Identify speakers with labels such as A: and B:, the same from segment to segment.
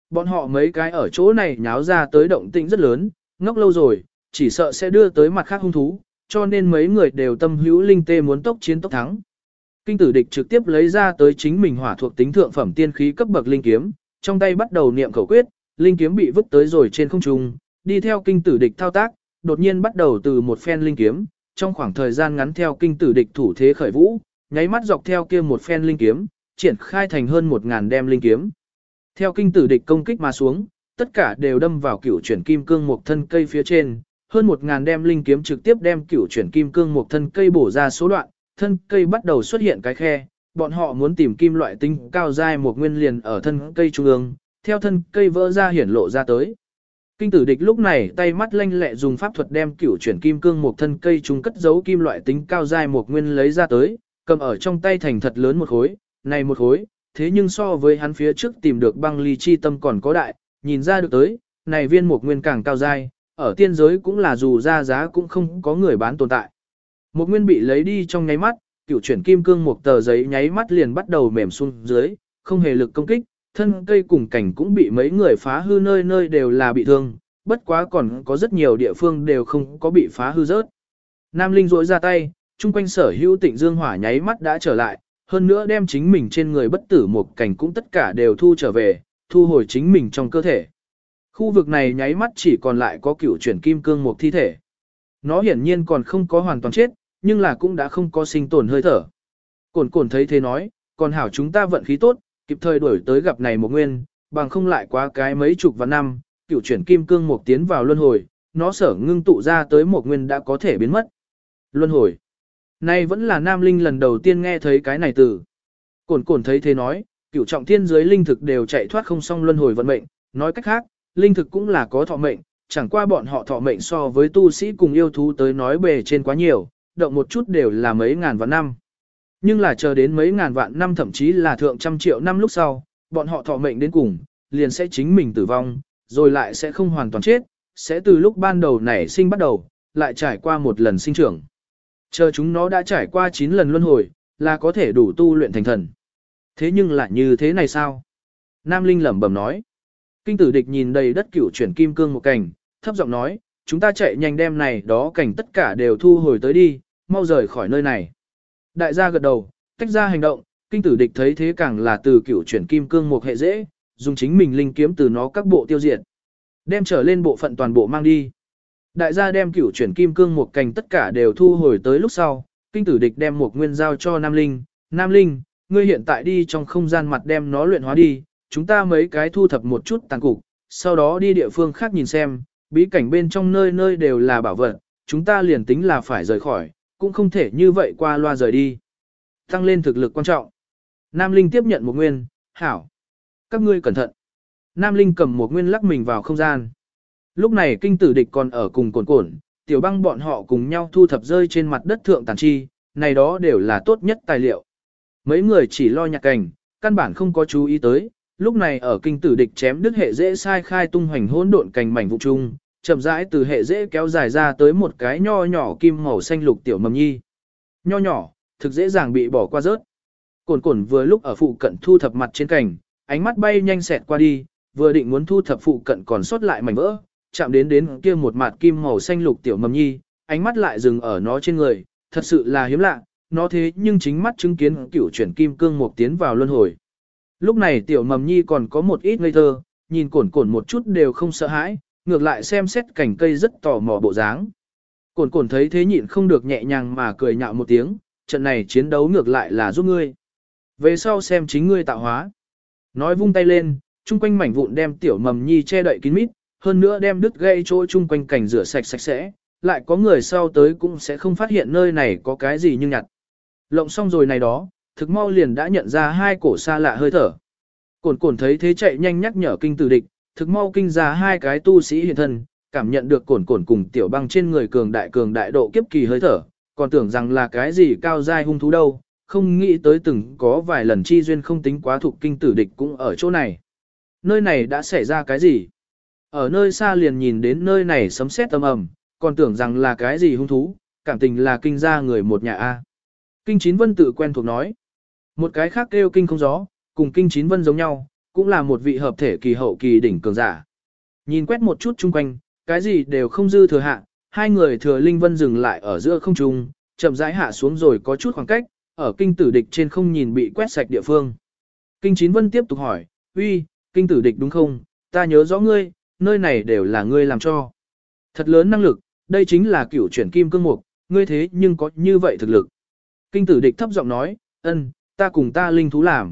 A: Bọn họ mấy cái ở chỗ này nháo ra tới động tĩnh rất lớn, ngốc lâu rồi, chỉ sợ sẽ đưa tới mặt khác hung thú, cho nên mấy người đều tâm hữu linh tê muốn tốc chiến tốc thắng. Kinh tử địch trực tiếp lấy ra tới chính mình hỏa thuộc tính thượng phẩm tiên khí cấp bậc linh kiếm, trong tay bắt đầu niệm khẩu quyết, linh kiếm bị vứt tới rồi trên không trung, đi theo kinh tử địch thao tác, đột nhiên bắt đầu từ một phen linh kiếm, trong khoảng thời gian ngắn theo kinh tử địch thủ thế khởi vũ, nháy mắt dọc theo kia một phen linh kiếm, triển khai thành hơn 1000 đem linh kiếm. Theo kinh tử địch công kích mà xuống, tất cả đều đâm vào cửu chuyển kim cương một thân cây phía trên, hơn 1000 đem linh kiếm trực tiếp đem cửu chuyển kim cương một thân cây bổ ra số đoạn, thân cây bắt đầu xuất hiện cái khe, bọn họ muốn tìm kim loại tinh cao dai một nguyên liền ở thân cây trung ương, theo thân cây vỡ ra hiển lộ ra tới. Kinh tử địch lúc này tay mắt lanh lẹ dùng pháp thuật đem cửu chuyển kim cương một thân cây trung cất giấu kim loại tính cao dai một nguyên lấy ra tới, cầm ở trong tay thành thật lớn một khối, này một khối, thế nhưng so với hắn phía trước tìm được băng ly chi tâm còn có đại, nhìn ra được tới, này viên một nguyên càng cao dai, ở tiên giới cũng là dù ra giá cũng không có người bán tồn tại. Một nguyên bị lấy đi trong nháy mắt, cửu chuyển kim cương một tờ giấy nháy mắt liền bắt đầu mềm xuống dưới, không hề lực công kích, thân cây cùng cảnh cũng bị mấy người phá hư nơi nơi đều là bị thương, bất quá còn có rất nhiều địa phương đều không có bị phá hư rớt. Nam Linh rỗi ra tay, chung quanh sở hữu tịnh dương hỏa nháy mắt đã trở lại, hơn nữa đem chính mình trên người bất tử một cảnh cũng tất cả đều thu trở về, thu hồi chính mình trong cơ thể. Khu vực này nháy mắt chỉ còn lại có cửu chuyển kim cương một thi thể. Nó hiển nhiên còn không có hoàn toàn chết, nhưng là cũng đã không có sinh tồn hơi thở. Cổn cổn thấy thế nói, còn hảo chúng ta vận khí tốt, kịp thời đuổi tới gặp này một nguyên, bằng không lại quá cái mấy chục vạn năm, cửu chuyển kim cương một tiến vào luân hồi, nó sở ngưng tụ ra tới một nguyên đã có thể biến mất. Luân hồi. Nay vẫn là Nam Linh lần đầu tiên nghe thấy cái này từ. Cổn cổn thấy thế nói, cửu trọng thiên giới linh thực đều chạy thoát không xong luân hồi vận mệnh, nói cách khác, linh thực cũng là có thọ mệnh, chẳng qua bọn họ thọ mệnh so với tu sĩ cùng yêu thú tới nói bề trên quá nhiều, động một chút đều là mấy ngàn vạn năm. Nhưng là chờ đến mấy ngàn vạn năm thậm chí là thượng trăm triệu năm lúc sau, bọn họ thọ mệnh đến cùng, liền sẽ chính mình tử vong, rồi lại sẽ không hoàn toàn chết, sẽ từ lúc ban đầu nảy sinh bắt đầu, lại trải qua một lần sinh trưởng. Chờ chúng nó đã trải qua 9 lần luân hồi, là có thể đủ tu luyện thành thần. Thế nhưng lại như thế này sao? Nam Linh lẩm bẩm nói. Kinh tử địch nhìn đầy đất cửu chuyển kim cương một cảnh, thấp giọng nói, chúng ta chạy nhanh đem này đó cảnh tất cả đều thu hồi tới đi, mau rời khỏi nơi này. Đại gia gật đầu, tách ra hành động, kinh tử địch thấy thế càng là từ cửu chuyển kim cương một hệ dễ, dùng chính mình linh kiếm từ nó các bộ tiêu diệt. Đem trở lên bộ phận toàn bộ mang đi. Đại gia đem cửu chuyển kim cương một cành tất cả đều thu hồi tới lúc sau, kinh tử địch đem một nguyên giao cho Nam Linh. Nam Linh, ngươi hiện tại đi trong không gian mặt đem nó luyện hóa đi, chúng ta mấy cái thu thập một chút tàn cục, sau đó đi địa phương khác nhìn xem, bí cảnh bên trong nơi nơi đều là bảo vật, chúng ta liền tính là phải rời khỏi, cũng không thể như vậy qua loa rời đi. Tăng lên thực lực quan trọng. Nam Linh tiếp nhận một nguyên, hảo. Các ngươi cẩn thận. Nam Linh cầm một nguyên lắc mình vào không gian. Lúc này kinh tử địch còn ở cùng cồn cồn, tiểu băng bọn họ cùng nhau thu thập rơi trên mặt đất thượng tàn chi, này đó đều là tốt nhất tài liệu. Mấy người chỉ lo nhặt cành, căn bản không có chú ý tới, lúc này ở kinh tử địch chém đứt hệ dễ sai khai tung hoành hỗn độn cành mảnh vụ chung, chậm rãi từ hệ dễ kéo dài ra tới một cái nho nhỏ kim màu xanh lục tiểu mầm nhi. Nho nhỏ, thực dễ dàng bị bỏ qua rớt. Cồn cồn vừa lúc ở phụ cận thu thập mặt trên cành, ánh mắt bay nhanh xẹt qua đi, vừa định muốn thu thập phụ cận còn sót lại mảnh vỡ, chạm đến kia một mặt kim màu xanh lục tiểu mầm nhi, ánh mắt lại dừng ở nó trên người, thật sự là hiếm lạ, nó thế nhưng chính mắt chứng kiến cửu chuyển kim cương một tiến vào luân hồi. Lúc này tiểu mầm nhi còn có một ít ngây thơ, nhìn cồn cồn một chút đều không sợ hãi, ngược lại xem xét cảnh cây rất tò mò bộ dáng. Cồn cồn thấy thế nhịn không được nhẹ nhàng mà cười nhạo một tiếng, trận này chiến đấu ngược lại là giúp ngươi. Về sau xem chính ngươi tạo hóa. Nói vung tay lên, chung quanh mảnh vụn đem tiểu mầm nhi che đậy kín mít, hơn nữa đem đứt gây chỗ chung quanh cảnh rửa sạch sạch sẽ, lại có người sau tới cũng sẽ không phát hiện nơi này có cái gì nhưng nhặt. Lộng xong rồi này đó, thực mau liền đã nhận ra hai cổ xa lạ hơi thở. Cồn cồn thấy thế chạy nhanh nhắc nhở kinh tử địch, thực mau kinh ra hai cái tu sĩ hiện thân, cảm nhận được cồn cồn cùng tiểu băng trên người cường đại độ kiếp kỳ hơi thở, còn tưởng rằng là cái gì cao giai hung thú đâu, không nghĩ tới từng có vài lần chi duyên không tính quá thuộc kinh tử địch cũng ở chỗ này. Nơi này đã xảy ra cái gì? Ở nơi xa liền nhìn đến nơi này sấm sét âm ầm, còn tưởng rằng là cái gì hung thú, cảm tình là kinh gia người một nhà A. Kinh Chín Vân tự quen thuộc nói. Một cái khác kêu kinh không gió, cùng kinh Chín Vân giống nhau, cũng là một vị hợp thể kỳ hậu kỳ đỉnh cường giả. Nhìn quét một chút chung quanh, cái gì đều không dư thừa hạ, hai người thừa linh vân dừng lại ở giữa không trung, chậm rãi hạ xuống rồi có chút khoảng cách, ở kinh tử địch trên không nhìn bị quét sạch địa phương. Kinh Chín Vân tiếp tục hỏi, uy, kinh tử địch đúng không, ta nhớ rõ ngươi, nơi này đều là ngươi làm cho. Thật lớn năng lực, đây chính là cửu chuyển kim cương mục, ngươi thế nhưng có như vậy thực lực. Kinh tử địch thấp giọng nói, ta cùng ta linh thú làm.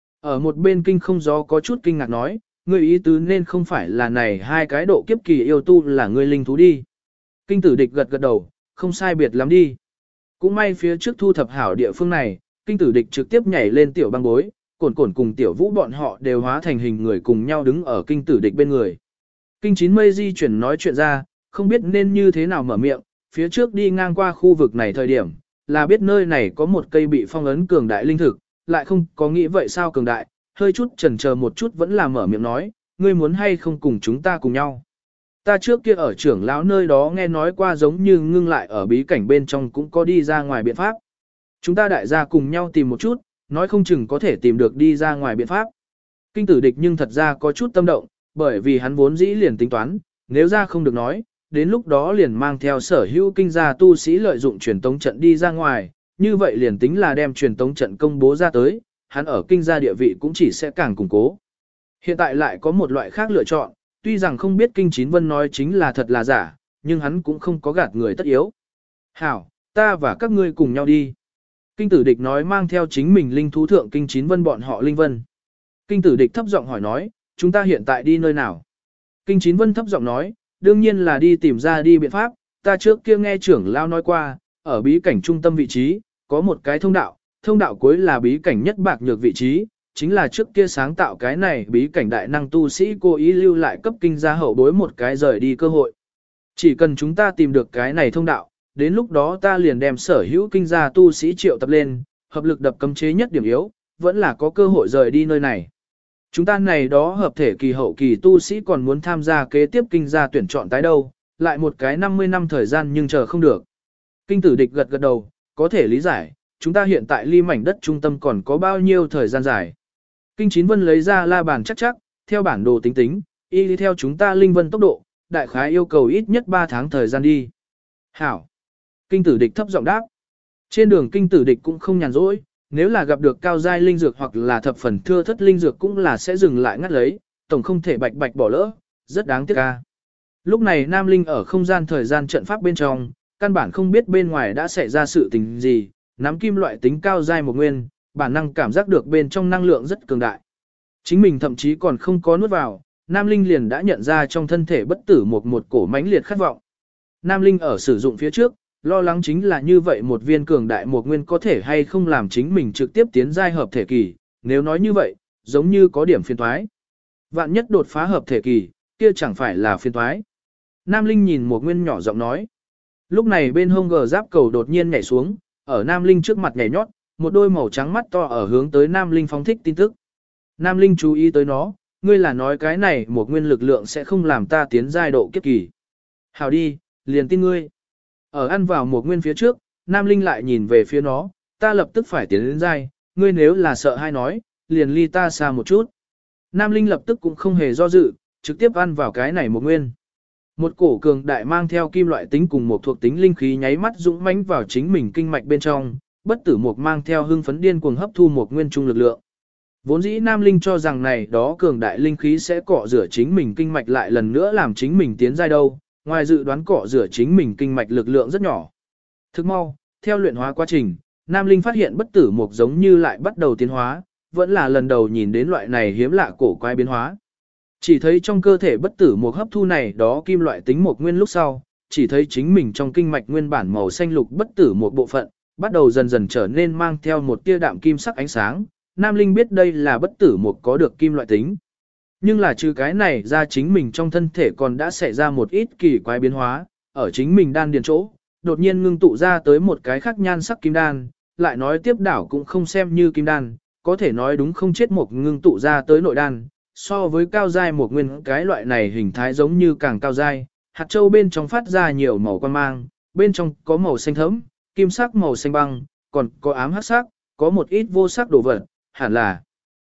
A: Ở một bên kinh không gió có chút kinh ngạc nói, ngươi ý tứ nên không phải là này hai cái độ kiếp kỳ yêu tu là ngươi linh thú đi. Kinh tử địch gật gật đầu, không sai biệt lắm đi. Cũng may phía trước thu thập hảo địa phương này, kinh tử địch trực tiếp nhảy lên tiểu băng bối, cổn cổn cùng tiểu vũ bọn họ đều hóa thành hình người cùng nhau đứng ở kinh tử địch bên người. Kinh Chín Mây di chuyển nói chuyện ra, không biết nên như thế nào mở miệng, phía trước đi ngang qua khu vực này thời điểm, là biết nơi này có một cây bị phong ấn cường đại linh thực, lại không có nghĩ vậy sao cường đại, hơi chút chần chờ một chút vẫn là mở miệng nói, ngươi muốn hay không cùng chúng ta cùng nhau. Ta trước kia ở trưởng lão nơi đó nghe nói qua giống như ngưng lại ở bí cảnh bên trong cũng có đi ra ngoài biện pháp. Chúng ta đại gia cùng nhau tìm một chút, nói không chừng có thể tìm được đi ra ngoài biện pháp. Kinh tử địch nhưng thật ra có chút tâm động, bởi vì hắn vốn dĩ liền tính toán, nếu ra không được nói, đến lúc đó liền mang theo sở hữu kinh gia tu sĩ lợi dụng truyền tống trận đi ra ngoài, như vậy liền tính là đem truyền tống trận công bố ra tới, hắn ở kinh gia địa vị cũng chỉ sẽ càng củng cố. Hiện tại lại có một loại khác lựa chọn, tuy rằng không biết kinh Chín Vân nói chính là thật là giả, nhưng hắn cũng không có gạt người tất yếu. Hảo, ta và các ngươi cùng nhau đi. Kinh tử địch nói mang theo chính mình linh thú thượng kinh Chín Vân bọn họ linh vân. Kinh tử địch thấp giọng hỏi nói, chúng ta hiện tại đi nơi nào? Kinh Chín Vân thấp giọng nói, đương nhiên là đi tìm ra đi biện pháp, ta trước kia nghe trưởng lao nói qua, ở bí cảnh trung tâm vị trí, có một cái thông đạo cuối là bí cảnh nhất bạc nhược vị trí, chính là trước kia sáng tạo cái này bí cảnh đại năng tu sĩ cố ý lưu lại cấp kinh gia hậu bối một cái rời đi cơ hội. Chỉ cần chúng ta tìm được cái này thông đạo, đến lúc đó ta liền đem sở hữu kinh gia tu sĩ triệu tập lên, hợp lực đập cấm chế nhất điểm yếu, vẫn là có cơ hội rời đi nơi này. Chúng ta này đó hợp thể kỳ hậu kỳ tu sĩ còn muốn tham gia kế tiếp kinh gia tuyển chọn tái đâu, lại một cái 50 năm thời gian nhưng chờ không được. Kinh tử địch gật gật đầu, có thể lý giải, chúng ta hiện tại ly mảnh đất trung tâm còn có bao nhiêu thời gian dài. Kinh Chín Vân lấy ra la bàn chắc, theo bản đồ tính tính, y đi theo chúng ta linh vân tốc độ, đại khái yêu cầu ít nhất 3 tháng thời gian đi. Hảo. Kinh tử địch thấp giọng đáp. Trên đường kinh tử địch cũng không nhàn rỗi, nếu là gặp được cao giai linh dược hoặc là thập phần thưa thất linh dược cũng là sẽ dừng lại ngắt lấy, tổng không thể bạch bạch bỏ lỡ, rất đáng tiếc ca. Lúc này Nam Linh ở không gian thời gian trận pháp bên trong, căn bản không biết bên ngoài đã xảy ra sự tình gì, nắm kim loại tính cao giai một nguyên, bản năng cảm giác được bên trong năng lượng rất cường đại. Chính mình thậm chí còn không có nuốt vào, Nam Linh liền đã nhận ra trong thân thể bất tử một cổ mãnh liệt khát vọng. Nam Linh ở sử dụng phía trước, lo lắng chính là như vậy một viên cường đại một nguyên có thể hay không làm chính mình trực tiếp tiến giai hợp thể kỳ, nếu nói như vậy, giống như có điểm phiền toái. Vạn nhất đột phá hợp thể kỳ, kia chẳng phải là phiền toái. Nam Linh nhìn một nguyên nhỏ giọng nói. Lúc này bên hông gờ giáp cầu đột nhiên nhảy xuống, ở Nam Linh trước mặt nhảy nhót, một đôi màu trắng mắt to ở hướng tới Nam Linh phóng thích tin tức. Nam Linh chú ý tới nó, ngươi là nói cái này một nguyên lực lượng sẽ không làm ta tiến giai độ kiếp kỳ. Hào đi, liền tin ngươi. Ở ăn vào một nguyên phía trước, Nam Linh lại nhìn về phía nó, ta lập tức phải tiến đến giai, ngươi nếu là sợ hay nói, liền ly ta xa một chút. Nam Linh lập tức cũng không hề do dự, trực tiếp ăn vào cái này một nguyên. Một cổ cường đại mang theo kim loại tính cùng một thuộc tính linh khí nháy mắt dũng mãnh vào chính mình kinh mạch bên trong, bất tử một mang theo hưng phấn điên cuồng hấp thu một nguyên trung lực lượng. Vốn dĩ Nam Linh cho rằng này đó cường đại linh khí sẽ cọ rửa chính mình kinh mạch lại lần nữa làm chính mình tiến giai đâu, ngoài dự đoán cọ rửa chính mình kinh mạch lực lượng rất nhỏ. Thức mau, theo luyện hóa quá trình, Nam Linh phát hiện bất tử mục giống như lại bắt đầu tiến hóa, vẫn là lần đầu nhìn đến loại này hiếm lạ cổ quái biến hóa. Chỉ thấy trong cơ thể bất tử mục hấp thu này đó kim loại tính một nguyên lúc sau, chỉ thấy chính mình trong kinh mạch nguyên bản màu xanh lục bất tử một bộ phận, bắt đầu dần dần trở nên mang theo một tia đạm kim sắc ánh sáng. Nam Linh biết đây là bất tử mục có được kim loại tính. Nhưng là trừ cái này ra chính mình trong thân thể còn đã xảy ra một ít kỳ quái biến hóa, ở chính mình đan điền chỗ, đột nhiên ngưng tụ ra tới một cái khác nhan sắc kim đan, lại nói tiếp đảo cũng không xem như kim đan, có thể nói đúng không chết một ngưng tụ ra tới nội đan, so với cao giai một nguyên cái loại này hình thái giống như càng cao giai, hạt châu bên trong phát ra nhiều màu quan mang, bên trong có màu xanh thẫm, kim sắc màu xanh băng, còn có ám hắc sắc, có một ít vô sắc đồ vật, hẳn là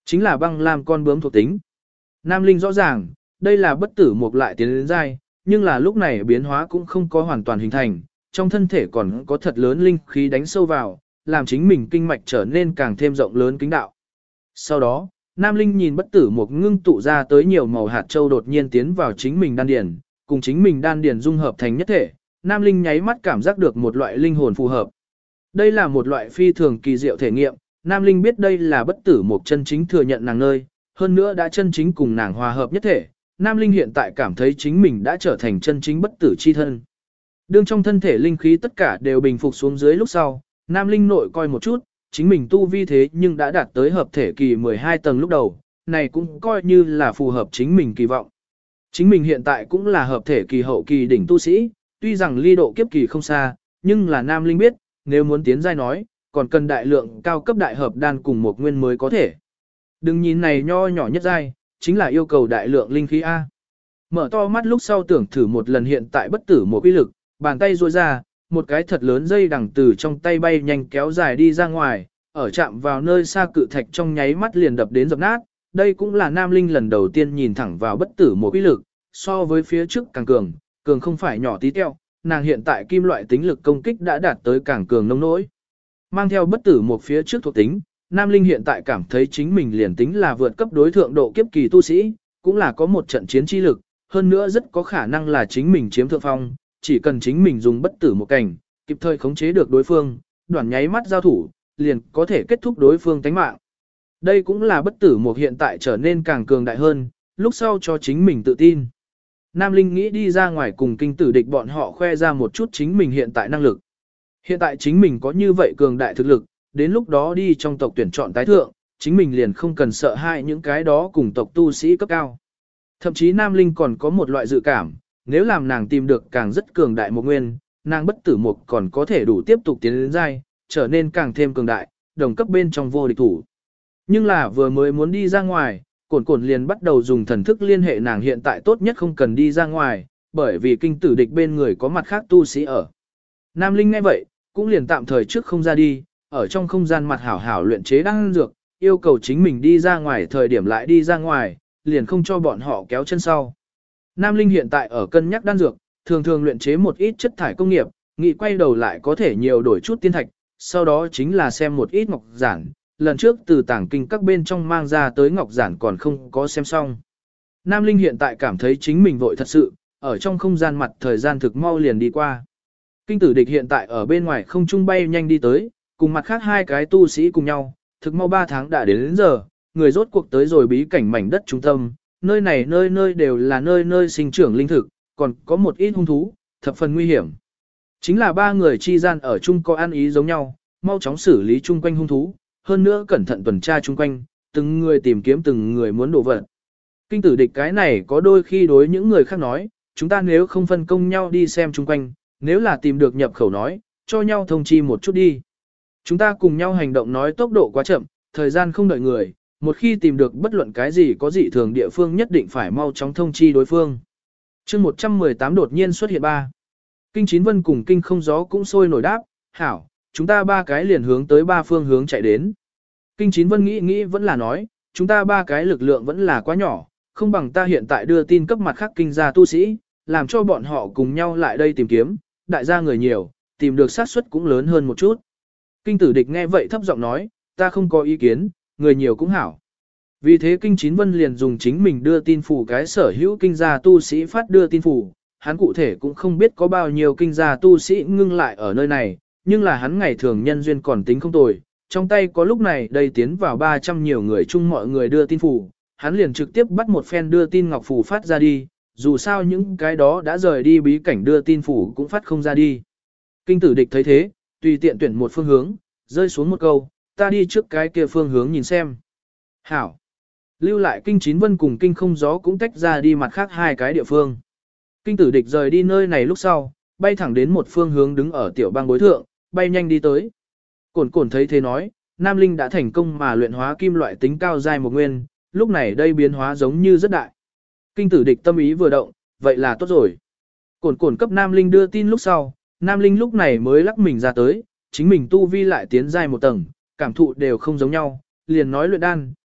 A: chính là băng lam con bướm thuộc tính. Nam Linh rõ ràng, đây là bất tử mục lại tiến đến giai, nhưng là lúc này biến hóa cũng không có hoàn toàn hình thành, trong thân thể còn có thật lớn linh khí đánh sâu vào, làm chính mình kinh mạch trở nên càng thêm rộng lớn kính đạo. Sau đó, Nam Linh nhìn bất tử mục ngưng tụ ra tới nhiều màu hạt châu đột nhiên tiến vào chính mình đan điền, cùng chính mình đan điền dung hợp thành nhất thể, Nam Linh nháy mắt cảm giác được một loại linh hồn phù hợp. Đây là một loại phi thường kỳ diệu thể nghiệm, Nam Linh biết đây là bất tử mục chân chính thừa nhận nàng nơi, hơn nữa đã chân chính cùng nàng hòa hợp nhất thể. Nam Linh hiện tại cảm thấy chính mình đã trở thành chân chính bất tử chi thân. Đương trong thân thể linh khí tất cả đều bình phục xuống dưới lúc sau, Nam Linh nội coi một chút, chính mình tu vi thế nhưng đã đạt tới hợp thể kỳ 12 tầng lúc đầu, này cũng coi như là phù hợp chính mình kỳ vọng. Chính mình hiện tại cũng là hợp thể kỳ hậu kỳ đỉnh tu sĩ, tuy rằng ly độ kiếp kỳ không xa, nhưng là Nam Linh biết, nếu muốn tiến giai nói, còn cần đại lượng cao cấp đại hợp đan cùng một nguyên mới có thể. Đừng nhìn này nho nhỏ nhất giai, chính là yêu cầu đại lượng linh khí A. Mở to mắt lúc sau tưởng thử một lần hiện tại bất tử một quy lực, bàn tay duỗi ra, một cái thật lớn dây đằng từ trong tay bay nhanh kéo dài đi ra ngoài, ở chạm vào nơi xa cự thạch trong nháy mắt liền đập đến dập nát. Đây cũng là Nam Linh lần đầu tiên nhìn thẳng vào bất tử một quy lực, so với phía trước càng cường, cường không phải nhỏ tí teo, nàng hiện tại kim loại tính lực công kích đã đạt tới càng cường nông nỗi. Mang theo bất tử một phía trước thuộc tính, Nam Linh hiện tại cảm thấy chính mình liền tính là vượt cấp đối thượng độ kiếp kỳ tu sĩ, cũng là có một trận chiến chi lực, hơn nữa rất có khả năng là chính mình chiếm thượng phong, chỉ cần chính mình dùng bất tử một cảnh, kịp thời khống chế được đối phương, đoạn nháy mắt giao thủ, liền có thể kết thúc đối phương tánh mạng. Đây cũng là bất tử một hiện tại trở nên càng cường đại hơn, lúc sau cho chính mình tự tin. Nam Linh nghĩ đi ra ngoài cùng kinh tử địch bọn họ khoe ra một chút chính mình hiện tại năng lực. Hiện tại chính mình có như vậy cường đại thực lực, đến lúc đó đi trong tộc tuyển chọn tái thượng, chính mình liền không cần sợ hãi những cái đó cùng tộc tu sĩ cấp cao. Thậm chí Nam Linh còn có một loại dự cảm, nếu làm nàng tìm được càng rất cường đại một nguyên, nàng bất tử một còn có thể đủ tiếp tục tiến đến giai, trở nên càng thêm cường đại, đồng cấp bên trong vô địch thủ. Nhưng là vừa mới muốn đi ra ngoài, Cổn Cổn liền bắt đầu dùng thần thức liên hệ nàng hiện tại tốt nhất không cần đi ra ngoài, bởi vì kinh tử địch bên người có mặt khác tu sĩ ở. Nam Linh nghe vậy, cũng liền tạm thời trước không ra đi, ở trong không gian mặt hảo hảo luyện chế đan dược, yêu cầu chính mình đi ra ngoài thời điểm lại đi ra ngoài, liền không cho bọn họ kéo chân sau. Nam Linh hiện tại ở cân nhắc đan dược, thường thường luyện chế một ít chất thải công nghiệp, nghĩ quay đầu lại có thể nhiều đổi chút tiên thạch, sau đó chính là xem một ít ngọc giản, lần trước từ tảng kinh các bên trong mang ra tới ngọc giản còn không có xem xong. Nam Linh hiện tại cảm thấy chính mình vội thật sự, ở trong không gian mặt thời gian thực mau liền đi qua. Kinh tử địch hiện tại ở bên ngoài không trung bay nhanh đi tới, cùng mặt khác hai cái tu sĩ cùng nhau, thực mau 3 tháng đã đến giờ, người rốt cuộc tới rồi bí cảnh mảnh đất trung tâm, nơi này nơi nơi đều là nơi nơi sinh trưởng linh thực, còn có một ít hung thú, thập phần nguy hiểm. Chính là 3 người chi gian ở chung có ăn ý giống nhau, mau chóng xử lý chung quanh hung thú, hơn nữa cẩn thận tuần tra chung quanh, từng người tìm kiếm từng người muốn đổ vật. Kinh tử địch cái này có đôi khi đối những người khác nói, chúng ta nếu không phân công nhau đi xem chung quanh, nếu là tìm được nhập khẩu nói, cho nhau thông chi một chút đi. Chúng ta cùng nhau hành động nói tốc độ quá chậm, thời gian không đợi người, một khi tìm được bất luận cái gì có dị thường địa phương nhất định phải mau chóng thông chi đối phương. chương 118 đột nhiên xuất hiện 3. Kinh Chín Vân cùng Kinh Không Gió cũng sôi nổi đáp, hảo, chúng ta 3 cái liền hướng tới 3 phương hướng chạy đến. Kinh Chín Vân nghĩ vẫn là nói, chúng ta 3 cái lực lượng vẫn là quá nhỏ, không bằng ta hiện tại đưa tin cấp mặt khác kinh gia tu sĩ, làm cho bọn họ cùng nhau lại đây tìm kiếm, đại gia người nhiều, tìm được xác suất cũng lớn hơn một chút. Kinh tử địch nghe vậy thấp giọng nói, ta không có ý kiến, người nhiều cũng hảo. Vì thế Kinh Chín Vân liền dùng chính mình đưa tin phủ cái sở hữu kinh gia tu sĩ phát đưa tin phủ, hắn cụ thể cũng không biết có bao nhiêu kinh gia tu sĩ ngưng lại ở nơi này, nhưng là hắn ngày thường nhân duyên còn tính không tồi, trong tay có lúc này đây tiến vào 300 nhiều người chung mọi người đưa tin phủ, hắn liền trực tiếp bắt một phen đưa tin ngọc phủ phát ra đi, dù sao những cái đó đã rời đi bí cảnh đưa tin phủ cũng phát không ra đi. Kinh tử địch thấy thế, tùy tiện tuyển một phương hướng, rơi xuống một câu, ta đi trước cái kia phương hướng nhìn xem. Hảo. Lưu lại Kinh Chín Vân cùng Kinh Không Gió cũng tách ra đi mặt khác 2 cái địa phương. Kinh tử địch rời đi nơi này lúc sau, bay thẳng đến một phương hướng đứng ở tiểu bang bối thượng, bay nhanh đi tới. Cổn Cổn thấy thế nói, Nam Linh đã thành công mà luyện hóa kim loại tính cao giai một nguyên, lúc này đây biến hóa giống như rất đại. Kinh tử địch tâm ý vừa động, vậy là tốt rồi. Cổn Cổn cấp Nam Linh đưa tin lúc sau, Nam Linh lúc này mới lắc mình ra tới, chính mình tu vi lại tiến giai một tầng, cảm thụ đều không giống nhau, liền nói luyện đan,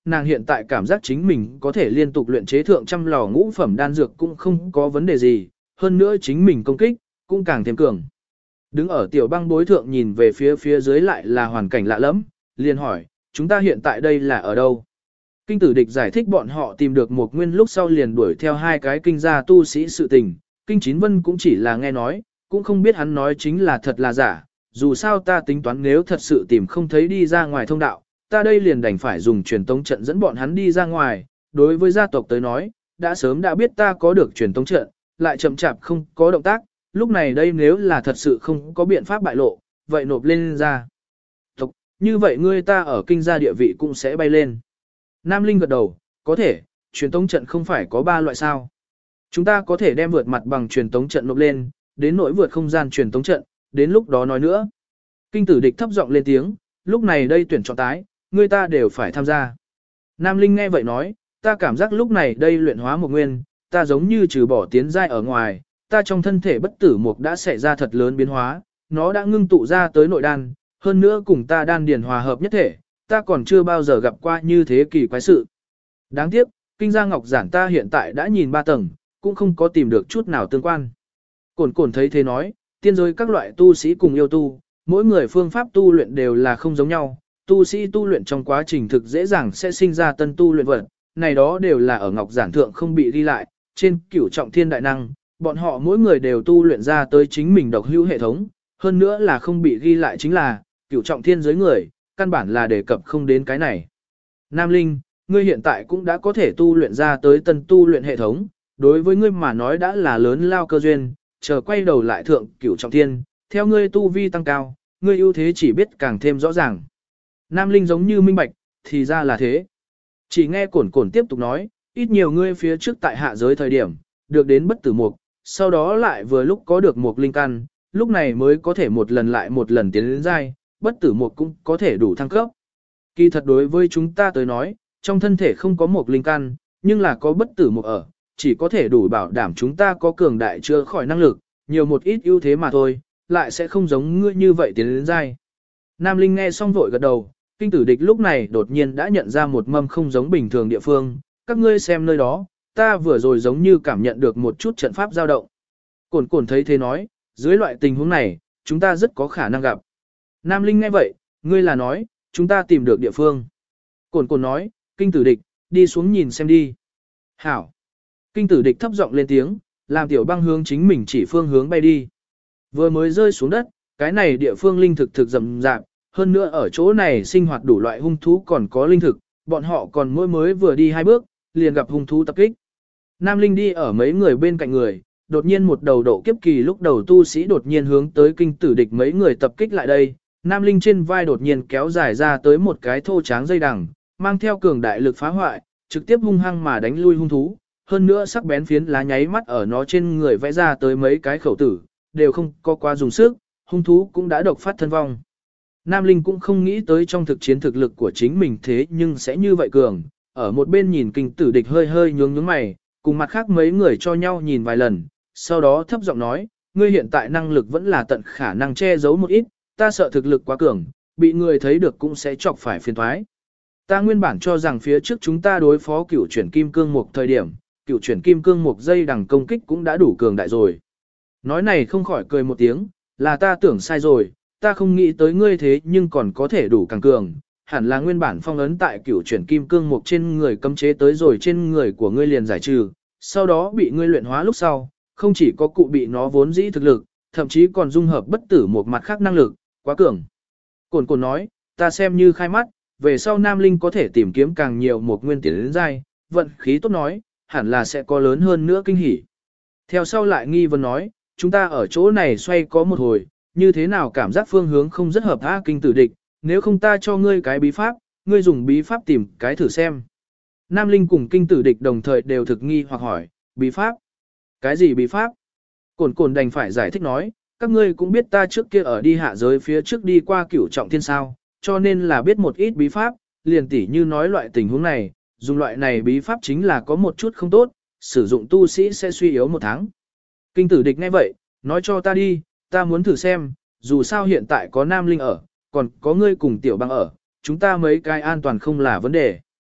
A: nàng hiện tại cảm giác chính mình có thể liên tục luyện chế thượng trăm lò ngũ phẩm đan dược cũng không có vấn đề gì, hơn nữa chính mình công kích, cũng càng thêm cường. Đứng ở tiểu băng bối thượng nhìn về phía dưới lại là hoàn cảnh lạ lẫm, liền hỏi, chúng ta hiện tại đây là ở đâu? Kinh tử địch giải thích bọn họ tìm được một nguyên lúc sau liền đuổi theo hai cái kinh gia tu sĩ sự tình, kinh chín vân cũng chỉ là nghe nói, cũng không biết hắn nói chính là thật là giả, dù sao ta tính toán nếu thật sự tìm không thấy đi ra ngoài thông đạo, ta đây liền đành phải dùng truyền tống trận dẫn bọn hắn đi ra ngoài, đối với gia tộc tới nói, đã sớm đã biết ta có được truyền tống trận, lại chậm chạp không có động tác, lúc này đây nếu là thật sự không có biện pháp bại lộ, vậy nộp lên ra. Tộc, như vậy ngươi ta ở kinh gia địa vị cũng sẽ bay lên. Nam Linh gật đầu, có thể, truyền tống trận không phải có 3 loại sao. Chúng ta có thể đem vượt mặt bằng truyền tống trận nộp lên, đến nỗi vượt không gian truyền tống trận, đến lúc đó nói nữa. Kinh tử địch thấp giọng lên tiếng, lúc này đây tuyển chọn tái, người ta đều phải tham gia. Nam Linh nghe vậy nói, ta cảm giác lúc này đây luyện hóa một nguyên, ta giống như trừ bỏ tiến giai ở ngoài, ta trong thân thể bất tử mục đã xảy ra thật lớn biến hóa, nó đã ngưng tụ ra tới nội đan, hơn nữa cùng ta đan điền hòa hợp nhất thể, ta còn chưa bao giờ gặp qua như thế kỳ quái sự. Đáng tiếc, kinh gia ngọc giản ta hiện tại đã nhìn 3 tầng, cũng không có tìm được chút nào tương quan. Cổn cổn thấy thế nói, tiên giới các loại tu sĩ cùng yêu tu, mỗi người phương pháp tu luyện đều là không giống nhau, tu sĩ tu luyện trong quá trình thực dễ dàng sẽ sinh ra tân tu luyện vật, này đó đều là ở ngọc giản thượng không bị ghi lại, trên cửu trọng thiên đại năng, bọn họ mỗi người đều tu luyện ra tới chính mình độc hữu hệ thống, hơn nữa là không bị ghi lại chính là, cửu trọng thiên giới người, căn bản là đề cập không đến cái này. Nam Linh, ngươi hiện tại cũng đã có thể tu luyện ra tới tân tu luyện hệ thống, đối với ngươi mà nói đã là lớn lao cơ duyên, chờ quay đầu lại thượng cửu trọng thiên, theo ngươi tu vi tăng cao, ngươi ưu thế chỉ biết càng thêm rõ ràng. Nam Linh giống như minh bạch, thì ra là thế. Chỉ nghe cổn cổn tiếp tục nói, ít nhiều ngươi phía trước tại hạ giới thời điểm, được đến bất tử mục, sau đó lại vừa lúc có được một linh căn, lúc này mới có thể một lần lại một lần tiến đến giai, bất tử mục cũng có thể đủ thăng cấp. Kỳ thật đối với chúng ta tới nói, trong thân thể không có một linh căn, nhưng là có bất tử mục ở, chỉ có thể đủ bảo đảm chúng ta có cường đại chữa khỏi năng lực, nhiều một ít ưu thế mà thôi, lại sẽ không giống ngươi như vậy tiến đến giai. Nam Linh nghe xong vội gật đầu, kinh tử địch lúc này đột nhiên đã nhận ra một mâm không giống bình thường địa phương, các ngươi xem nơi đó, ta vừa rồi giống như cảm nhận được một chút trận pháp dao động. Cổn cổn thấy thế nói, dưới loại tình huống này, chúng ta rất có khả năng gặp. Nam Linh nghe vậy, ngươi là nói, chúng ta tìm được địa phương. Cổn cổn nói, kinh tử địch, đi xuống nhìn xem đi. Hảo. Kinh tử địch thấp giọng lên tiếng, làm tiểu băng hướng chính mình chỉ phương hướng bay đi. Vừa mới rơi xuống đất, cái này địa phương linh thực rậm rạp, hơn nữa ở chỗ này sinh hoạt đủ loại hung thú còn có linh thực, bọn họ còn mỗi mới vừa đi 2 bước, liền gặp hung thú tập kích. Nam Linh đi ở mấy người bên cạnh người, đột nhiên một đầu độ kiếp kỳ lúc đầu tu sĩ đột nhiên hướng tới kinh tử địch mấy người tập kích lại đây. Nam Linh trên vai đột nhiên kéo dài ra tới một cái thô tráng dây đằng, mang theo cường đại lực phá hoại, trực tiếp hung hăng mà đánh lui hung thú. Hơn nữa sắc bén phiến lá nháy mắt ở nó trên người vẽ ra tới mấy cái khẩu tử, đều không có qua dùng sức, hung thú cũng đã độc phát thân vong. Nam Linh cũng không nghĩ tới trong thực chiến thực lực của chính mình thế nhưng sẽ như vậy cường, ở một bên nhìn kinh tử địch hơi hơi nhướng nhướng mày, cùng mặt khác mấy người cho nhau nhìn vài lần, sau đó thấp giọng nói, ngươi hiện tại năng lực vẫn là tận khả năng che giấu một ít, ta sợ thực lực quá cường, bị người thấy được cũng sẽ chọc phải phiền toái. Ta nguyên bản cho rằng phía trước chúng ta đối phó cửu chuyển kim cương mục thời điểm, cửu chuyển kim cương mục dây đằng công kích cũng đã đủ cường đại rồi. Nói này không khỏi cười một tiếng, là ta tưởng sai rồi, ta không nghĩ tới ngươi thế nhưng còn có thể đủ càng cường, hẳn là nguyên bản phong ấn tại cửu chuyển kim cương mục trên người cấm chế tới rồi trên người của ngươi liền giải trừ, sau đó bị ngươi luyện hóa lúc sau, không chỉ có cụ bị nó vốn dĩ thực lực, thậm chí còn dung hợp bất tử một mặt khác năng lực, quá cường. Cổn cổn nói, ta xem như khai mắt, về sau Nam Linh có thể tìm kiếm càng nhiều một nguyên tiền đến giai, vận khí tốt nói, hẳn là sẽ có lớn hơn nữa kinh hỉ. Theo sau lại nghi vấn nói, chúng ta ở chỗ này xoay có một hồi, như thế nào cảm giác phương hướng không rất hợp kinh tử địch, nếu không ta cho ngươi cái bí pháp, ngươi dùng bí pháp tìm cái thử xem. Nam Linh cùng kinh tử địch đồng thời đều thực nghi hoặc hỏi, bí pháp? Cái gì bí pháp? Cổn cổn đành phải giải thích nói, các ngươi cũng biết ta trước kia ở đi hạ giới phía trước đi qua cửu trọng thiên sao, cho nên là biết một ít bí pháp, liền tỉ như nói loại tình huống này, dùng loại này bí pháp chính là có một chút không tốt, sử dụng tu sĩ sẽ suy yếu 1 tháng. Kinh tử địch nghe vậy, nói cho ta đi, ta muốn thử xem, dù sao hiện tại có Nam Linh ở, còn có ngươi cùng tiểu băng ở, chúng ta mấy cái an toàn không là vấn đề.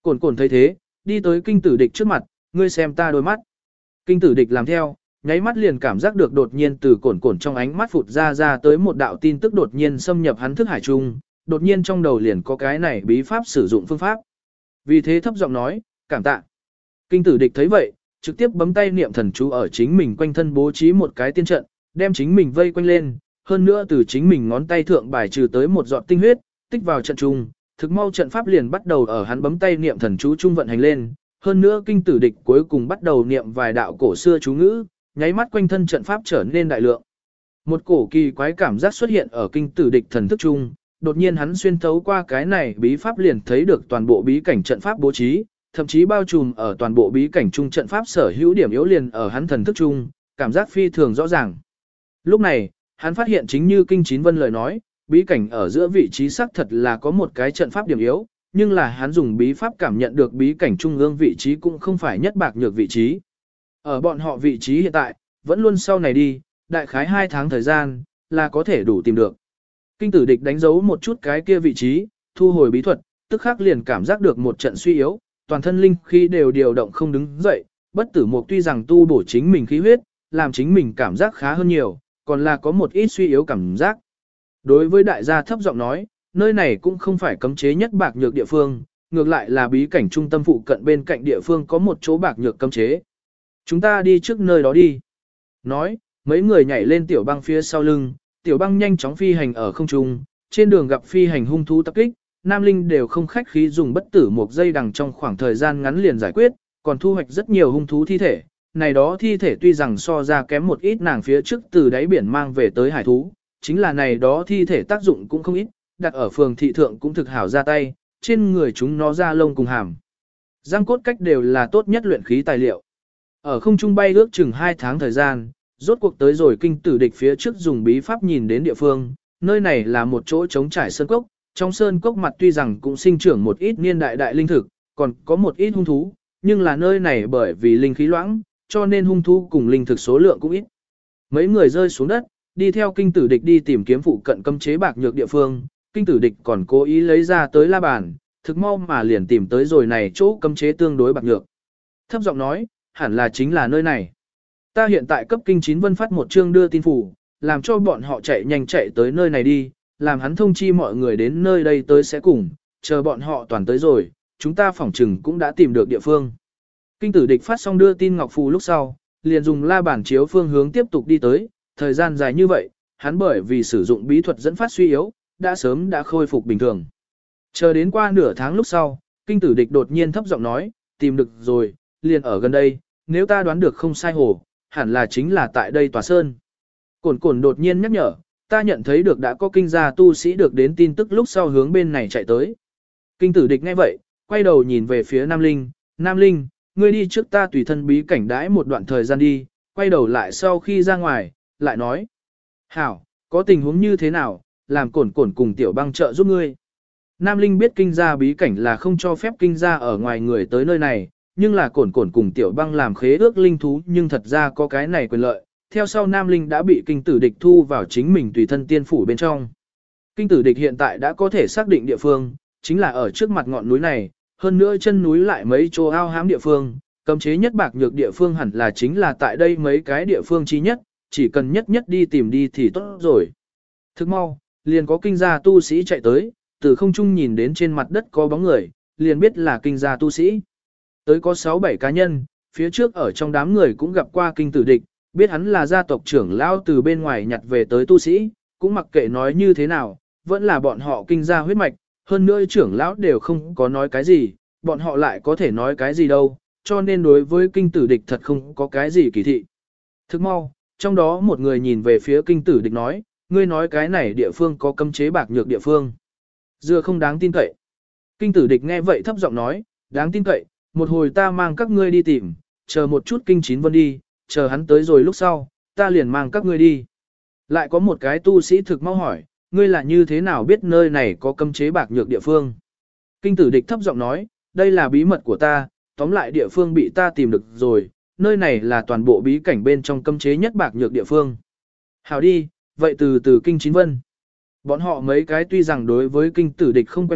A: Cổn cổn thấy thế, đi tới kinh tử địch trước mặt, ngươi xem ta đôi mắt. Kinh tử địch làm theo, nháy mắt liền cảm giác được đột nhiên từ cổn cổn trong ánh mắt phụt ra tới một đạo tin tức đột nhiên xâm nhập hắn thức hải trung, đột nhiên trong đầu liền có cái này bí pháp sử dụng phương pháp. Vì thế thấp giọng nói, cảm tạ. Kinh tử địch thấy vậy, trực tiếp bấm tay niệm thần chú ở chính mình quanh thân bố trí một cái tiên trận, đem chính mình vây quanh lên, hơn nữa từ chính mình ngón tay thượng bài trừ tới một giọt tinh huyết, tích vào trận trung, thực mau trận pháp liền bắt đầu ở hắn bấm tay niệm thần chú trung vận hành lên, hơn nữa kinh tử địch cuối cùng bắt đầu niệm vài đạo cổ xưa chú ngữ, nháy mắt quanh thân trận pháp trở nên đại lượng. Một cổ kỳ quái cảm giác xuất hiện ở kinh tử địch thần thức trung, đột nhiên hắn xuyên thấu qua cái này bí pháp liền thấy được toàn bộ bí cảnh trận pháp bố trí, thậm chí bao trùm ở toàn bộ bí cảnh trung trận pháp sở hữu điểm yếu liền ở hắn thần thức trung, cảm giác phi thường rõ ràng. Lúc này, hắn phát hiện chính như Kinh Chín Vân lời nói, bí cảnh ở giữa vị trí xác thật là có một cái trận pháp điểm yếu, nhưng là hắn dùng bí pháp cảm nhận được bí cảnh trung ương vị trí cũng không phải nhất bạc nhược vị trí. Ở bọn họ vị trí hiện tại, vẫn luôn sau này đi, đại khái 2 tháng thời gian, là có thể đủ tìm được. Kinh tử địch đánh dấu một chút cái kia vị trí, thu hồi bí thuật, tức khắc liền cảm giác được một trận suy yếu, toàn thân linh khí đều điều động không đứng dậy, bất tử mục tuy rằng tu bổ chính mình khí huyết, làm chính mình cảm giác khá hơn nhiều, còn là có một ít suy yếu cảm giác. Đối với đại gia thấp giọng nói, nơi này cũng không phải cấm chế nhất bạc nhược địa phương, ngược lại là bí cảnh trung tâm phụ cận bên cạnh địa phương có một chỗ bạc nhược cấm chế. Chúng ta đi trước nơi đó đi. Nói, mấy người nhảy lên tiểu băng phía sau lưng, tiểu băng nhanh chóng phi hành ở không trung, trên đường gặp phi hành hung thú tập kích, Nam Linh đều không khách khí dùng bất tử một dây đằng trong khoảng thời gian ngắn liền giải quyết, còn thu hoạch rất nhiều hung thú thi thể. Này đó thi thể tuy rằng so ra kém một ít nàng phía trước từ đáy biển mang về tới hải thú, chính là này đó thi thể tác dụng cũng không ít, đặt ở phường thị thượng cũng thực hảo ra tay, trên người chúng nó da lông cùng hàm. Răng cốt cách đều là tốt nhất luyện khí tài liệu. Ở không trung bay ước chừng 2 tháng thời gian, rốt cuộc tới rồi kinh tử địch phía trước dùng bí pháp nhìn đến địa phương, nơi này là một chỗ trống trải sơn cốc, trong sơn cốc mặt tuy rằng cũng sinh trưởng một ít niên đại đại linh thực, còn có một ít hung thú, nhưng là nơi này bởi vì linh khí loãng, cho nên hung thú cùng linh thực số lượng cũng ít. Mấy người rơi xuống đất, đi theo kinh tử địch đi tìm kiếm phụ cận cấm chế bạc nhược địa phương, kinh tử địch còn cố ý lấy ra tới la bàn, thực mau mà liền tìm tới rồi này chỗ cấm chế tương đối bạc nhược. Thấp giọng nói, hẳn là chính là nơi này. Ta hiện tại cấp Kinh Chín Vân phát một chương đưa tin phủ, làm cho bọn họ chạy nhanh chạy tới nơi này đi, làm hắn thông chi mọi người đến nơi đây tới sẽ cùng, chờ bọn họ toàn tới rồi, chúng ta phỏng chừng cũng đã tìm được địa phương. Kinh tử địch phát xong đưa tin ngọc phù lúc sau, liền dùng la bàn chiếu phương hướng tiếp tục đi tới, thời gian dài như vậy, hắn bởi vì sử dụng bí thuật dẫn phát suy yếu, đã sớm đã khôi phục bình thường. Chờ đến qua nửa tháng lúc sau, kinh tử địch đột nhiên thấp giọng nói, tìm được rồi, liền ở gần đây, nếu ta đoán được không sai hồ, hẳn là chính là tại đây tòa sơn. Cổn cổn đột nhiên nhắc nhở, ta nhận thấy được đã có kinh gia tu sĩ được đến tin tức lúc sau hướng bên này chạy tới. Kinh tử địch nghe vậy, quay đầu nhìn về phía Nam Linh, Nam Linh, ngươi đi trước ta tùy thân bí cảnh đãi một đoạn thời gian đi, quay đầu lại sau khi ra ngoài, lại nói. Hảo, có tình huống như thế nào, làm cổn cổn cùng tiểu băng trợ giúp ngươi. Nam Linh biết kinh gia bí cảnh là không cho phép kinh gia ở ngoài người tới nơi này, nhưng là cổn cổn cùng tiểu băng làm khế ước linh thú nhưng thật ra có cái này quyền lợi. Theo sau Nam Linh đã bị kinh tử địch thu vào chính mình tùy thân tiên phủ bên trong. Kinh tử địch hiện tại đã có thể xác định địa phương, chính là ở trước mặt ngọn núi này, hơn nữa chân núi lại mấy chỗ ao hám địa phương, cấm chế nhất bạc nhược địa phương hẳn là chính là tại đây mấy cái địa phương chi nhất, chỉ cần nhất nhất đi tìm đi thì tốt rồi. Thức mau, liền có kinh gia tu sĩ chạy tới, từ không trung nhìn đến trên mặt đất có bóng người, liền biết là kinh gia tu sĩ. Tới có 6-7 cá nhân, phía trước ở trong đám người cũng gặp qua kinh tử địch, biết hắn là gia tộc trưởng lão từ bên ngoài nhặt về tới tu sĩ, cũng mặc kệ nói như thế nào, vẫn là bọn họ kinh gia huyết mạch, hơn nữa trưởng lão đều không có nói cái gì, bọn họ lại có thể nói cái gì đâu, cho nên đối với kinh tử địch thật không có cái gì kỳ thị. Thức mau, trong đó một người nhìn về phía kinh tử địch nói, ngươi nói cái này địa phương có cấm chế bạc nhược địa phương. Dưa không đáng tin cậy. Kinh tử địch nghe vậy thấp giọng nói, đáng tin cậy, một hồi ta mang các ngươi đi tìm, chờ một chút Kinh Chín Vân đi, chờ hắn tới rồi lúc sau, ta liền mang các ngươi đi. Lại có một cái tu sĩ thực mau hỏi, ngươi là như thế nào biết nơi này có cấm chế bạc nhược địa phương? Kinh tử địch thấp giọng nói, đây là bí mật của ta, tóm lại địa phương bị ta tìm được rồi, nơi này là toàn bộ bí cảnh bên trong cấm chế nhất bạc nhược địa phương. Hảo đi, vậy từ Kinh Chín Vân. Bọn họ mấy cái tuy rằng đối với kinh tử địch không quen thuộc,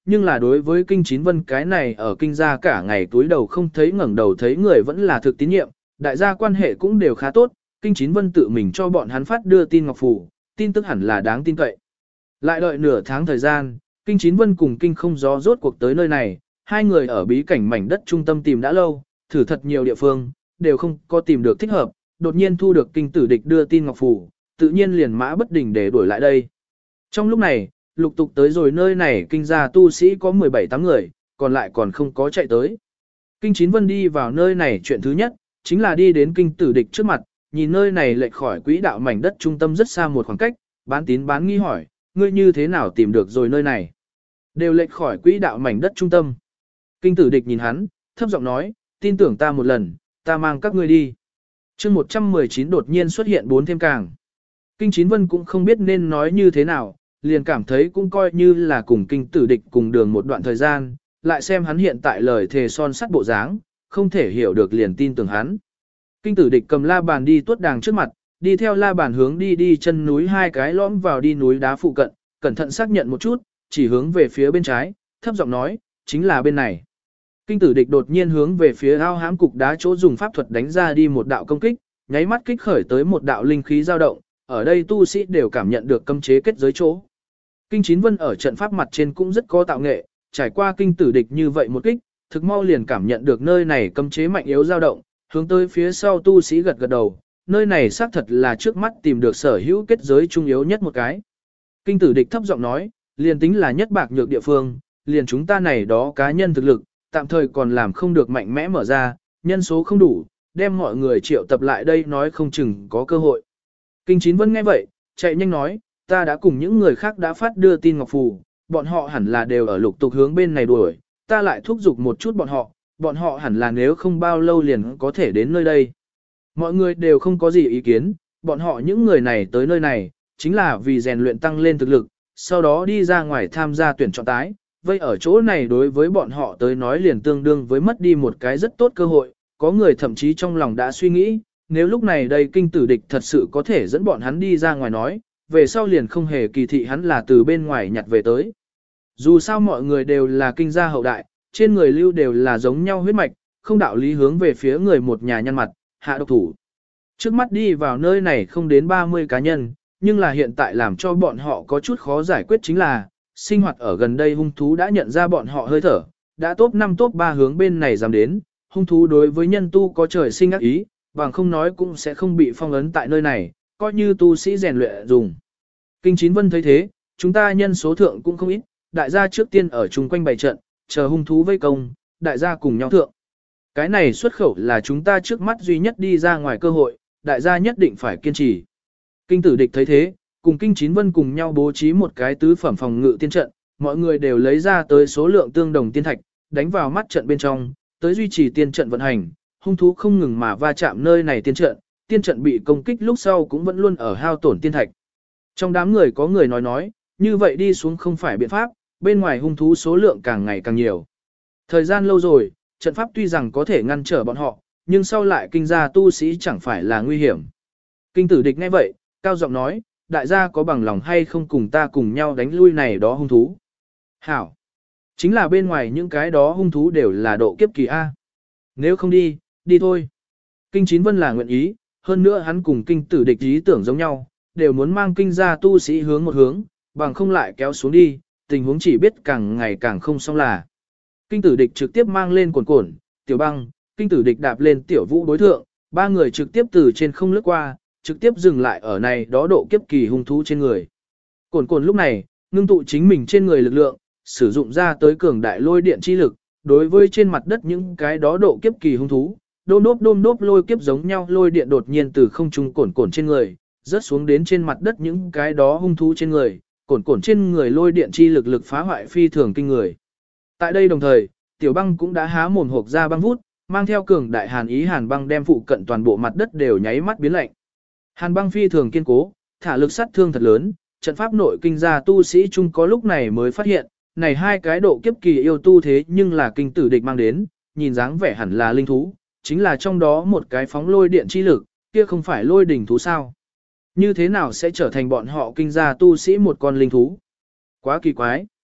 A: nhưng là đối với kinh chín vân cái này ở kinh gia cả ngày túi đầu không thấy ngẩng đầu thấy người vẫn là thực tín nhiệm, đại gia quan hệ cũng đều khá tốt, kinh chín vân tự mình cho bọn hắn phát đưa tin ngọc phù, tin tức hẳn là đáng tin cậy. Lại đợi nửa tháng thời gian, kinh chín vân cùng kinh không gió rốt cuộc tới nơi này, hai người ở bí cảnh mảnh đất trung tâm tìm đã lâu, thử thật nhiều địa phương, đều không có tìm được thích hợp, đột nhiên thu được kinh tử địch đưa tin ngọc phù, tự nhiên liền mã bất đình để đuổi lại đây. Trong lúc này, lục tục tới rồi nơi này kinh gia tu sĩ có 17-8 người, còn lại còn không có chạy tới. Kinh chín vân đi vào nơi này chuyện thứ nhất, chính là đi đến kinh tử địch trước mặt, nhìn nơi này lệch khỏi quỹ đạo mảnh đất trung tâm rất xa một khoảng cách, bán tín bán nghi hỏi, ngươi như thế nào tìm được rồi nơi này? Đều lệch khỏi quỹ đạo mảnh đất trung tâm. Kinh tử địch nhìn hắn, thấp giọng nói, tin tưởng ta một lần, ta mang các ngươi đi. chương 119 đột nhiên xuất hiện 4 thêm càng. Kinh chín vân cũng không biết nên nói như thế nào, liền cảm thấy cũng coi như là cùng kinh tử địch cùng đường một đoạn thời gian, lại xem hắn hiện tại lời thề son sắt bộ dáng, không thể hiểu được liền tin tưởng hắn. Kinh tử địch cầm la bàn đi tuốt đàng trước mặt, đi theo la bàn hướng đi chân núi hai cái lõm vào đi núi đá phụ cận, cẩn thận xác nhận một chút, chỉ hướng về phía bên trái, thấp giọng nói, chính là bên này. Kinh tử địch đột nhiên hướng về phía ao hám cục đá chỗ dùng pháp thuật đánh ra đi một đạo công kích, nháy mắt kích khởi tới một đạo linh khí dao động, ở đây tu sĩ đều cảm nhận được cấm chế kết giới chỗ. Kinh chín vân ở trận pháp mặt trên cũng rất có tạo nghệ, trải qua kinh tử địch như vậy một kích, thực mau liền cảm nhận được nơi này cấm chế mạnh yếu dao động, hướng tới phía sau tu sĩ gật gật đầu, nơi này xác thật là trước mắt tìm được sở hữu kết giới trung yếu nhất một cái. Kinh tử địch thấp giọng nói, liền tính là nhất bạc nhược địa phương, liền chúng ta này đó cá nhân thực lực, tạm thời còn làm không được mạnh mẽ mở ra, nhân số không đủ, đem mọi người triệu tập lại đây nói không chừng có cơ hội. Kinh chín vân nghe vậy, chạy nhanh nói, ta đã cùng những người khác đã phát đưa tin ngọc phù, bọn họ hẳn là đều ở lục tục hướng bên này đuổi, ta lại thúc giục một chút bọn họ hẳn là nếu không bao lâu liền có thể đến nơi đây. Mọi người đều không có gì ý kiến, bọn họ những người này tới nơi này, chính là vì rèn luyện tăng lên thực lực, sau đó đi ra ngoài tham gia tuyển chọn tái, vây ở chỗ này đối với bọn họ tới nói liền tương đương với mất đi một cái rất tốt cơ hội, có người thậm chí trong lòng đã suy nghĩ, nếu lúc này đây kinh tử địch thật sự có thể dẫn bọn hắn đi ra ngoài nói, về sau liền không hề kỳ thị hắn là từ bên ngoài nhặt về tới. Dù sao mọi người đều là kinh gia hậu đại, trên người lưu đều là giống nhau huyết mạch, không đạo lý hướng về phía người một nhà nhăn mặt, hạ độc thủ. Trước mắt đi vào nơi này không đến 30 cá nhân, nhưng là hiện tại làm cho bọn họ có chút khó giải quyết chính là, sinh hoạt ở gần đây hung thú đã nhận ra bọn họ hơi thở, đã top 5 top 3 hướng bên này dám đến, hung thú đối với nhân tu có trời sinh ác ý, bằng không nói cũng sẽ không bị phong ấn tại nơi này, coi như tu sĩ rèn luyện dùng. Kinh chín vân thấy thế, chúng ta nhân số thượng cũng không ít, đại gia trước tiên ở chung quanh bày trận, chờ hung thú vây công, đại gia cùng nhau thượng. Cái này xuất khẩu là chúng ta trước mắt duy nhất đi ra ngoài cơ hội, đại gia nhất định phải kiên trì. Kinh tử địch thấy thế, cùng kinh chín vân cùng nhau bố trí một cái tứ phẩm phòng ngự tiên trận, mọi người đều lấy ra tới số lượng tương đồng tiên thạch, đánh vào mắt trận bên trong, tới duy trì tiên trận vận hành, hung thú không ngừng mà va chạm nơi này tiên trận bị công kích lúc sau cũng vẫn luôn ở hao tổn tiên thạch. Trong đám người có người nói, như vậy đi xuống không phải biện pháp, bên ngoài hung thú số lượng càng ngày càng nhiều. Thời gian lâu rồi, trận pháp tuy rằng có thể ngăn trở bọn họ, nhưng sau lại kinh gia tu sĩ chẳng phải là nguy hiểm. Kinh tử địch nghe vậy, cao giọng nói, đại gia có bằng lòng hay không cùng ta cùng nhau đánh lui này đó hung thú. Hảo! Chính là bên ngoài những cái đó hung thú đều là độ kiếp kỳ A. Nếu không đi, đi thôi. Kinh chín vân là nguyện ý, hơn nữa hắn cùng kinh tử địch ý tưởng giống nhau, đều muốn mang kinh gia tu sĩ hướng một hướng, bằng không lại kéo xuống đi, tình huống chỉ biết càng ngày càng không xong là. Kinh tử địch trực tiếp mang lên cồn, tiểu băng, kinh tử địch đạp lên tiểu vũ đối thượng, ba người trực tiếp từ trên không lướt qua, trực tiếp dừng lại ở này đó độ kiếp kỳ hung thú trên người. Cồn lúc này, ngưng tụ chính mình trên người lực lượng, sử dụng ra tới cường đại lôi điện chi lực, đối với trên mặt đất những cái đó độ kiếp kỳ hung thú, đôm đốp lôi kiếp giống nhau lôi điện đột nhiên từ không trung cồn trên người, rớt xuống đến trên mặt đất những cái đó hung thú trên người, cồn trên người lôi điện chi lực lực phá hoại phi thường kinh người. Tại đây đồng thời, tiểu băng cũng đã há mồm hộc ra băng vút, mang theo cường đại hàn ý hàn băng đem phụ cận toàn bộ mặt đất đều nháy mắt biến lạnh. Hàn băng phi thường kiên cố, thả lực sát thương thật lớn, trận pháp nội kinh gia tu sĩ chung có lúc này mới phát hiện, này hai cái độ kiếp kỳ yêu tu thế nhưng là kinh tử địch mang đến, nhìn dáng vẻ hẳn là linh thú, chính là trong đó một cái phóng lôi điện chi lực, kia không phải lôi đỉnh thú sao. Như thế nào sẽ trở thành bọn họ kinh gia tu sĩ một con linh thú? Quá kỳ quái.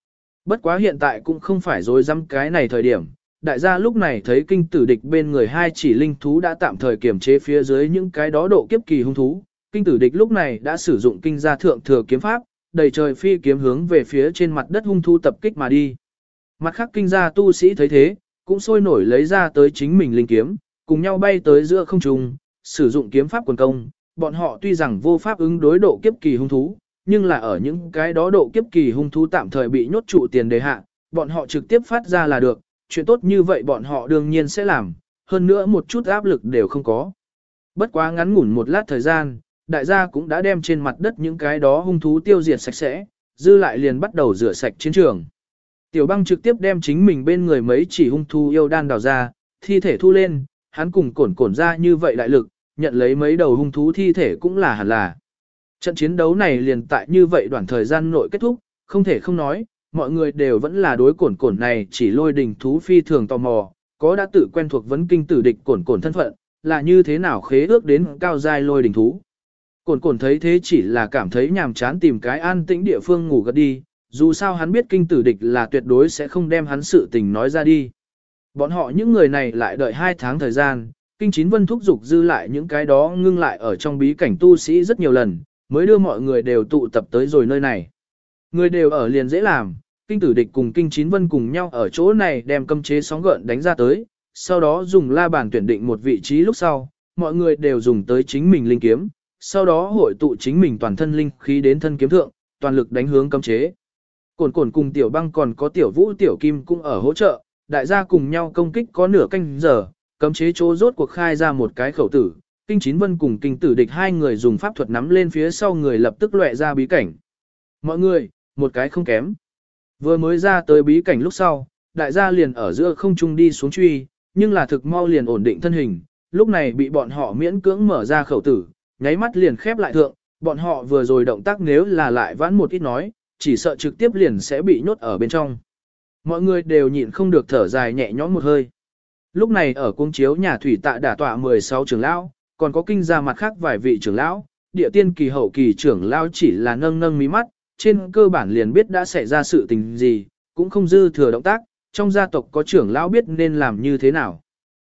A: Bất quá hiện tại cũng không phải dối dăm cái này thời điểm, đại gia lúc này thấy kinh tử địch bên người hai chỉ linh thú đã tạm thời kiểm chế phía dưới những cái đó độ kiếp kỳ hung thú. Kinh tử địch lúc này đã sử dụng kinh gia thượng thừa kiếm pháp, đầy trời phi kiếm hướng về phía trên mặt đất hung thú tập kích mà đi. Mặt khác kinh gia tu sĩ thấy thế, cũng sôi nổi lấy ra tới chính mình linh kiếm, cùng nhau bay tới giữa không trung, sử dụng kiếm pháp quần công. Bọn họ tuy rằng vô pháp ứng đối độ kiếp kỳ hung thú, nhưng là ở những cái đó độ kiếp kỳ hung thú tạm thời bị nhốt trụ tiền đề hạ, bọn họ trực tiếp phát ra là được, chuyện tốt như vậy bọn họ đương nhiên sẽ làm, hơn nữa một chút áp lực đều không có. Bất quá ngắn ngủn một lát thời gian, đại gia cũng đã đem trên mặt đất những cái đó hung thú tiêu diệt sạch sẽ, dư lại liền bắt đầu rửa sạch chiến trường. Tiểu băng trực tiếp đem chính mình bên người mấy chỉ hung thú yêu đan đào ra, thi thể thu lên, hắn cùng cổn cổn ra như vậy đại lực, nhận lấy mấy đầu hung thú thi thể cũng là hẳn là. Trận chiến đấu này liền tại như vậy đoạn thời gian nội kết thúc, không thể không nói, mọi người đều vẫn là đối cổn cổn này chỉ lôi đình thú phi thường tò mò, có đã tự quen thuộc vấn kinh tử địch cổn cổn thân phận, là như thế nào khế ước đến cao giai lôi đình thú. Cổn cổn thấy thế chỉ là cảm thấy nhàm chán tìm cái an tĩnh địa phương ngủ gật đi, dù sao hắn biết kinh tử địch là tuyệt đối sẽ không đem hắn sự tình nói ra đi. Bọn họ những người này lại đợi 2 tháng thời gian, kinh chín vân thúc dục dư lại những cái đó ngưng lại ở trong bí cảnh tu sĩ rất nhiều lần, mới đưa mọi người đều tụ tập tới rồi nơi này. Người đều ở liền dễ làm, kinh tử địch cùng kinh chín vân cùng nhau ở chỗ này đem cấm chế sóng gợn đánh ra tới, sau đó dùng la bàn tuyển định một vị trí lúc sau, mọi người đều dùng tới chính mình linh kiếm, sau đó hội tụ chính mình toàn thân linh khí đến thân kiếm thượng, toàn lực đánh hướng cấm chế. Cổn cổn cùng tiểu băng còn có tiểu vũ tiểu kim cũng ở hỗ trợ, đại gia cùng nhau công kích có nửa canh giờ, cấm chế chỗ rốt cuộc khai ra một cái khẩu tử, kinh chín vân cùng kinh tử địch hai người dùng pháp thuật nắm lên phía sau người lập tức lóe ra bí cảnh. Mọi người, một cái không kém. Vừa mới ra tới bí cảnh lúc sau, đại gia liền ở giữa không trung đi xuống truy, nhưng là thực mau liền ổn định thân hình, lúc này bị bọn họ miễn cưỡng mở ra khẩu tử, nháy mắt liền khép lại thượng, bọn họ vừa rồi động tác nếu là lại vãn một ít nói, chỉ sợ trực tiếp liền sẽ bị nhốt ở bên trong. Mọi người đều nhịn không được thở dài nhẹ nhõm một hơi. Lúc này ở cung chiếu nhà thủy tạ đả tọa 16 trưởng lão, còn có kinh gia mặt khác vài vị trưởng lão, địa tiên kỳ hậu kỳ trưởng lão chỉ là nâng nâng mí mắt, trên cơ bản liền biết đã xảy ra sự tình gì, cũng không dư thừa động tác, trong gia tộc có trưởng lão biết nên làm như thế nào.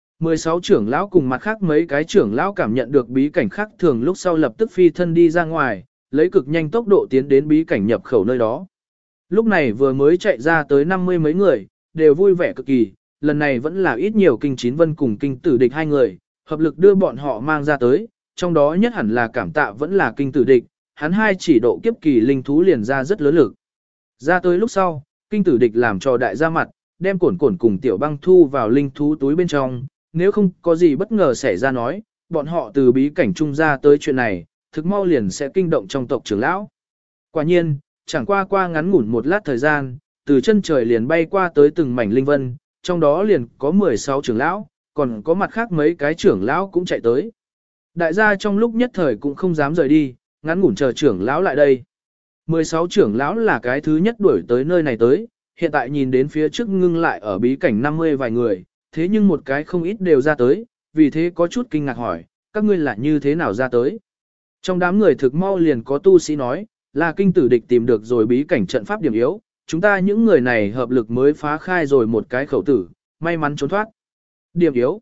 A: 16 trưởng lão cùng mặt khác mấy cái trưởng lão cảm nhận được bí cảnh khác thường lúc sau lập tức phi thân đi ra ngoài, lấy cực nhanh tốc độ tiến đến bí cảnh nhập khẩu nơi đó. Lúc này vừa mới chạy ra tới 50 mấy người, đều vui vẻ cực kỳ, lần này vẫn là ít nhiều kinh chín vân cùng kinh tử địch hai người, hợp lực đưa bọn họ mang ra tới, trong đó nhất hẳn là cảm tạ vẫn là kinh tử địch, hắn hai chỉ độ kiếp kỳ linh thú liền ra rất lớn lực. Ra tới lúc sau, kinh tử địch làm cho đại gia mặt, đem cổn cổn cùng tiểu băng thu vào linh thú túi bên trong, nếu không có gì bất ngờ xảy ra nói, bọn họ từ bí cảnh trung ra tới chuyện này, thực mau liền sẽ kinh động trong tộc trưởng lão. Quả nhiên, chẳng qua ngắn ngủn một lát thời gian, từ chân trời liền bay qua tới từng mảnh linh vân, trong đó liền có 16 trưởng lão, còn có mặt khác mấy cái trưởng lão cũng chạy tới. Đại gia trong lúc nhất thời cũng không dám rời đi, ngắn ngủn chờ trưởng lão lại đây. 16 trưởng lão là cái thứ nhất đuổi tới nơi này tới, hiện tại nhìn đến phía trước ngưng lại ở bí cảnh 50 vài người, thế nhưng một cái không ít đều ra tới, vì thế có chút kinh ngạc hỏi, các ngươi là như thế nào ra tới. Trong đám người thực mau liền có tu sĩ nói, là kinh tử địch tìm được rồi bí cảnh trận pháp điểm yếu, chúng ta những người này hợp lực mới phá khai rồi một cái khẩu tử, may mắn trốn thoát. Điểm yếu.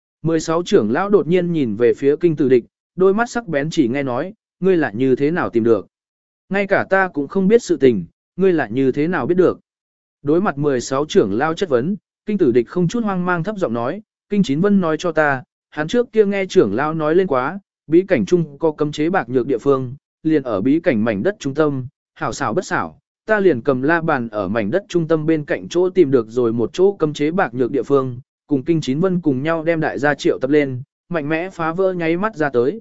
A: 16 trưởng lão đột nhiên nhìn về phía kinh tử địch, đôi mắt sắc bén chỉ nghe nói, ngươi là như thế nào tìm được. Ngay cả ta cũng không biết sự tình, ngươi là như thế nào biết được. Đối mặt 16 trưởng lão chất vấn, kinh tử địch không chút hoang mang thấp giọng nói, kinh chín vân nói cho ta, hắn trước kia nghe trưởng lão nói lên quá, bí cảnh chung có cấm chế bạc nhược địa phương, liền ở bí cảnh mảnh đất trung tâm, hảo xảo bất xảo, ta liền cầm la bàn ở mảnh đất trung tâm bên cạnh chỗ tìm được rồi một chỗ cấm chế bạc nhược địa phương, cùng kinh chín vân cùng nhau đem đại gia triệu tập lên, mạnh mẽ phá vỡ nháy mắt ra tới.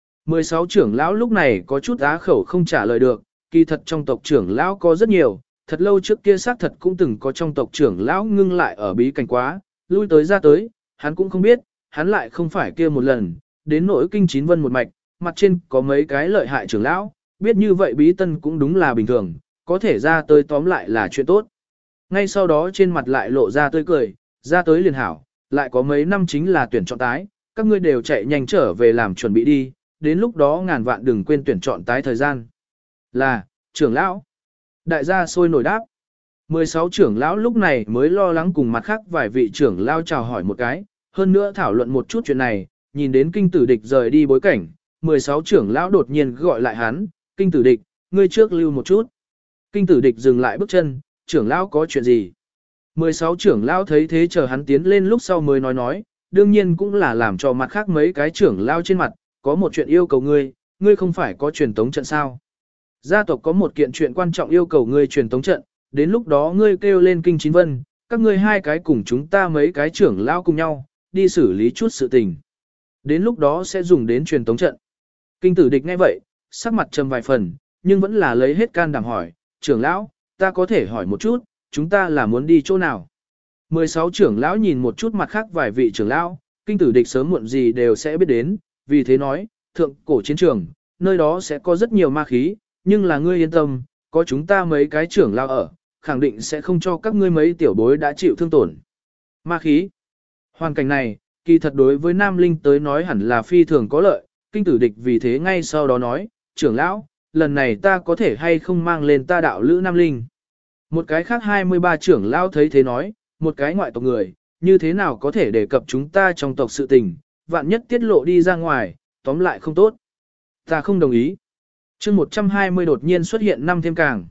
A: 16 trưởng lão lúc này có chút á khẩu không trả lời được, kỳ thật trong tộc trưởng lão có rất nhiều, thật lâu trước kia xác thật cũng từng có trong tộc trưởng lão ngưng lại ở bí cảnh quá, lui tới ra tới, hắn cũng không biết, hắn lại không phải kia một lần, đến nỗi kinh chín vân một mạch, mặt trên có mấy cái lợi hại trưởng lão, biết như vậy bí tân cũng đúng là bình thường, có thể ra tới tóm lại là chuyện tốt. Ngay sau đó trên mặt lại lộ ra tươi cười, ra tới liền hảo, lại có mấy năm chính là tuyển chọn tái, các ngươi đều chạy nhanh trở về làm chuẩn bị đi, đến lúc đó ngàn vạn đừng quên tuyển chọn tái thời gian. Là, trưởng lão. Đại gia sôi nổi đáp. 16 trưởng lão lúc này mới lo lắng cùng mặt khác vài vị trưởng lão chào hỏi một cái, hơn nữa thảo luận một chút chuyện này, nhìn đến kinh tử địch rời đi bối cảnh, 16 trưởng lão đột nhiên gọi lại hắn, kinh tử địch, ngươi trước lưu một chút. Kinh tử địch dừng lại bước chân, trưởng lão có chuyện gì? 16 trưởng lão thấy thế chờ hắn tiến lên lúc sau mới nói, đương nhiên cũng là làm cho mặt khác mấy cái trưởng lão trên mặt, có một chuyện yêu cầu ngươi, ngươi không phải có truyền tống trận sao? Gia tộc có một kiện chuyện quan trọng yêu cầu ngươi truyền tống trận, đến lúc đó ngươi kêu lên kinh chín vân, các ngươi hai cái cùng chúng ta mấy cái trưởng lão cùng nhau, đi xử lý chút sự tình. Đến lúc đó sẽ dùng đến truyền tống trận. Kinh tử địch nghe vậy, sắc mặt trầm vài phần, nhưng vẫn là lấy hết can đảm hỏi, trưởng lão, ta có thể hỏi một chút, chúng ta là muốn đi chỗ nào? 16 trưởng lão nhìn một chút mặt khác vài vị trưởng lão, kinh tử địch sớm muộn gì đều sẽ biết đến, vì thế nói, thượng cổ chiến trường, nơi đó sẽ có rất nhiều ma khí, nhưng là ngươi yên tâm, có chúng ta mấy cái trưởng lão ở, khẳng định sẽ không cho các ngươi mấy tiểu bối đã chịu thương tổn. Ma khí. Hoàn cảnh này, kỳ thật đối với Nam Linh tới nói hẳn là phi thường có lợi, kinh tử địch vì thế ngay sau đó nói, trưởng lão, lần này ta có thể hay không mang lên ta đạo lữ Nam Linh. Một cái khác 23 trưởng lão thấy thế nói, một cái ngoại tộc người, như thế nào có thể đề cập chúng ta trong tộc sự tình, vạn nhất tiết lộ đi ra ngoài, tóm lại không tốt. Ta không đồng ý. Chương 120 đột nhiên xuất hiện năm thêm càng.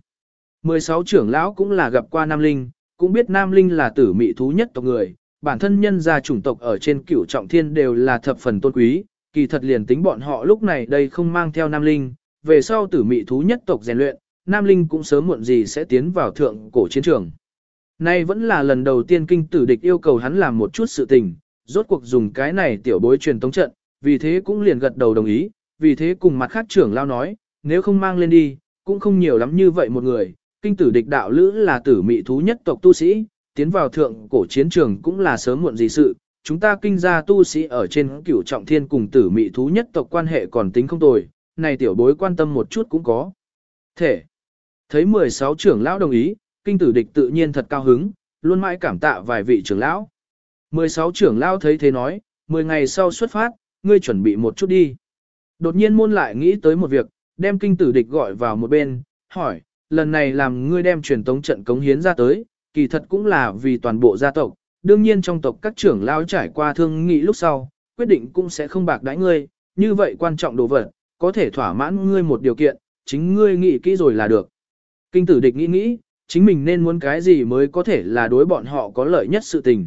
A: 16 trưởng lão cũng là gặp qua Nam Linh, cũng biết Nam Linh là tử mị thú nhất tộc người, bản thân nhân gia chủng tộc ở trên cửu trọng thiên đều là thập phần tôn quý, kỳ thật liền tính bọn họ lúc này đây không mang theo Nam Linh, về sau tử mị thú nhất tộc rèn luyện, Nam Linh cũng sớm muộn gì sẽ tiến vào thượng cổ chiến trường. Nay vẫn là lần đầu tiên kinh tử địch yêu cầu hắn làm một chút sự tình, rốt cuộc dùng cái này tiểu bối truyền tống trận, vì thế cũng liền gật đầu đồng ý, vì thế cùng mặt khác trưởng lao nói, nếu không mang lên đi, cũng không nhiều lắm như vậy một người, kinh tử địch đạo lữ là tử mị thú nhất tộc tu sĩ, tiến vào thượng cổ chiến trường cũng là sớm muộn gì sự, chúng ta kinh gia tu sĩ ở trên cửu trọng thiên cùng tử mị thú nhất tộc quan hệ còn tính không tồi, này tiểu bối quan tâm một chút cũng có. Thể. Thấy 16 trưởng lão đồng ý, kinh tử địch tự nhiên thật cao hứng, luôn mãi cảm tạ vài vị trưởng lão. 16 trưởng lão thấy thế nói, 10 ngày sau xuất phát, ngươi chuẩn bị một chút đi. Đột nhiên môn lại nghĩ tới một việc, đem kinh tử địch gọi vào một bên, hỏi, lần này làm ngươi đem truyền tống trận cống hiến ra tới, kỳ thật cũng là vì toàn bộ gia tộc, đương nhiên trong tộc các trưởng lão trải qua thương nghị lúc sau, quyết định cũng sẽ không bạc đãi ngươi, như vậy quan trọng đồ vật, có thể thỏa mãn ngươi một điều kiện, chính ngươi nghĩ kỹ rồi là được. Kinh tử địch nghĩ, chính mình nên muốn cái gì mới có thể là đối bọn họ có lợi nhất sự tình.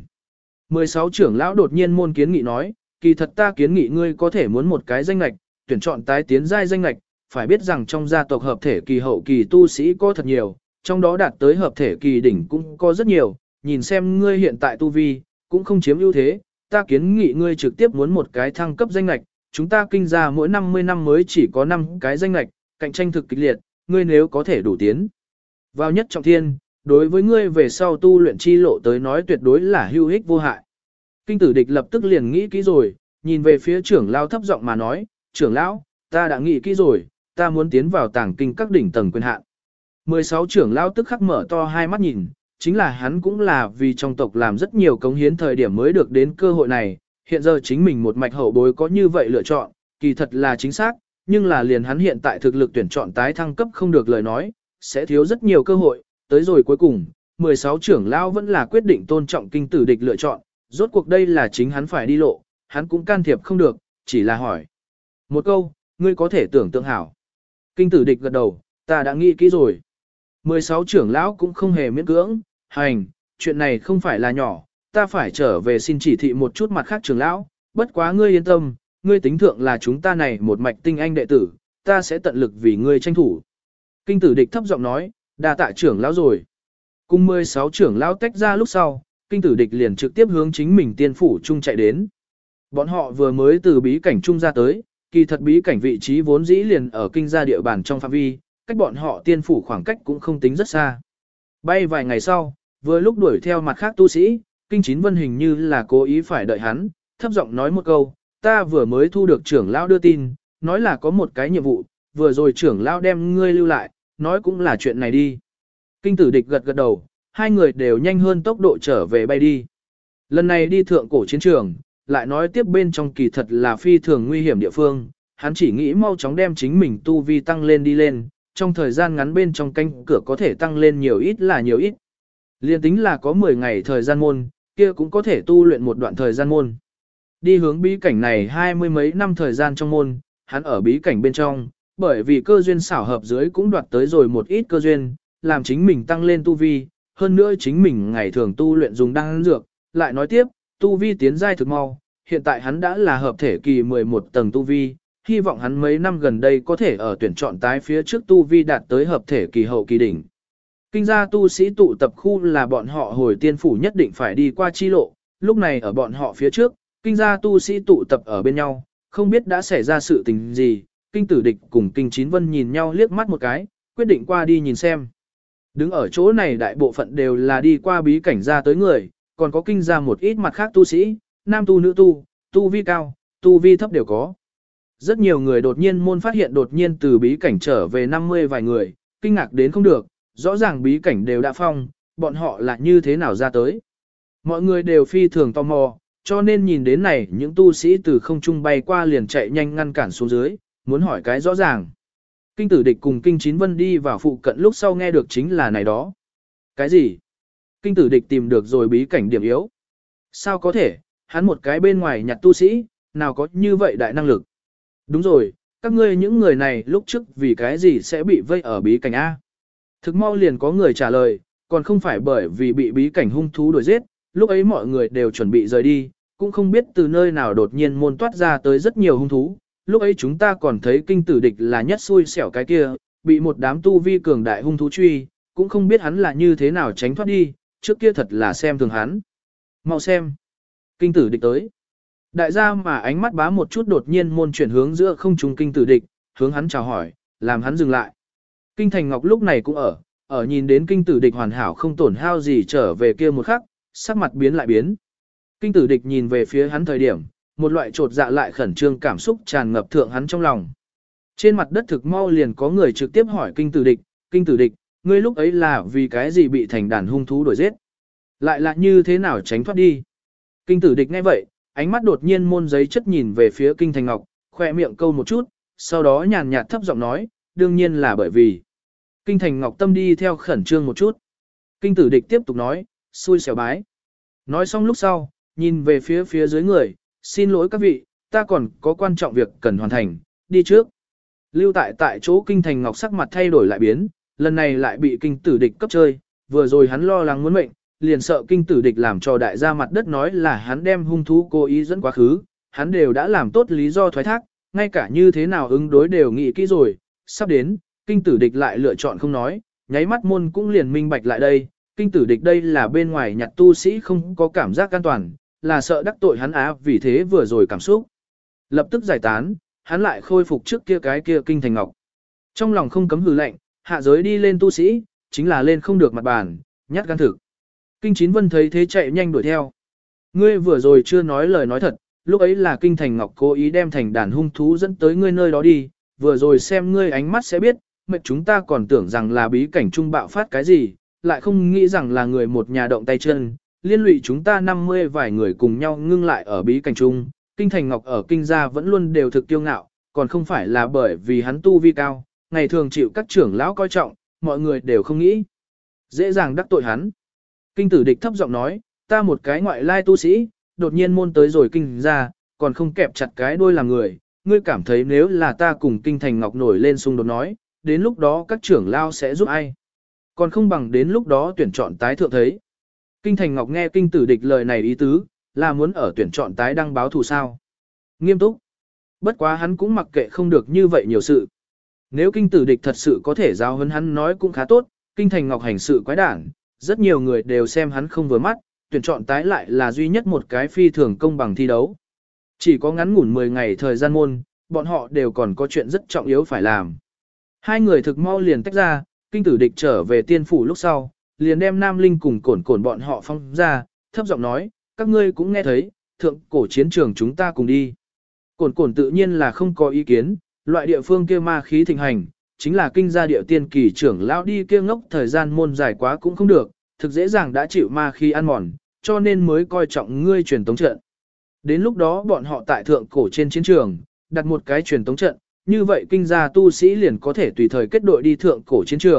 A: 16 trưởng lão đột nhiên môn kiến nghị nói, kỳ thật ta kiến nghị ngươi có thể muốn một cái danh lạch, tuyển chọn tái tiến giai danh lạch, phải biết rằng trong gia tộc hợp thể kỳ hậu kỳ tu sĩ có thật nhiều, trong đó đạt tới hợp thể kỳ đỉnh cũng có rất nhiều, nhìn xem ngươi hiện tại tu vi, cũng không chiếm ưu thế, ta kiến nghị ngươi trực tiếp muốn một cái thăng cấp danh lạch, chúng ta kinh gia mỗi 50 năm mới chỉ có 5 cái danh lạch, cạnh tranh thực kịch liệt, ngươi nếu có thể đủ tiến vào nhất trọng thiên, đối với ngươi về sau tu luyện chi lộ tới nói tuyệt đối là hữu ích vô hại. Kinh tử địch lập tức liền nghĩ kỹ rồi, nhìn về phía trưởng lão thấp giọng mà nói, trưởng lão, ta đã nghĩ kỹ rồi, ta muốn tiến vào tàng kinh các đỉnh tầng quyền hạn. 16 trưởng lão tức khắc mở to hai mắt nhìn, chính là hắn cũng là vì trong tộc làm rất nhiều cống hiến thời điểm mới được đến cơ hội này, hiện giờ chính mình một mạch hậu bối có như vậy lựa chọn, kỳ thật là chính xác, nhưng là liền hắn hiện tại thực lực tuyển chọn tái thăng cấp không được lời nói, sẽ thiếu rất nhiều cơ hội, tới rồi cuối cùng, 16 trưởng lão vẫn là quyết định tôn trọng kinh tử địch lựa chọn, rốt cuộc đây là chính hắn phải đi lộ, hắn cũng can thiệp không được, chỉ là hỏi. Một câu, ngươi có thể tưởng tượng hảo. Kinh tử địch gật đầu, ta đã nghĩ kỹ rồi. 16 trưởng lão cũng không hề miễn cưỡng, hành, chuyện này không phải là nhỏ, ta phải trở về xin chỉ thị một chút mặt khác trưởng lão, bất quá ngươi yên tâm, ngươi tính thượng là chúng ta này một mạch tinh anh đệ tử, ta sẽ tận lực vì ngươi tranh thủ. Kinh tử địch thấp giọng nói, đa tạ trưởng lão rồi. Cùng 16 trưởng lão tách ra lúc sau, kinh tử địch liền trực tiếp hướng chính mình tiên phủ chung chạy đến. Bọn họ vừa mới từ bí cảnh chung ra tới, kỳ thật bí cảnh vị trí vốn dĩ liền ở kinh gia địa bàn trong phạm vi, cách bọn họ tiên phủ khoảng cách cũng không tính rất xa. Bay vài ngày sau, vừa lúc đuổi theo mặt khác tu sĩ, kinh chín vân hình như là cố ý phải đợi hắn, thấp giọng nói một câu, ta vừa mới thu được trưởng lão đưa tin, nói là có một cái nhiệm vụ, vừa rồi trưởng lão đem ngươi lưu lại, nói cũng là chuyện này đi. Kinh tử địch gật gật đầu, hai người đều nhanh hơn tốc độ trở về bay đi. Lần này đi thượng cổ chiến trường, lại nói tiếp bên trong kỳ thật là phi thường nguy hiểm địa phương, hắn chỉ nghĩ mau chóng đem chính mình tu vi tăng lên đi lên, trong thời gian ngắn bên trong canh cửa có thể tăng lên nhiều ít là nhiều ít. Liên tính là có 10 ngày thời gian môn, kia cũng có thể tu luyện một đoạn thời gian môn. Đi hướng bí cảnh này 20 mấy năm thời gian trong môn, hắn ở bí cảnh bên trong, bởi vì cơ duyên xảo hợp dưới cũng đoạt tới rồi một ít cơ duyên, làm chính mình tăng lên tu vi, hơn nữa chính mình ngày thường tu luyện dùng đan dược, lại nói tiếp, tu vi tiến giai thực mau, hiện tại hắn đã là hợp thể kỳ 11 tầng tu vi, hy vọng hắn mấy năm gần đây có thể ở tuyển chọn tái phía trước tu vi đạt tới hợp thể kỳ hậu kỳ đỉnh. Kinh gia tu sĩ tụ tập khu là bọn họ hồi tiên phủ nhất định phải đi qua chi lộ, lúc này ở bọn họ phía trước, kinh gia tu sĩ tụ tập ở bên nhau, không biết đã xảy ra sự tình gì, kinh tử địch cùng kinh chín vân nhìn nhau liếc mắt một cái, quyết định qua đi nhìn xem. Đứng ở chỗ này đại bộ phận đều là đi qua bí cảnh ra tới người, còn có kinh gia một ít mặt khác tu sĩ, nam tu nữ tu, tu vi cao, tu vi thấp đều có. Rất nhiều người đột nhiên môn phát hiện đột nhiên từ bí cảnh trở về 50 vài người, kinh ngạc đến không được, rõ ràng bí cảnh đều đã phong, bọn họ là như thế nào ra tới. Mọi người đều phi thường tò mò, cho nên nhìn đến này những tu sĩ từ không trung bay qua liền chạy nhanh ngăn cản xuống dưới, muốn hỏi cái rõ ràng. Kinh tử địch cùng kinh chín vân đi vào phụ cận lúc sau nghe được chính là này đó. Cái gì? Kinh tử địch tìm được rồi bí cảnh điểm yếu. Sao có thể, hắn một cái bên ngoài nhặt tu sĩ, nào có như vậy đại năng lực. Đúng rồi, các ngươi những người này lúc trước vì cái gì sẽ bị vây ở bí cảnh A. Thực mau liền có người trả lời, còn không phải bởi vì bị bí cảnh hung thú đuổi giết, lúc ấy mọi người đều chuẩn bị rời đi, cũng không biết từ nơi nào đột nhiên môn toát ra tới rất nhiều hung thú. Lúc ấy chúng ta còn thấy kinh tử địch là nhất xui xẻo cái kia, bị một đám tu vi cường đại hung thú truy, cũng không biết hắn là như thế nào tránh thoát đi, trước kia thật là xem thường hắn. Mau xem. Kinh tử địch tới. Đại gia mà ánh mắt bá một chút đột nhiên môn chuyển hướng giữa không trung kinh tử địch, hướng hắn chào hỏi, làm hắn dừng lại. Kinh Thành Ngọc lúc này cũng ở nhìn đến kinh tử địch hoàn hảo không tổn hao gì trở về kia một khắc, sắc mặt biến lại biến. Kinh tử địch nhìn về phía hắn thời điểm, một loại trột dạ lại khẩn trương cảm xúc tràn ngập thượng hắn trong lòng. Trên mặt đất thực mau liền có người trực tiếp hỏi kinh tử địch, ngươi lúc ấy là vì cái gì bị thành đàn hung thú đuổi giết? Lại là như thế nào tránh thoát đi? Kinh tử địch nghe vậy, ánh mắt đột nhiên môn giấy chất nhìn về phía kinh Thành Ngọc, khoe miệng câu một chút, sau đó nhàn nhạt thấp giọng nói, đương nhiên là bởi vì. Kinh Thành Ngọc tâm đi theo khẩn trương một chút. Kinh tử địch tiếp tục nói, xui xẻo bái. Nói xong lúc sau, nhìn về phía dưới người, xin lỗi các vị, ta còn có quan trọng việc cần hoàn thành, đi trước. Lưu tại chỗ Kinh Thành Ngọc sắc mặt thay đổi lại biến, lần này lại bị kinh tử địch cấp chơi, vừa rồi hắn lo lắng muốn mệnh, liền sợ kinh tử địch làm cho đại gia mặt đất nói là hắn đem hung thú cố ý dẫn quá khứ, hắn đều đã làm tốt lý do thoái thác, ngay cả như thế nào ứng đối đều nghĩ kỹ rồi, sắp đến, kinh tử địch lại lựa chọn không nói, nháy mắt môn cũng liền minh bạch lại đây, kinh tử địch đây là bên ngoài nhặt tu sĩ không có cảm giác an toàn, là sợ đắc tội hắn á, vì thế vừa rồi cảm xúc. Lập tức giải tán, hắn lại khôi phục trước kia cái kia kinh Thành Ngọc. Trong lòng không cấm hừ lạnh, hạ giới đi lên tu sĩ, chính là lên không được mặt bàn, nhát gan thực. Kinh Chín Vân thấy thế chạy nhanh đuổi theo. Ngươi vừa rồi chưa nói lời nói thật, lúc ấy là kinh Thành Ngọc cố ý đem thành đàn hung thú dẫn tới ngươi nơi đó đi, vừa rồi xem ngươi ánh mắt sẽ biết, mệt chúng ta còn tưởng rằng là bí cảnh trung bạo phát cái gì, lại không nghĩ rằng là người một nhà động tay chân, liên lụy chúng ta 50 vài người cùng nhau ngưng lại ở bí cảnh trung. Kinh Thành Ngọc ở kinh gia vẫn luôn đều thực kiêu ngạo, còn không phải là bởi vì hắn tu vi cao, ngày thường chịu các trưởng lão coi trọng, mọi người đều không nghĩ. Dễ dàng đắc tội hắn. Kinh tử địch thấp giọng nói, ta một cái ngoại lai tu sĩ, đột nhiên môn tới rồi kinh gia, còn không kẹp chặt cái đuôi làm người, ngươi cảm thấy nếu là ta cùng Kinh Thành Ngọc nổi lên xung đột nói, đến lúc đó các trưởng lão sẽ giúp ai? Còn không bằng đến lúc đó tuyển chọn tái thượng thấy. Kinh Thành Ngọc nghe kinh tử địch lời này ý tứ, là muốn ở tuyển chọn tái đăng báo thù sao. Nghiêm túc. Bất quá hắn cũng mặc kệ không được như vậy nhiều sự. Nếu kinh tử địch thật sự có thể giáo huấn hắn nói cũng khá tốt, Kinh Thành Ngọc hành sự quái đản, rất nhiều người đều xem hắn không vừa mắt, tuyển chọn tái lại là duy nhất một cái phi thường công bằng thi đấu. Chỉ có ngắn ngủn 10 ngày thời gian môn, bọn họ đều còn có chuyện rất trọng yếu phải làm. Hai người thực mau liền tách ra, kinh tử địch trở về tiên phủ lúc sau, liền đem Nam Linh cùng cổn bọn họ phong ra, thấp giọng nói, các ngươi cũng nghe thấy, thượng cổ chiến trường chúng ta cùng đi. Cổn tự nhiên là không có ý kiến, loại địa phương kia ma khí thịnh hành, chính là kinh gia địa tiên kỳ trưởng lão đi kia ngốc thời gian môn dài quá cũng không được, thực dễ dàng đã chịu ma khí ăn mòn, cho nên mới coi trọng ngươi truyền tống trận. Đến lúc đó bọn họ tại thượng cổ trên chiến trường, đặt một cái truyền tống trận, như vậy kinh gia tu sĩ liền có thể tùy thời kết đội đi thượng cổ chiến trường,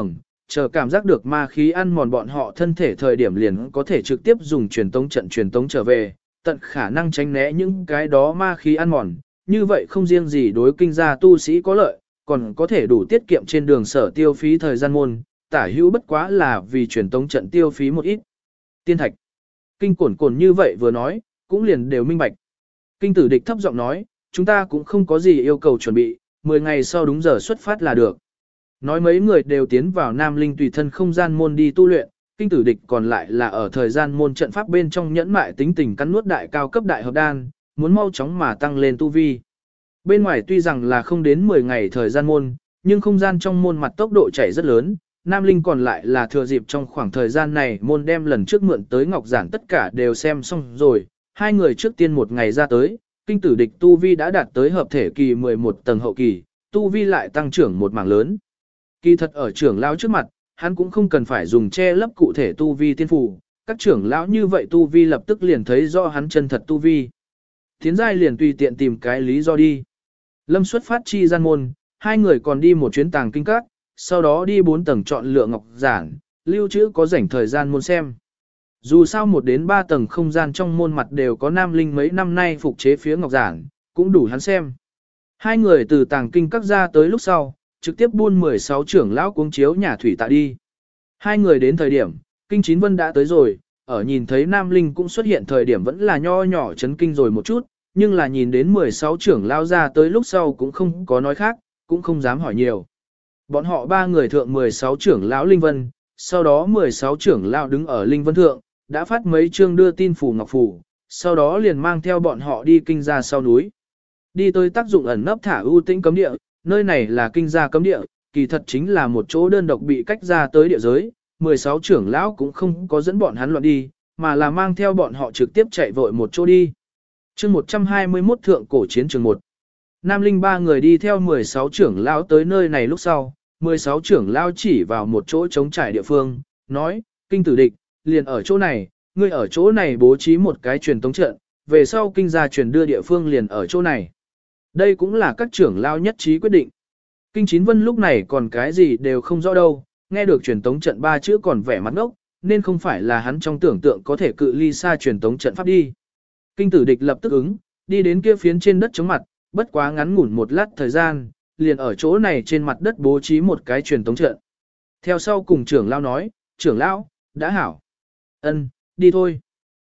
A: chờ cảm giác được ma khí ăn mòn bọn họ thân thể thời điểm liền có thể trực tiếp dùng truyền tống trận truyền tống trở về, tận khả năng tránh né những cái đó ma khí ăn mòn, như vậy không riêng gì đối kinh gia tu sĩ có lợi, còn có thể đủ tiết kiệm trên đường sở tiêu phí thời gian môn, tả hữu bất quá là vì truyền tống trận tiêu phí một ít. Tiên thạch. Kinh cổn cổn như vậy vừa nói, cũng liền đều minh bạch. Kinh tử địch thấp giọng nói, chúng ta cũng không có gì yêu cầu chuẩn bị, 10 ngày sau đúng giờ xuất phát là được. Nói mấy người đều tiến vào Nam Linh tùy thân không gian môn đi tu luyện, kinh tử địch còn lại là ở thời gian môn trận pháp bên trong nhẫn mại tính tình cắn nuốt đại cao cấp đại hợp đan, muốn mau chóng mà tăng lên tu vi. Bên ngoài tuy rằng là không đến 10 ngày thời gian môn, nhưng không gian trong môn mặt tốc độ chảy rất lớn, Nam Linh còn lại là thừa dịp trong khoảng thời gian này môn đem lần trước mượn tới Ngọc Giản tất cả đều xem xong rồi, hai người trước tiên một ngày ra tới, kinh tử địch tu vi đã đạt tới hợp thể kỳ 11 tầng hậu kỳ, tu vi lại tăng trưởng một mảng lớn. Kỳ thật ở trưởng lão trước mặt, hắn cũng không cần phải dùng che lấp cụ thể tu vi tiên phù, các trưởng lão như vậy tu vi lập tức liền thấy rõ hắn chân thật tu vi. Thiến giai liền tùy tiện tìm cái lý do đi. Lâm xuất phát chi gian môn, hai người còn đi một chuyến tàng kinh các, sau đó đi 4 tầng chọn lựa ngọc giản, lưu trữ có rảnh thời gian môn xem. Dù sao 1 đến 3 tầng không gian trong môn mặt đều có Nam Linh mấy năm nay phục chế phía ngọc giản, cũng đủ hắn xem. Hai người từ tàng kinh các ra tới lúc sau, trực tiếp buôn 16 trưởng lão cuống chiếu nhà thủy tạ đi. Hai người đến thời điểm, Kinh Chín Vân đã tới rồi, ở nhìn thấy Nam Linh cũng xuất hiện thời điểm vẫn là nho nhỏ chấn kinh rồi một chút, nhưng là nhìn đến 16 trưởng lão ra tới lúc sau cũng không có nói khác, cũng không dám hỏi nhiều. Bọn họ ba người thượng 16 trưởng lão Linh Vân, sau đó 16 trưởng lão đứng ở Linh Vân thượng, đã phát mấy chương đưa tin phủ ngọc phủ, sau đó liền mang theo bọn họ đi kinh ra sau núi. Đi tới tác dụng ẩn nấp thả ưu tĩnh cấm địa, nơi này là kinh gia cấm địa, kỳ thật chính là một chỗ đơn độc bị cách ra tới địa giới, 16 trưởng lão cũng không có dẫn bọn hắn loạn đi, mà là mang theo bọn họ trực tiếp chạy vội một chỗ đi. Chương 121 thượng cổ chiến trường 1. Nam Linh ba người đi theo 16 trưởng lão tới nơi này lúc sau, 16 trưởng lão chỉ vào một chỗ trống trải địa phương, nói, kinh tử địch, liền ở chỗ này, ngươi ở chỗ này bố trí một cái truyền tống trận, về sau kinh gia truyền đưa địa phương liền ở chỗ này. Đây cũng là các trưởng lão nhất trí quyết định. Kinh Chín Vân lúc này còn cái gì đều không rõ đâu, nghe được truyền tống trận 3 chữ còn vẻ mặt ngốc, nên không phải là hắn trong tưởng tượng có thể cự ly xa truyền tống trận pháp đi. Kinh tử địch lập tức ứng, đi đến kia phiến trên đất chống mặt, bất quá ngắn ngủn một lát thời gian, liền ở chỗ này trên mặt đất bố trí một cái truyền tống trận. Theo sau cùng trưởng lão nói, trưởng lão, đã hảo. Ân, đi thôi.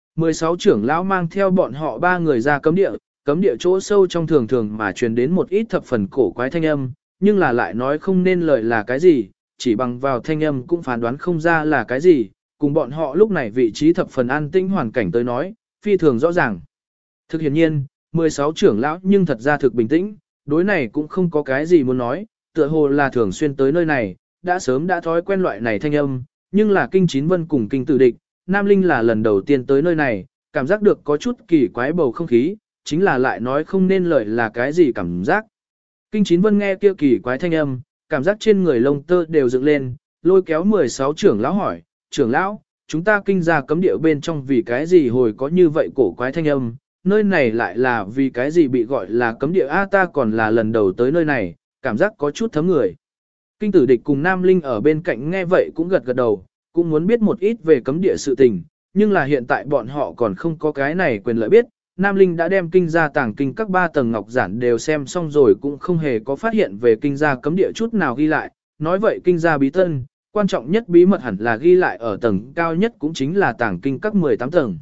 A: 16 trưởng lão mang theo bọn họ ba người ra cấm địa chỗ sâu trong thường thường mà truyền đến một ít thập phần cổ quái thanh âm, nhưng là lại nói không nên lời là cái gì, chỉ bằng vào thanh âm cũng phán đoán không ra là cái gì, cùng bọn họ lúc này vị trí thập phần an tĩnh hoàn cảnh tới nói, phi thường rõ ràng. Thực hiện nhiên, 16 trưởng lão nhưng thật ra thực bình tĩnh, đối này cũng không có cái gì muốn nói, tựa hồ là thường xuyên tới nơi này, đã sớm đã thói quen loại này thanh âm, nhưng là Kinh Chín Vân cùng Kinh Tử Địch, Nam Linh là lần đầu tiên tới nơi này, cảm giác được có chút kỳ quái bầu không khí, chính là lại nói không nên lời là cái gì cảm giác. Kinh Chín Vân nghe kia kỳ quái thanh âm, cảm giác trên người lông tơ đều dựng lên, lôi kéo 16 trưởng lão hỏi, trưởng lão, chúng ta kinh ra cấm địa bên trong vì cái gì hồi có như vậy cổ quái thanh âm, nơi này lại là vì cái gì bị gọi là cấm địa a ta còn là lần đầu tới nơi này, cảm giác có chút thấm người. Kinh Tử Địch cùng Nam Linh ở bên cạnh nghe vậy cũng gật gật đầu, cũng muốn biết một ít về cấm địa sự tình, nhưng là hiện tại bọn họ còn không có cái này quyền lợi biết. Nam Linh đã đem kinh gia tàng kinh các 3 tầng ngọc giản đều xem xong rồi cũng không hề có phát hiện về kinh gia cấm địa chút nào ghi lại. Nói vậy kinh gia bí tân, quan trọng nhất bí mật hẳn là ghi lại ở tầng cao nhất cũng chính là tàng kinh các 18 tầng.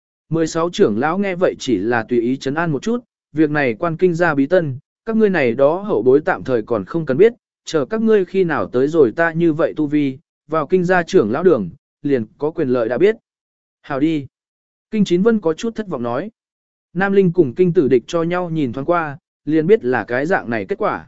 A: 16 trưởng lão nghe vậy chỉ là tùy ý trấn an một chút, việc này quan kinh gia bí tân, các ngươi này đó hậu bối tạm thời còn không cần biết, chờ các ngươi khi nào tới rồi ta như vậy tu vi, vào kinh gia trưởng lão đường, liền có quyền lợi đã biết. Hào đi. Kinh Chín Vân có chút thất vọng nói. Nam Linh cùng Kinh Tử Địch cho nhau nhìn thoáng qua, liền biết là cái dạng này kết quả.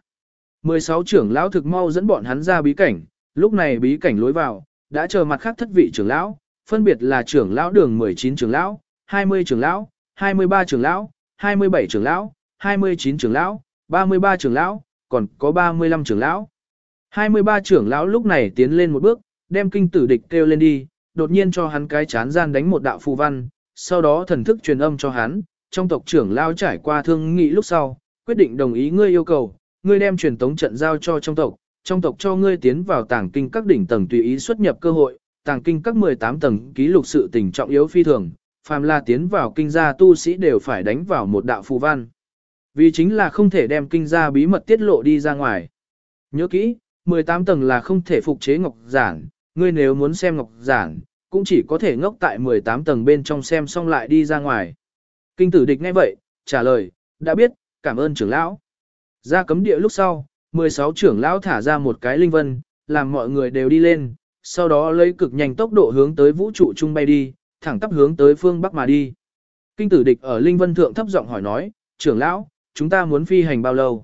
A: 16 trưởng lão thực mau dẫn bọn hắn ra bí cảnh, lúc này bí cảnh lối vào, đã chờ mặt khác thất vị trưởng lão, phân biệt là trưởng lão đường 19 trưởng lão, 20 trưởng lão, 23 trưởng lão, 27 trưởng lão, 29 trưởng lão, 33 trưởng lão, còn có 35 trưởng lão. 23 trưởng lão lúc này tiến lên một bước, đem Kinh Tử Địch kêu lên đi, đột nhiên cho hắn cái chán gian đánh một đạo phù văn, sau đó thần thức truyền âm cho hắn, trong tộc trưởng lão trải qua thương nghị lúc sau, quyết định đồng ý ngươi yêu cầu, ngươi đem truyền tống trận giao cho trong tộc, trong tộc cho ngươi tiến vào tàng kinh các đỉnh tầng tùy ý xuất nhập cơ hội, tàng kinh các 18 tầng ký lục sự tình trọng yếu phi thường, phàm là tiến vào kinh gia tu sĩ đều phải đánh vào một đạo phù văn. Vì chính là không thể đem kinh gia bí mật tiết lộ đi ra ngoài. Nhớ kỹ, 18 tầng là không thể phục chế ngọc giản, ngươi nếu muốn xem ngọc giản, cũng chỉ có thể ngốc tại 18 tầng bên trong xem xong lại đi ra ngoài. Kinh tử địch nghe vậy, trả lời, đã biết, cảm ơn trưởng lão. Ra cấm địa lúc sau, 16 trưởng lão thả ra một cái linh vân, làm mọi người đều đi lên, sau đó lấy cực nhanh tốc độ hướng tới vũ trụ trung bay đi, thẳng tắp hướng tới phương Bắc mà đi. Kinh tử địch ở linh vân thượng thấp giọng hỏi nói, trưởng lão, chúng ta muốn phi hành bao lâu?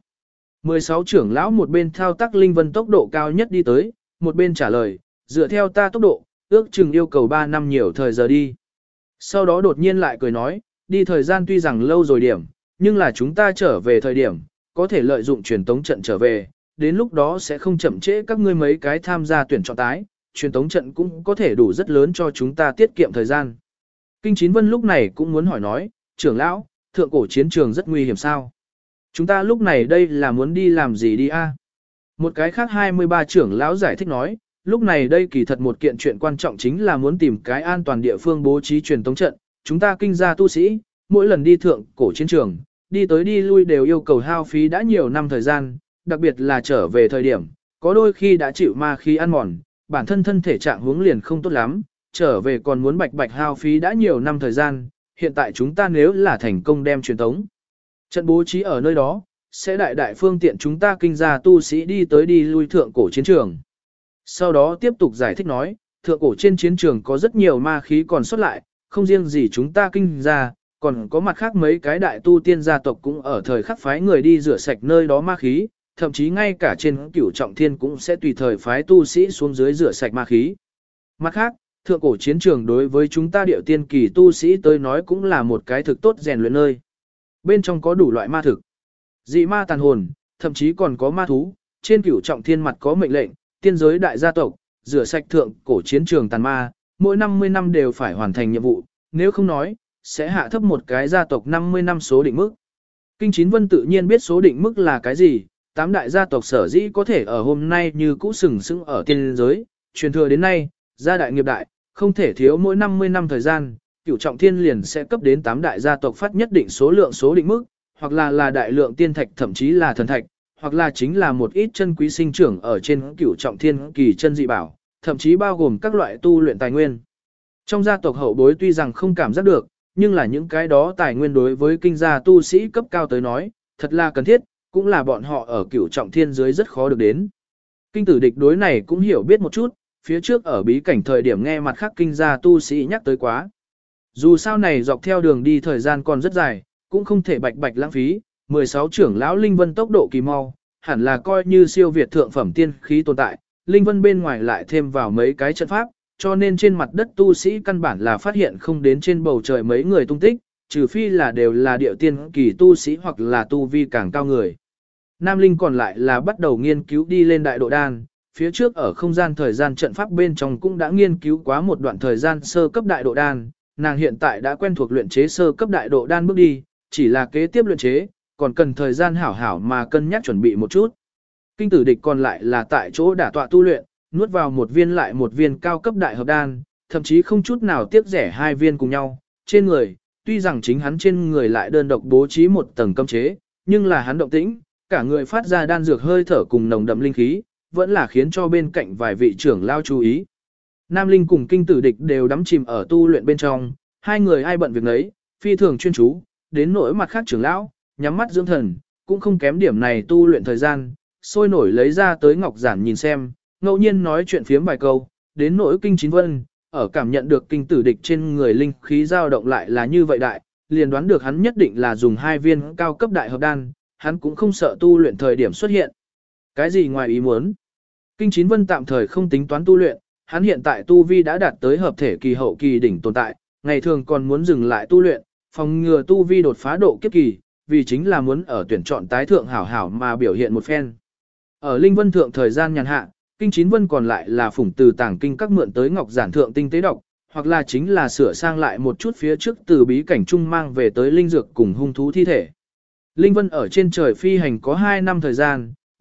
A: 16 trưởng lão một bên thao tác linh vân tốc độ cao nhất đi tới, một bên trả lời, dựa theo ta tốc độ, ước chừng yêu cầu 3 năm nhiều thời giờ đi. Sau đó đột nhiên lại cười nói, đi thời gian tuy rằng lâu rồi điểm, nhưng là chúng ta trở về thời điểm, có thể lợi dụng truyền tống trận trở về, đến lúc đó sẽ không chậm trễ các ngươi mấy cái tham gia tuyển chọn tái, truyền tống trận cũng có thể đủ rất lớn cho chúng ta tiết kiệm thời gian. Kinh Chín Vân lúc này cũng muốn hỏi nói, trưởng lão, thượng cổ chiến trường rất nguy hiểm sao? Chúng ta lúc này đây là muốn đi làm gì đi a? Một cái khác 23 trưởng lão giải thích nói, lúc này đây kỳ thật một kiện chuyện quan trọng chính là muốn tìm cái an toàn địa phương bố trí truyền tống trận, chúng ta kinh gia tu sĩ, mỗi lần đi thượng cổ chiến trường, đi tới đi lui đều yêu cầu hao phí đã nhiều năm thời gian, đặc biệt là trở về thời điểm, có đôi khi đã chịu ma khí ăn mòn, bản thân thân thể trạng huống liền không tốt lắm, trở về còn muốn bạch hao phí đã nhiều năm thời gian, hiện tại chúng ta nếu là thành công đem truyền tống trận bố trí ở nơi đó, sẽ đại phương tiện chúng ta kinh gia tu sĩ đi tới đi lui thượng cổ chiến trường. Sau đó tiếp tục giải thích nói, thượng cổ trên chiến trường có rất nhiều ma khí còn sót lại, không riêng gì chúng ta kinh gia, còn có mặt khác mấy cái đại tu tiên gia tộc cũng ở thời khắc phái người đi rửa sạch nơi đó ma khí, thậm chí ngay cả trên cửu trọng thiên cũng sẽ tùy thời phái tu sĩ xuống dưới rửa sạch ma khí. Mặt khác, thượng cổ chiến trường đối với chúng ta điệu tiên kỳ tu sĩ tới nói cũng là một cái thực tốt rèn luyện nơi. Bên trong có đủ loại ma thực, dị ma tàn hồn, thậm chí còn có ma thú, trên cửu trọng thiên mặt có mệnh lệnh, tiên giới đại gia tộc, rửa sạch thượng cổ chiến trường tàn ma, mỗi 50 năm đều phải hoàn thành nhiệm vụ, nếu không nói, sẽ hạ thấp một cái gia tộc 50 năm số định mức. Kinh Chín Vân tự nhiên biết số định mức là cái gì, 8 đại gia tộc sở dĩ có thể ở hôm nay như cũ sừng sững ở tiên giới, truyền thừa đến nay, gia đại nghiệp đại, không thể thiếu mỗi 50 năm thời gian, cửu trọng thiên liền sẽ cấp đến 8 đại gia tộc phát nhất định số lượng số định mức, hoặc là đại lượng tiên thạch thậm chí là thần thạch, hoặc là chính là một ít chân quý sinh trưởng ở trên cửu trọng thiên kỳ chân dị bảo, thậm chí bao gồm các loại tu luyện tài nguyên. Trong gia tộc hậu bối tuy rằng không cảm giác được, nhưng là những cái đó tài nguyên đối với kinh gia tu sĩ cấp cao tới nói, thật là cần thiết, cũng là bọn họ ở cửu trọng thiên dưới rất khó được đến. Kinh tử địch đối này cũng hiểu biết một chút, phía trước ở bí cảnh thời điểm nghe mặt khác kinh gia tu sĩ nhắc tới quá. Dù sao này dọc theo đường đi thời gian còn rất dài, cũng không thể bạch lãng phí, 16 trưởng lão Linh Vân tốc độ kỳ mau, hẳn là coi như siêu việt thượng phẩm tiên khí tồn tại, Linh Vân bên ngoài lại thêm vào mấy cái trận pháp, cho nên trên mặt đất tu sĩ căn bản là phát hiện không đến trên bầu trời mấy người tung tích, trừ phi là đều là điệu tiên kỳ tu sĩ hoặc là tu vi càng cao người. Nam Linh còn lại là bắt đầu nghiên cứu đi lên đại độ đan, phía trước ở không gian thời gian trận pháp bên trong cũng đã nghiên cứu quá một đoạn thời gian sơ cấp đại độ đan, nàng hiện tại đã quen thuộc luyện chế sơ cấp đại độ đan bước đi, chỉ là kế tiếp luyện chế, còn cần thời gian hảo mà cân nhắc chuẩn bị một chút. Kinh tử địch còn lại là tại chỗ đả tọa tu luyện, nuốt vào một viên lại một viên cao cấp đại hợp đan, thậm chí không chút nào tiếc rẻ hai viên cùng nhau, trên người, tuy rằng chính hắn trên người lại đơn độc bố trí một tầng cấm chế, nhưng là hắn động tĩnh, cả người phát ra đan dược hơi thở cùng nồng đậm linh khí, vẫn là khiến cho bên cạnh vài vị trưởng lao chú ý. Nam Linh cùng kinh tử địch đều đắm chìm ở tu luyện bên trong, hai người ai bận việc nấy, phi thường chuyên chú, đến nỗi mặt khác trưởng lão, nhắm mắt dưỡng thần, cũng không kém điểm này tu luyện thời gian, sôi nổi lấy ra tới ngọc giản nhìn xem, ngẫu nhiên nói chuyện phiếm vài câu, đến nỗi kinh Chín Vân, ở cảm nhận được kinh tử địch trên người linh khí dao động lại là như vậy đại, liền đoán được hắn nhất định là dùng hai viên cao cấp đại hợp đan, hắn cũng không sợ tu luyện thời điểm xuất hiện. Cái gì ngoài ý muốn? Kinh Chín Vân tạm thời không tính toán tu luyện, hắn hiện tại tu vi đã đạt tới hợp thể kỳ hậu kỳ đỉnh tồn tại, ngày thường còn muốn dừng lại tu luyện, phòng ngừa tu vi đột phá độ kiếp kỳ, vì chính là muốn ở tuyển chọn tái thượng hảo mà biểu hiện một phen. Ở Linh Vân thượng thời gian nhàn hạ, Kinh Chín Vân còn lại là phủng từ tàng kinh các mượn tới ngọc giản thượng tinh tế đọc, hoặc là chính là sửa sang lại một chút phía trước từ bí cảnh trung mang về tới linh dược cùng hung thú thi thể. Linh Vân ở trên trời phi hành có 2 năm thời gian,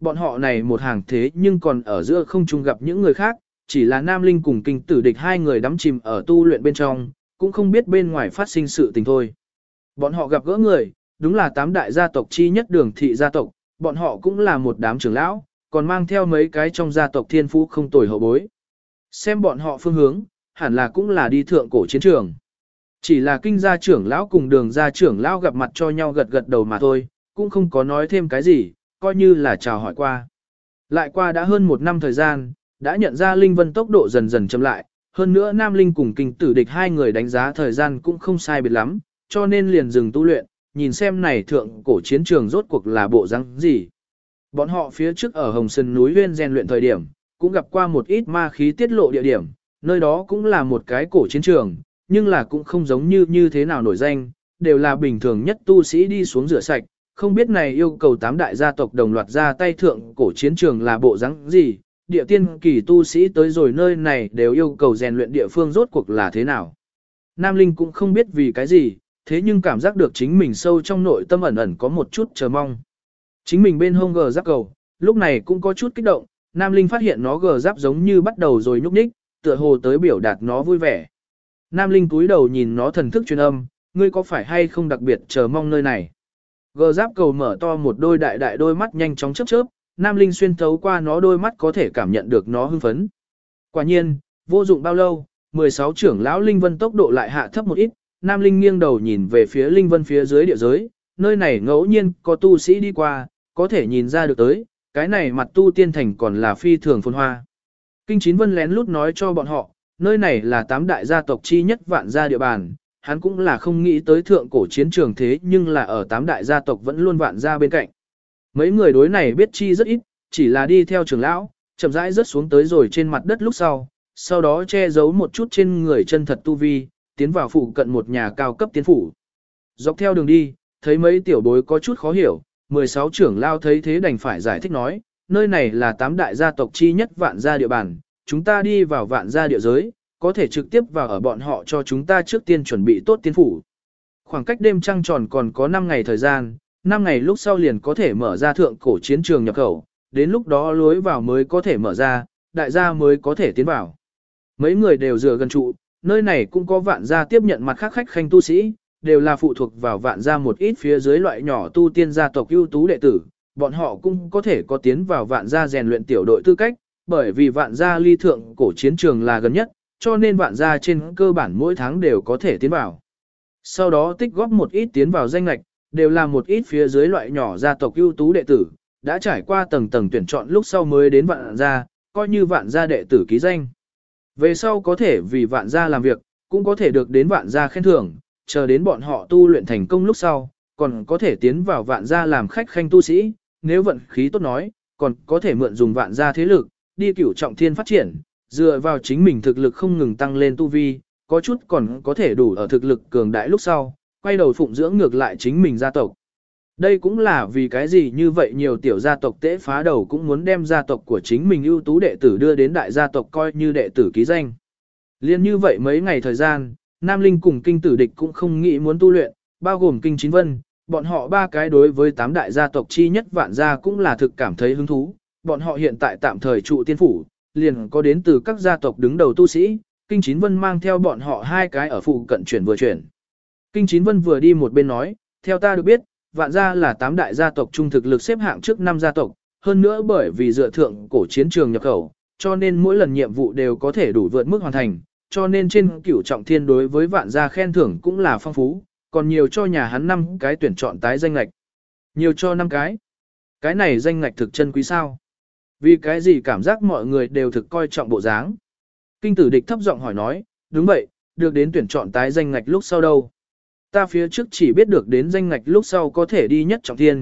A: bọn họ này một hàng thế nhưng còn ở giữa không chung gặp những người khác, chỉ là Nam Linh cùng Kinh Tử Địch hai người đắm chìm ở tu luyện bên trong, cũng không biết bên ngoài phát sinh sự tình thôi. Bọn họ gặp gỡ người, đúng là 8 đại gia tộc chi nhất Đường thị gia tộc, bọn họ cũng là một đám trưởng lão, còn mang theo mấy cái trong gia tộc thiên phú không tồi hậu bối. Xem bọn họ phương hướng, hẳn là cũng là đi thượng cổ chiến trường. Chỉ là Kinh gia trưởng lão cùng Đường gia trưởng lão gặp mặt cho nhau gật gật đầu mà thôi, cũng không có nói thêm cái gì, coi như là chào hỏi qua. Lại qua đã hơn 1 năm thời gian, đã nhận ra Linh Vân tốc độ dần dần chậm lại, hơn nữa Nam Linh cùng Kinh Tử Địch hai người đánh giá thời gian cũng không sai biệt lắm, cho nên liền dừng tu luyện, nhìn xem này thượng cổ chiến trường rốt cuộc là bộ răng gì. Bọn họ phía trước ở Hồng Sơn núi Huyên rèn luyện thời điểm, cũng gặp qua một ít ma khí tiết lộ địa điểm, nơi đó cũng là một cái cổ chiến trường, nhưng là cũng không giống như thế nào nổi danh, đều là bình thường nhất tu sĩ đi xuống rửa sạch, không biết này yêu cầu 8 đại gia tộc đồng loạt ra tay thượng cổ chiến trường là bộ rắn gì, địa tiên kỳ tu sĩ tới rồi nơi này đều yêu cầu rèn luyện địa phương rốt cuộc là thế nào. Nam Linh cũng không biết vì cái gì, thế nhưng cảm giác được chính mình sâu trong nội tâm ẩn ẩn có một chút chờ mong. Chính mình bên hông gờ giáp cầu, lúc này cũng có chút kích động, Nam Linh phát hiện nó gờ giáp giống như bắt đầu rồi nhúc nhích, tựa hồ tới biểu đạt nó vui vẻ. Nam Linh cúi đầu nhìn nó thần thức truyền âm, ngươi có phải hay không đặc biệt chờ mong nơi này. Gờ giáp cầu mở to một đôi đại đôi mắt nhanh chóng chớp chớp, Nam Linh xuyên thấu qua nó đôi mắt có thể cảm nhận được nó hưng phấn. Quả nhiên, vô dụng bao lâu, 16 trưởng lão Linh Vân tốc độ lại hạ thấp một ít, Nam Linh nghiêng đầu nhìn về phía Linh Vân phía dưới địa giới, nơi này ngẫu nhiên có tu sĩ đi qua, có thể nhìn ra được tới, cái này mặt tu tiên thành còn là phi thường phồn hoa. Kinh Chín Vân lén lút nói cho bọn họ, nơi này là 8 đại gia tộc chi nhất Vạn gia địa bàn, hắn cũng là không nghĩ tới thượng cổ chiến trường thế nhưng là ở 8 đại gia tộc vẫn luôn Vạn gia bên cạnh. Mấy người đối này biết chi rất ít, chỉ là đi theo trưởng lão, chậm rãi rớt xuống tới rồi trên mặt đất lúc sau đó che giấu một chút trên người chân thật tu vi, tiến vào phụ cận một nhà cao cấp tiến phủ. Dọc theo đường đi, thấy mấy tiểu bối có chút khó hiểu, 16 trưởng lao thấy thế đành phải giải thích nói, nơi này là 8 đại gia tộc chi nhất Vạn gia địa bàn, chúng ta đi vào Vạn gia địa giới, có thể trực tiếp vào ở bọn họ cho chúng ta trước tiên chuẩn bị tốt tiến phủ. Khoảng cách đêm trăng tròn còn có 5 ngày thời gian, 5 ngày lúc sau liền có thể mở ra thượng cổ chiến trường nhập khẩu, đến lúc đó lối vào mới có thể mở ra, đại gia mới có thể tiến vào. Mấy người đều dựa gần trụ, nơi này cũng có Vạn gia tiếp nhận mặt khác khách khanh tu sĩ, đều là phụ thuộc vào Vạn gia một ít phía dưới loại nhỏ tu tiên gia tộc ưu tú đệ tử, bọn họ cũng có thể có tiến vào Vạn gia rèn luyện tiểu đội tư cách, bởi vì Vạn gia ly thượng cổ chiến trường là gần nhất, cho nên Vạn gia trên cơ bản mỗi tháng đều có thể tiến vào. Sau đó tích góp một ít tiến vào danh lạch, đều là một ít phía dưới loại nhỏ gia tộc ưu tú đệ tử, đã trải qua tầng tầng tuyển chọn lúc sau mới đến Vạn gia, coi như Vạn gia đệ tử ký danh. Về sau có thể vì Vạn gia làm việc, cũng có thể được đến Vạn gia khen thưởng, chờ đến bọn họ tu luyện thành công lúc sau, còn có thể tiến vào Vạn gia làm khách khanh tu sĩ, nếu vận khí tốt nói, còn có thể mượn dùng Vạn gia thế lực, đi cửu trọng thiên phát triển, dựa vào chính mình thực lực không ngừng tăng lên tu vi, có chút còn có thể đủ ở thực lực cường đại lúc sau, quay đầu phụng dưỡng ngược lại chính mình gia tộc. Đây cũng là vì cái gì như vậy nhiều tiểu gia tộc tễ phá đầu cũng muốn đem gia tộc của chính mình ưu tú đệ tử đưa đến đại gia tộc coi như đệ tử ký danh. Liên như vậy mấy ngày thời gian, Nam Linh cùng Kinh Tử Địch cũng không nghĩ muốn tu luyện, bao gồm Kinh Chín Vân, bọn họ ba cái đối với 8 đại gia tộc chi nhất Vạn gia cũng là thực cảm thấy hứng thú, bọn họ hiện tại tạm thời trụ tiên phủ, liền có đến từ các gia tộc đứng đầu tu sĩ, Kinh Chín Vân mang theo bọn họ hai cái ở phụ cận chuyển vừa chuyển. Kinh Chín Vân vừa đi một bên nói, theo ta được biết, Vạn gia là 8 đại gia tộc trung thực lực xếp hạng trước 5 gia tộc, hơn nữa bởi vì dựa thượng cổ chiến trường nhập khẩu, cho nên mỗi lần nhiệm vụ đều có thể đủ vượt mức hoàn thành, cho nên trên cửu trọng thiên đối với Vạn gia khen thưởng cũng là phong phú, còn nhiều cho nhà hắn 5 cái tuyển chọn tái danh lạch. Nhiều cho 5 cái. Cái này danh lạch thực chân quý sao? Vì cái gì cảm giác mọi người đều thực coi trọng bộ dáng? Kinh Tử Địch thấp giọng hỏi nói, đúng vậy, được đến tuyển chọn tái danh ngạch lúc sau đâu? Ta phía trước chỉ biết được đến danh ngạch lúc sau có thể đi nhất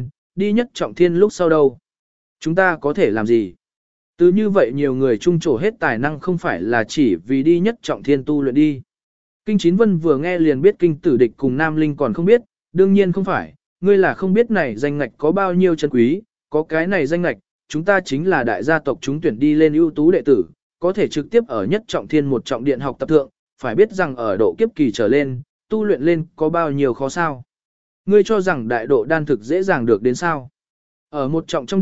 A: trọng thiên lúc sau đâu? Chúng ta có thể làm gì? Từ như vậy nhiều người trung trổ hết tài năng không phải là chỉ vì đi nhất trọng thiên tu luyện đi. Kinh Chín Vân vừa nghe liền biết Kinh Tử Địch cùng Nam Linh còn không biết, đương nhiên không phải, ngươi là không biết này danh ngạch có bao nhiêu chân quý, có cái này danh ngạch, chúng ta chính là đại gia tộc chúng tuyển đi lên ưu tú đệ tử, có thể trực tiếp ở nhất trọng thiên một trọng điện học tập thượng, phải biết rằng ở độ kiếp kỳ trở lên, tu luyện lên có bao nhiêu khó sao. Ngươi cho rằng đại độ đan thực dễ dàng được đến sao. Ở một trọng trong điện,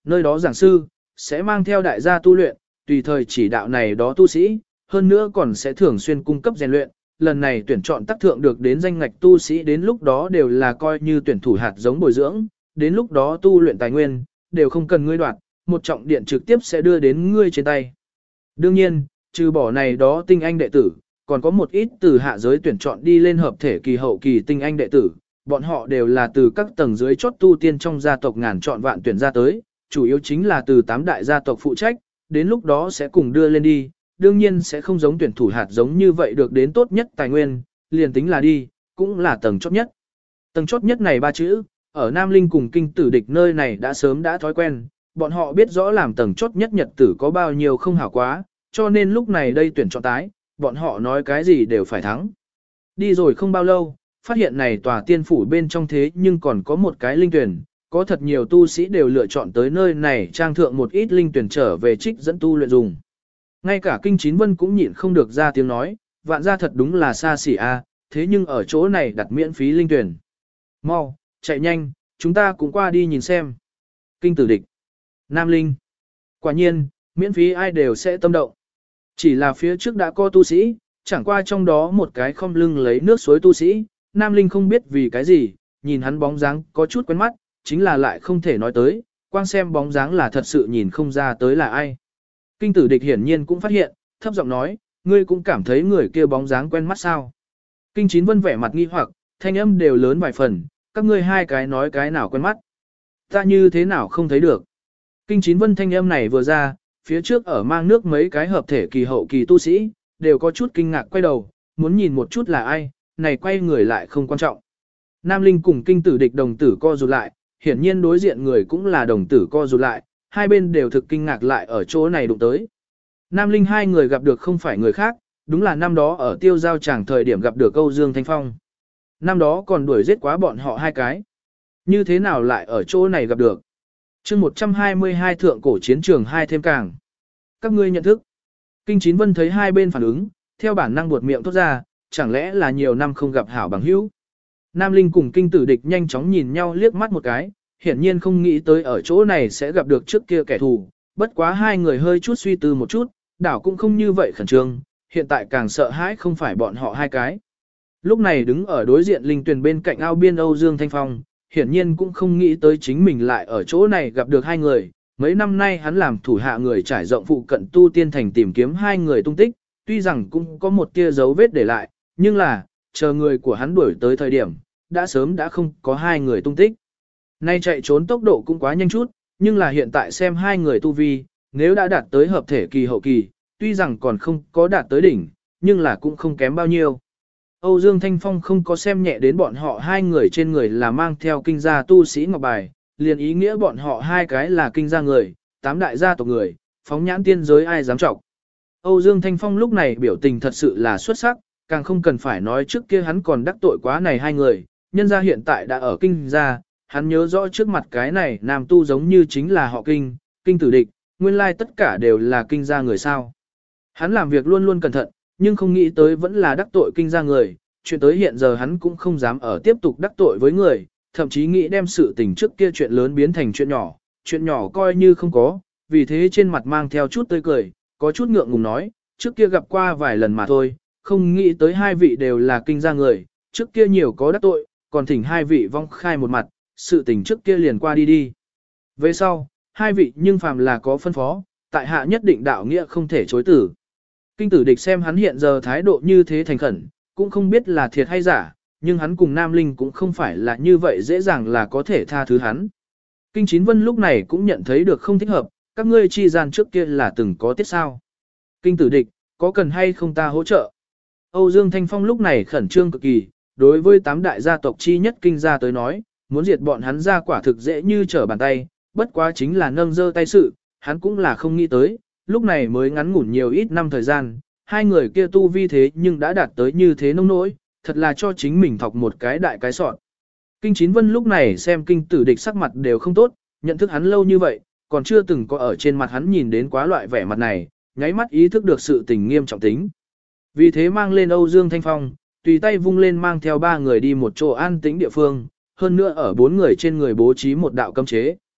A: Nơi đó giảng sư, sẽ mang theo đại gia tu luyện, tùy thời chỉ đạo này đó tu sĩ, hơn nữa còn sẽ thường xuyên cung cấp rèn luyện. Lần này tuyển chọn tác thượng được đến danh ngạch tu sĩ đến lúc đó đều là coi như tuyển thủ hạt giống bồi dưỡng, đến lúc đó tu luyện tài nguyên, đều không cần ngươi đoạt, một trọng điện trực tiếp sẽ đưa đến ngươi trên tay. Đương nhiên, trừ bỏ này đó tinh anh đệ tử, còn có một ít từ hạ giới tuyển chọn đi lên hợp thể kỳ hậu kỳ tinh anh đệ tử, bọn họ đều là từ các tầng dưới chốt tu tiên trong gia tộc ngàn chọn vạn tuyển ra tới, chủ yếu chính là từ 8 đại gia tộc phụ trách, đến lúc đó sẽ cùng đưa lên đi, đương nhiên sẽ không giống tuyển thủ hạt giống như vậy được đến tốt nhất tài nguyên, liền tính là đi, cũng là tầng chốt nhất. Tầng chốt nhất này ba chữ, ở Nam Linh cùng kinh tử địch nơi này đã sớm đã thói quen, bọn họ biết rõ làm tầng chốt nhất nhật tử có bao nhiêu không hảo quá, cho nên lúc này đây tuyển chọn tái, bọn họ nói cái gì đều phải thắng. Đi rồi không bao lâu, phát hiện này tòa tiên phủ bên trong thế nhưng còn có một cái linh tuyển, có thật nhiều tu sĩ đều lựa chọn tới nơi này trang thượng một ít linh tuyển trở về trích dẫn tu luyện dùng. Ngay cả Kinh Chín Vân cũng nhịn không được ra tiếng nói, vạn gia thật đúng là xa xỉ a, thế nhưng ở chỗ này đặt miễn phí linh tuyển. Mau, chạy nhanh, chúng ta cũng qua đi nhìn xem. Kinh tử địch. Nam Linh. Quả nhiên, miễn phí ai đều sẽ tâm động. Chỉ là phía trước đã có tu sĩ, chẳng qua trong đó một cái không lưng lấy nước suối tu sĩ, Nam Linh không biết vì cái gì, nhìn hắn bóng dáng có chút quen mắt, chính là lại không thể nói tới, quang xem bóng dáng là thật sự nhìn không ra tới là ai. Kinh tử địch hiển nhiên cũng phát hiện, thấp giọng nói, ngươi cũng cảm thấy người kia bóng dáng quen mắt sao. Kinh Chín Vân vẻ mặt nghi hoặc, thanh âm đều lớn vài phần, các ngươi hai cái nói cái nào quen mắt. Ta như thế nào không thấy được. Kinh Chín Vân thanh âm này vừa ra, phía trước ở mang nước mấy cái hợp thể kỳ hậu kỳ tu sĩ, đều có chút kinh ngạc quay đầu, muốn nhìn một chút là ai, này quay người lại không quan trọng. Nam Linh cùng kinh tử địch đồng tử co rụt lại, hiển nhiên đối diện người cũng là đồng tử co rụt lại, hai bên đều thực kinh ngạc lại ở chỗ này đụng tới. Nam Linh hai người gặp được không phải người khác, đúng là năm đó ở tiêu giao tràng thời điểm gặp được Âu Dương Thanh Phong. Năm đó còn đuổi giết quá bọn họ hai cái. Như thế nào lại ở chỗ này gặp được? chương 122 thượng cổ chiến trường hai thêm càng. Các ngươi nhận thức. Kinh Chín Vân thấy hai bên phản ứng, theo bản năng buột miệng thốt ra, chẳng lẽ là nhiều năm không gặp hảo bằng hữu. Nam Linh cùng kinh tử địch nhanh chóng nhìn nhau liếc mắt một cái, hiển nhiên không nghĩ tới ở chỗ này sẽ gặp được trước kia kẻ thù, bất quá hai người hơi chút suy tư một chút, đảo cũng không như vậy khẩn trương, hiện tại càng sợ hãi không phải bọn họ hai cái. Lúc này đứng ở đối diện linh tuyền bên cạnh ao biên Âu Dương Thanh Phong, hiển nhiên cũng không nghĩ tới chính mình lại ở chỗ này gặp được hai người, mấy năm nay hắn làm thủ hạ người trải rộng phụ cận tu tiên thành tìm kiếm hai người tung tích, tuy rằng cũng có một tia dấu vết để lại, nhưng là, chờ người của hắn đuổi tới thời điểm, đã sớm đã không có hai người tung tích. Nay chạy trốn tốc độ cũng quá nhanh chút, nhưng là hiện tại xem hai người tu vi, nếu đã đạt tới hợp thể kỳ hậu kỳ, tuy rằng còn không có đạt tới đỉnh, nhưng là cũng không kém bao nhiêu. Âu Dương Thanh Phong không có xem nhẹ đến bọn họ hai người trên người là mang theo kinh gia tu sĩ ngọc bài, liền ý nghĩa bọn họ hai cái là kinh gia người, 8 đại gia tộc người, phóng nhãn tiên giới ai dám trọng. Âu Dương Thanh Phong lúc này biểu tình thật sự là xuất sắc, càng không cần phải nói trước kia hắn còn đắc tội quá này hai người, nhân gia hiện tại đã ở kinh gia, hắn nhớ rõ trước mặt cái này nam tu giống như chính là họ kinh, kinh tử địch, nguyên lai tất cả đều là kinh gia người sao. Hắn làm việc luôn luôn cẩn thận, nhưng không nghĩ tới vẫn là đắc tội kinh gia người, chuyện tới hiện giờ hắn cũng không dám ở tiếp tục đắc tội với người, thậm chí nghĩ đem sự tình trước kia chuyện lớn biến thành chuyện nhỏ coi như không có, vì thế trên mặt mang theo chút tươi cười, có chút ngượng ngùng nói, trước kia gặp qua vài lần mà thôi, không nghĩ tới hai vị đều là kinh gia người, trước kia nhiều có đắc tội, còn thỉnh hai vị vong khai một mặt, sự tình trước kia liền qua đi đi. Về sau, hai vị nhưng phàm là có phân phó, tại hạ nhất định đạo nghĩa không thể chối tử. Kinh tử địch xem hắn hiện giờ thái độ như thế thành khẩn, cũng không biết là thiệt hay giả, nhưng hắn cùng Nam Linh cũng không phải là như vậy dễ dàng là có thể tha thứ hắn. Kinh Chín Vân lúc này cũng nhận thấy được không thích hợp, các ngươi chi gian trước kia là từng có tiết sao. Kinh tử địch, có cần hay không ta hỗ trợ? Âu Dương Thanh Phong lúc này khẩn trương cực kỳ, đối với 8 đại gia tộc chi nhất kinh gia tới nói, muốn diệt bọn hắn ra quả thực dễ như trở bàn tay, bất quá chính là nâng dơ tay sự, hắn cũng là không nghĩ tới, lúc này mới ngắn ngủn nhiều ít năm thời gian, hai người kia tu vi thế nhưng đã đạt tới như thế nông nỗi, thật là cho chính mình thọc một cái đại cái sọn. Kinh Chín Vân lúc này xem kinh tử địch sắc mặt đều không tốt, nhận thức hắn lâu như vậy, còn chưa từng có ở trên mặt hắn nhìn đến quá loại vẻ mặt này, nháy mắt ý thức được sự tình nghiêm trọng tính. Vì thế mang lên Âu Dương Thanh Phong, tùy tay vung lên mang theo 3 người đi một chỗ an tĩnh địa phương, hơn nữa ở 4 người trên người bố trí một đạo cấm chế.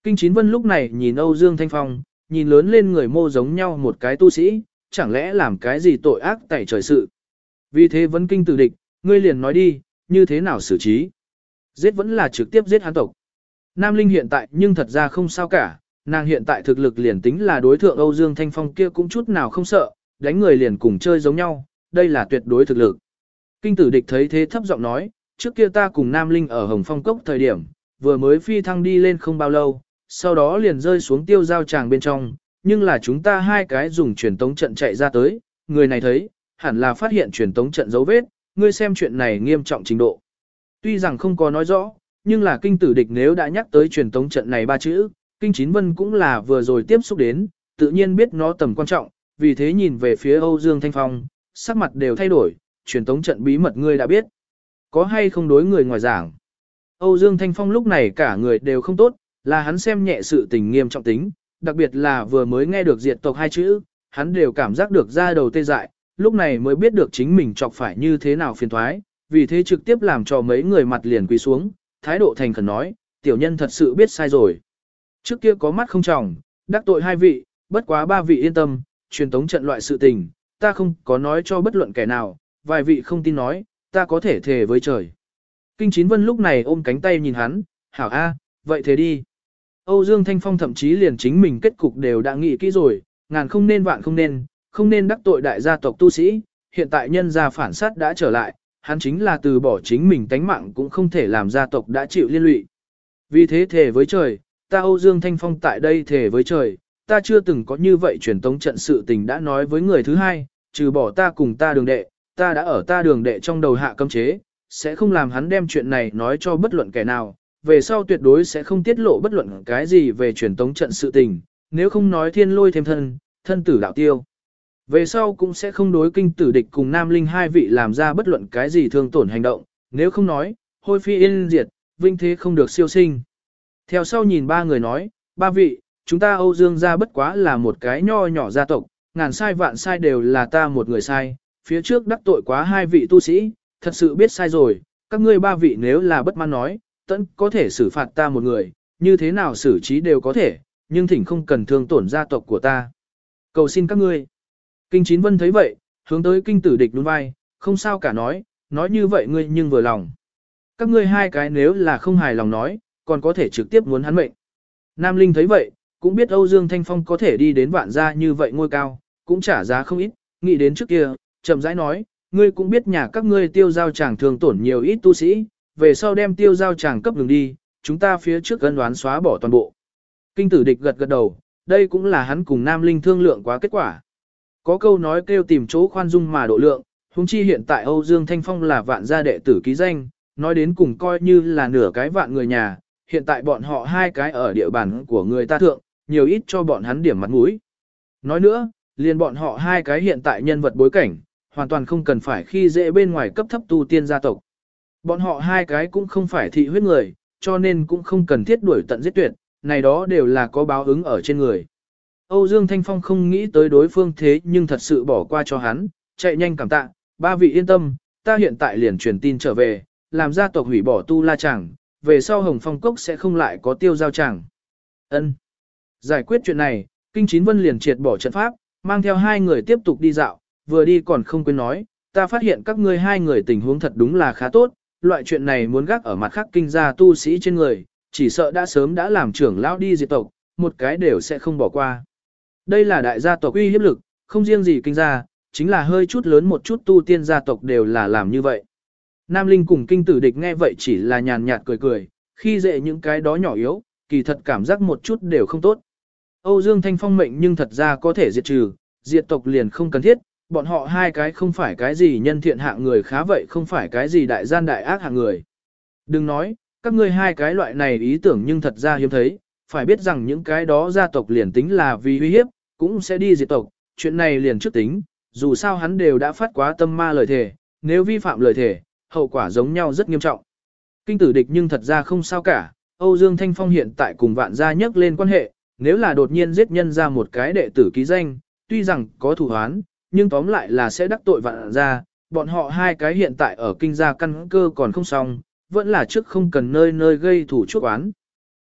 A: Kinh Chín Vân lúc này nhìn Âu Dương Thanh Phong, nhìn lớn lên người mô giống nhau một cái tu sĩ, chẳng lẽ làm cái gì tội ác tẩy trời sự. Vì thế vấn kinh tử địch, ngươi liền nói đi, như thế nào xử trí. Giết vẫn là trực tiếp giết hắn tộc. Nam Linh hiện tại nhưng thật ra không sao cả, nàng hiện tại thực lực liền tính là đối thượng Âu Dương Thanh Phong kia cũng chút nào không sợ, đánh người liền cùng chơi giống nhau, đây là tuyệt đối thực lực. Kinh tử địch thấy thế thấp giọng nói, trước kia ta cùng Nam Linh ở Hồng Phong Cốc thời điểm, vừa mới phi thăng đi lên không bao lâu, sau đó liền rơi xuống tiêu giao tràng bên trong, nhưng là chúng ta hai cái dùng truyền tống trận chạy ra tới, người này thấy, hẳn là phát hiện truyền tống trận dấu vết, ngươi xem chuyện này nghiêm trọng trình độ. Tuy rằng không có nói rõ, nhưng là kinh tử địch nếu đã nhắc tới truyền tống trận này ba chữ, kinh Chín Vân cũng là vừa rồi tiếp xúc đến, tự nhiên biết nó tầm quan trọng, vì thế nhìn về phía Âu Dương Thanh Phong, sắc mặt đều thay đổi, truyền tống trận bí mật ngươi đã biết. Có hay không đối người ngoài giảng? Âu Dương Thanh Phong lúc này cả người đều không tốt, là hắn xem nhẹ sự tình nghiêm trọng tính, đặc biệt là vừa mới nghe được diệt tộc hai chữ, hắn đều cảm giác được da đầu tê dại, lúc này mới biết được chính mình chọc phải như thế nào phiền thoái, vì thế trực tiếp làm cho mấy người mặt liền quỳ xuống, thái độ thành khẩn nói, tiểu nhân thật sự biết sai rồi. Trước kia có mắt không tròng, đắc tội hai vị, bất quá ba vị yên tâm, truyền tống trận loại sự tình, ta không có nói cho bất luận kẻ nào, vài vị không tin nói, ta có thể thề với trời. Kinh Chín Vân lúc này ôm cánh tay nhìn hắn, hảo a, vậy thế đi. Âu Dương Thanh Phong thậm chí liền chính mình kết cục đều đã nghĩ kỹ rồi, ngàn không nên vạn không nên đắc tội đại gia tộc tu sĩ, hiện tại nhân gia phản sát đã trở lại, hắn chính là từ bỏ chính mình tánh mạng cũng không thể làm gia tộc đã chịu liên lụy. Vì thế thề với trời, ta Âu Dương Thanh Phong tại đây thề với trời, ta chưa từng có như vậy truyền tống trận sự tình đã nói với người thứ hai, trừ bỏ ta cùng ta đường đệ, ta đã ở ta đường đệ trong đầu hạ cấm chế, sẽ không làm hắn đem chuyện này nói cho bất luận kẻ nào, về sau tuyệt đối sẽ không tiết lộ bất luận cái gì về truyền tống trận sự tình, nếu không nói thiên lôi thêm thân, thân tử đạo tiêu. Về sau cũng sẽ không đối kinh tử địch cùng Nam Linh hai vị làm ra bất luận cái gì thương tổn hành động, nếu không nói, hôi phi yên diệt, vinh thế không được siêu sinh. Theo sau nhìn ba người nói, ba vị, chúng ta Âu Dương gia bất quá là một cái nho nhỏ gia tộc, ngàn sai vạn sai đều là ta một người sai, phía trước đắc tội quá hai vị tu sĩ, thật sự biết sai rồi, các ngươi ba vị nếu là bất mãn nói, tẫn có thể xử phạt ta một người, như thế nào xử trí đều có thể, nhưng thỉnh không cần thương tổn gia tộc của ta. Cầu xin các ngươi. Kinh Chín Vân thấy vậy, hướng tới kinh tử địch đúng vai, không sao cả nói như vậy ngươi nhưng vừa lòng. Các ngươi hai cái nếu là không hài lòng nói, còn có thể trực tiếp muốn hắn mệnh. Nam Linh thấy vậy, cũng biết Âu Dương Thanh Phong có thể đi đến vạn gia như vậy ngôi cao, cũng trả giá không ít, nghĩ đến trước kia, chậm rãi nói, ngươi cũng biết nhà các ngươi tiêu giao chàng thường tổn nhiều ít tu sĩ, về sau đem tiêu giao chàng cấp đường đi, chúng ta phía trước ân đoán xóa bỏ toàn bộ. Kinh tử địch gật gật đầu, đây cũng là hắn cùng Nam Linh thương lượng quá kết quả. Có câu nói kêu tìm chỗ khoan dung mà độ lượng, huống chi hiện tại Âu Dương Thanh Phong là vạn gia đệ tử ký danh, nói đến cùng coi như là nửa cái vạn người nhà, hiện tại bọn họ hai cái ở địa bàn của người ta thượng, nhiều ít cho bọn hắn điểm mặt mũi. Nói nữa, liền bọn họ hai cái hiện tại nhân vật bối cảnh, hoàn toàn không cần phải khi dễ bên ngoài cấp thấp tu tiên gia tộc. Bọn họ hai cái cũng không phải thị huyết người, cho nên cũng không cần thiết đuổi tận giết tuyệt, này đó đều là có báo ứng ở trên người. Âu Dương Thanh Phong không nghĩ tới đối phương thế nhưng thật sự bỏ qua cho hắn, chạy nhanh cảm tạ, ba vị yên tâm, ta hiện tại liền truyền tin trở về, làm gia tộc hủy bỏ tu la chẳng, về sau Hồng Phong Cốc sẽ không lại có tiêu giao chẳng. Ân. Giải quyết chuyện này, Kinh Chín Vân liền triệt bỏ trận pháp, mang theo hai người tiếp tục đi dạo, vừa đi còn không quên nói, ta phát hiện các ngươi hai người tình huống thật đúng là khá tốt, loại chuyện này muốn gác ở mặt khác kinh gia tu sĩ trên người, chỉ sợ đã sớm đã làm trưởng lão đi diệt tộc, một cái đều sẽ không bỏ qua. Đây là đại gia tộc uy hiếp lực, không riêng gì kinh gia, chính là hơi chút lớn một chút tu tiên gia tộc đều là làm như vậy. Nam Linh cùng kinh tử địch nghe vậy chỉ là nhàn nhạt cười cười, khi dễ những cái đó nhỏ yếu, kỳ thật cảm giác một chút đều không tốt. Âu Dương Thanh Phong mệnh nhưng thật ra có thể diệt trừ, diệt tộc liền không cần thiết, bọn họ hai cái không phải cái gì nhân thiện hạng người khá vậy không phải cái gì đại gian đại ác hạng người. Đừng nói, các ngươi hai cái loại này ý tưởng nhưng thật ra hiếm thấy, phải biết rằng những cái đó gia tộc liền tính là vì uy hiếp, cũng sẽ đi diệt tộc, chuyện này liền trước tính, dù sao hắn đều đã phát quá tâm ma lời thề, nếu vi phạm lời thề, hậu quả giống nhau rất nghiêm trọng. Kinh tử địch nhưng thật ra không sao cả, Âu Dương Thanh Phong hiện tại cùng vạn gia nhắc lên quan hệ, nếu là đột nhiên giết nhân ra một cái đệ tử ký danh, tuy rằng có thủ hoán, nhưng tóm lại là sẽ đắc tội vạn gia, bọn họ hai cái hiện tại ở kinh gia căn cơ còn không xong, vẫn là trước không cần nơi nơi gây thủ chuốc oán.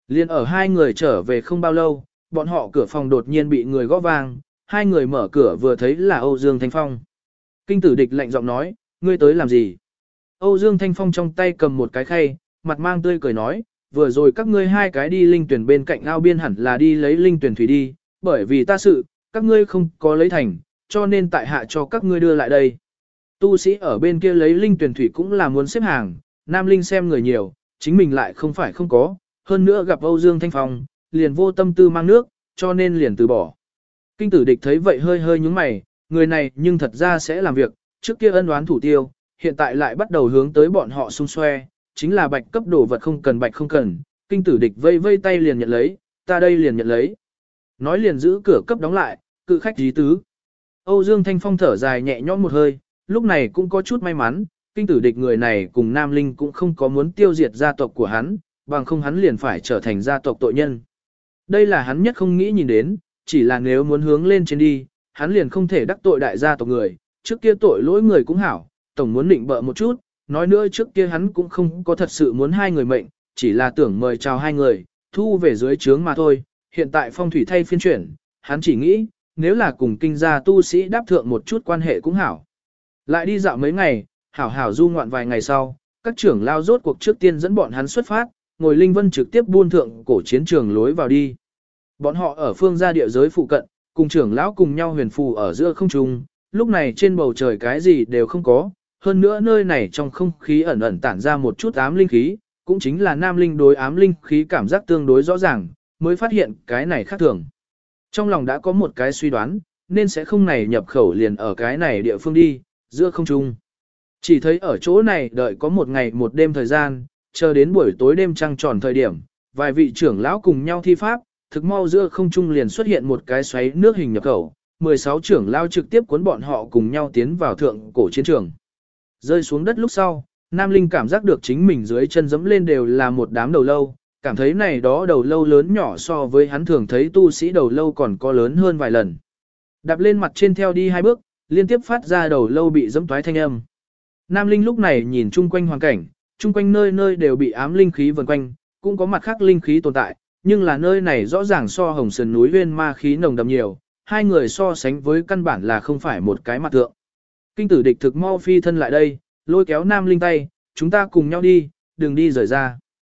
A: Liên ở hai người trở về không bao lâu, bọn họ cửa phòng đột nhiên bị người gõ vang, hai người mở cửa vừa thấy là Âu Dương Thanh Phong. Kinh Tử Địch lạnh giọng nói, ngươi tới làm gì? Âu Dương Thanh Phong trong tay cầm một cái khay, mặt mang tươi cười nói, vừa rồi các ngươi hai cái đi linh tuyển bên cạnh ao biên hẳn là đi lấy linh tuyển thủy đi, bởi vì ta sự, các ngươi không có lấy thành, cho nên tại hạ cho các ngươi đưa lại đây. Tu sĩ ở bên kia lấy linh tuyển thủy cũng là muốn xếp hàng, Nam Linh xem người nhiều, chính mình lại không phải không có, hơn nữa gặp Âu Dương Thanh Phong, liền vô tâm tư mang nước, cho nên liền từ bỏ. Kinh Tử Địch thấy vậy hơi hơi nhúng mày, người này nhưng thật ra sẽ làm việc, trước kia ân oán thủ tiêu, hiện tại lại bắt đầu hướng tới bọn họ xung xoe, chính là bạch cấp đồ vật không cần bạch không cần, Kinh Tử Địch vây vây tay liền nhận lấy, ta đây liền nhận lấy. Nói liền giữ cửa cấp đóng lại, cự khách dí tứ. Âu Dương Thanh Phong thở dài nhẹ nhõm một hơi, lúc này cũng có chút may mắn, Kinh Tử Địch người này cùng Nam Linh cũng không có muốn tiêu diệt gia tộc của hắn, bằng không hắn liền phải trở thành gia tộc tội nhân. Đây là hắn nhất không nghĩ nhìn đến, chỉ là nếu muốn hướng lên trên đi, hắn liền không thể đắc tội đại gia tộc người, trước kia tội lỗi người cũng hảo, tổng muốn định bợ một chút, nói nữa trước kia hắn cũng không có thật sự muốn hai người mệnh, chỉ là tưởng mời chào hai người, thu về dưới trướng mà thôi, hiện tại phong thủy thay phiên chuyển, hắn chỉ nghĩ, nếu là cùng kinh gia tu sĩ đáp thượng một chút quan hệ cũng hảo. Lại đi dạo mấy ngày, hảo hảo du ngoạn vài ngày sau, các trưởng lao rốt cuộc trước tiên dẫn bọn hắn xuất phát, ngồi linh vân trực tiếp buôn thượng cổ chiến trường lối vào đi. Bọn họ ở phương gia địa giới phụ cận, cùng trưởng lão cùng nhau huyền phù ở giữa không trung, lúc này trên bầu trời cái gì đều không có, hơn nữa nơi này trong không khí ẩn ẩn tản ra một chút ám linh khí, cũng chính là nam linh đối ám linh khí cảm giác tương đối rõ ràng, mới phát hiện cái này khác thường. Trong lòng đã có một cái suy đoán, nên sẽ không này nhập khẩu liền ở cái này địa phương đi, giữa không trung. Chỉ thấy ở chỗ này đợi có một ngày một đêm thời gian, chờ đến buổi tối đêm trăng tròn thời điểm, vài vị trưởng lão cùng nhau thi pháp, thực mau giữa không trung liền xuất hiện một cái xoáy nước hình nhập khẩu, 16 trưởng lão trực tiếp cuốn bọn họ cùng nhau tiến vào thượng cổ chiến trường. Rơi xuống đất lúc sau, Nam Linh cảm giác được chính mình dưới chân dẫm lên đều là một đám đầu lâu, cảm thấy này đó đầu lâu lớn nhỏ so với hắn thường thấy tu sĩ đầu lâu còn có lớn hơn vài lần. Đạp lên mặt trên theo đi hai bước, liên tiếp phát ra đầu lâu bị dẫm toái thanh âm. Nam Linh lúc này nhìn chung quanh hoàn cảnh, chung quanh nơi nơi đều bị ám linh khí vần quanh, cũng có mặt khác linh khí tồn tại, nhưng là nơi này rõ ràng so Hồng Sơn núi Huyên ma khí nồng đậm nhiều, hai người so sánh với căn bản là không phải một cái mặt tượng. Kinh Tử Địch thực mau phi thân lại đây, lôi kéo Nam Linh tay, chúng ta cùng nhau đi, đừng đi rời ra.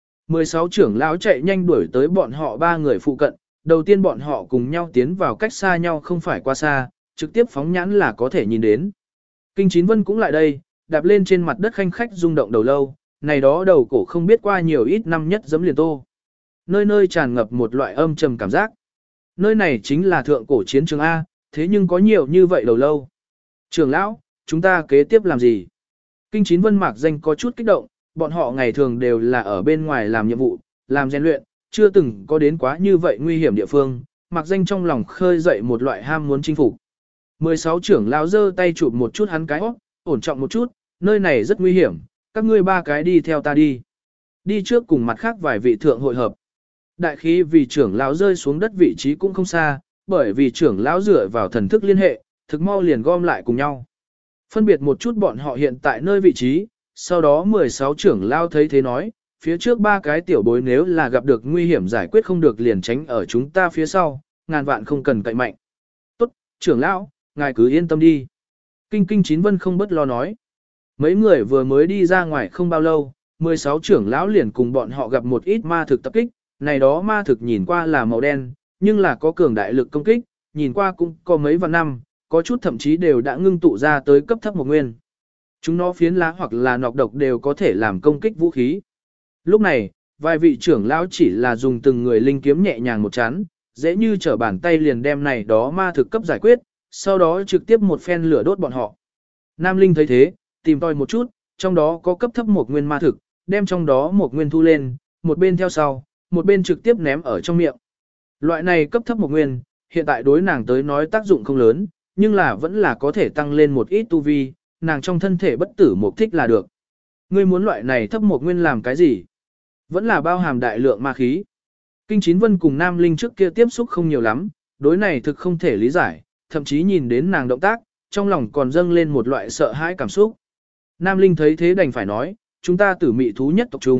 A: 16 trưởng lão chạy nhanh đuổi tới bọn họ ba người phụ cận, đầu tiên bọn họ cùng nhau tiến vào cách xa nhau không phải qua xa, trực tiếp phóng nhãn là có thể nhìn đến. Kinh Chín Vân cũng lại đây, đạp lên trên mặt đất khanh khách rung động đầu lâu, này đó đầu cổ không biết qua nhiều ít năm nhất giẫm liền tô. Nơi nơi tràn ngập một loại âm trầm cảm giác. Nơi này chính là thượng cổ chiến trường A, thế nhưng có nhiều như vậy đầu lâu. Trưởng lão, chúng ta kế tiếp làm gì? Kinh Chín Vân mạc danh có chút kích động, bọn họ ngày thường đều là ở bên ngoài làm nhiệm vụ, làm rèn luyện, chưa từng có đến quá như vậy nguy hiểm địa phương, mạc danh trong lòng khơi dậy một loại ham muốn chinh phục. 16 trưởng lão giơ tay chụp một chút hắn cái hót, ổn trọng một chút, nơi này rất nguy hiểm, các ngươi ba cái đi theo ta đi. Đi trước cùng mặt khác vài vị thượng hội hợp. Đại khí vì trưởng lão rơi xuống đất vị trí cũng không xa, bởi vì trưởng lão dựa vào thần thức liên hệ, thực mau liền gom lại cùng nhau. Phân biệt một chút bọn họ hiện tại nơi vị trí, sau đó 16 trưởng lão thấy thế nói, phía trước ba cái tiểu bối nếu là gặp được nguy hiểm giải quyết không được liền tránh ở chúng ta phía sau, ngàn vạn không cần cậy mạnh. Tốt, trưởng lão, ngài cứ yên tâm đi. Kinh Chín Vân không bất lo nói. Mấy người vừa mới đi ra ngoài không bao lâu, 16 trưởng lão liền cùng bọn họ gặp một ít ma thực tập kích, này đó ma thực nhìn qua là màu đen, nhưng là có cường đại lực công kích, nhìn qua cũng có mấy vạn năm, có chút thậm chí đều đã ngưng tụ ra tới cấp thấp một nguyên. Chúng nó phiến lá hoặc là nọc độc đều có thể làm công kích vũ khí. Lúc này, vài vị trưởng lão chỉ là dùng từng người linh kiếm nhẹ nhàng một chán, dễ như trở bàn tay liền đem này đó ma thực cấp giải quyết, sau đó trực tiếp một phen lửa đốt bọn họ. Nam Linh thấy thế, tìm tòi một chút, trong đó có cấp thấp một nguyên ma thực, đem trong đó một nguyên thu lên, một bên theo sau, một bên trực tiếp ném ở trong miệng. Loại này cấp thấp một nguyên, hiện tại đối nàng tới nói tác dụng không lớn, nhưng là vẫn là có thể tăng lên một ít tu vi, nàng trong thân thể bất tử một thích là được. Ngươi muốn loại này thấp một nguyên làm cái gì? Vẫn là bao hàm đại lượng ma khí. Kinh Chín Vân cùng Nam Linh trước kia tiếp xúc không nhiều lắm, đối này thực không thể lý giải, thậm chí nhìn đến nàng động tác, trong lòng còn dâng lên một loại sợ hãi cảm xúc. Nam Linh thấy thế đành phải nói, chúng ta tử mị thú nhất tộc chung,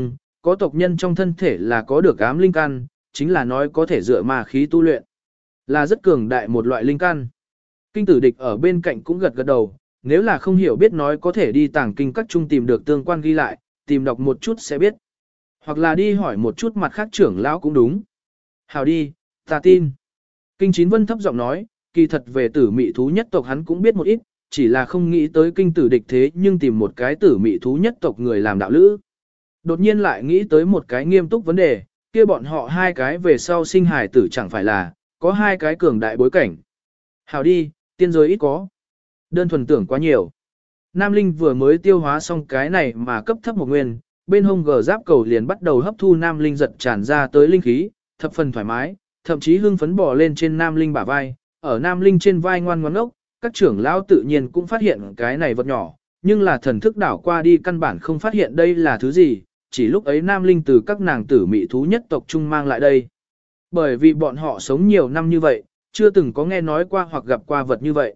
A: có tộc nhân trong thân thể là có được ám linh căn, chính là nói có thể dựa ma khí tu luyện. Là rất cường đại một loại linh căn. Kinh tử địch ở bên cạnh cũng gật gật đầu, nếu là không hiểu biết nói có thể đi tàng kinh các trung tìm được tương quan ghi lại, tìm đọc một chút sẽ biết. Hoặc là đi hỏi một chút mặt khác trưởng lão cũng đúng. Hào đi, ta tin. Kinh Chín Vân thấp giọng nói, kỳ thật về tử mị thú nhất tộc hắn cũng biết một ít, chỉ là không nghĩ tới kinh tử địch thế nhưng tìm một cái tử mị thú nhất tộc người làm đạo lữ. Đột nhiên lại nghĩ tới một cái nghiêm túc vấn đề, kia bọn họ hai cái về sau sinh hài tử chẳng phải là, có hai cái cường đại bối cảnh. Hào đi, tiên giới ít có. Đơn thuần tưởng quá nhiều. Nam Linh vừa mới tiêu hóa xong cái này mà cấp thấp một nguyên, bên hông gờ giáp cầu liền bắt đầu hấp thu Nam Linh giật tràn ra tới linh khí, thập phần thoải mái, thậm chí hưng phấn bò lên trên Nam Linh bả vai, ở Nam Linh trên vai ngoan ngoãn ốc, các trưởng lão tự nhiên cũng phát hiện cái này vật nhỏ, nhưng là thần thức đảo qua đi căn bản không phát hiện đây là thứ gì, chỉ lúc ấy Nam Linh từ các nàng tử mị thú nhất tộc trung mang lại đây. Bởi vì bọn họ sống nhiều năm như vậy, chưa từng có nghe nói qua hoặc gặp qua vật như vậy.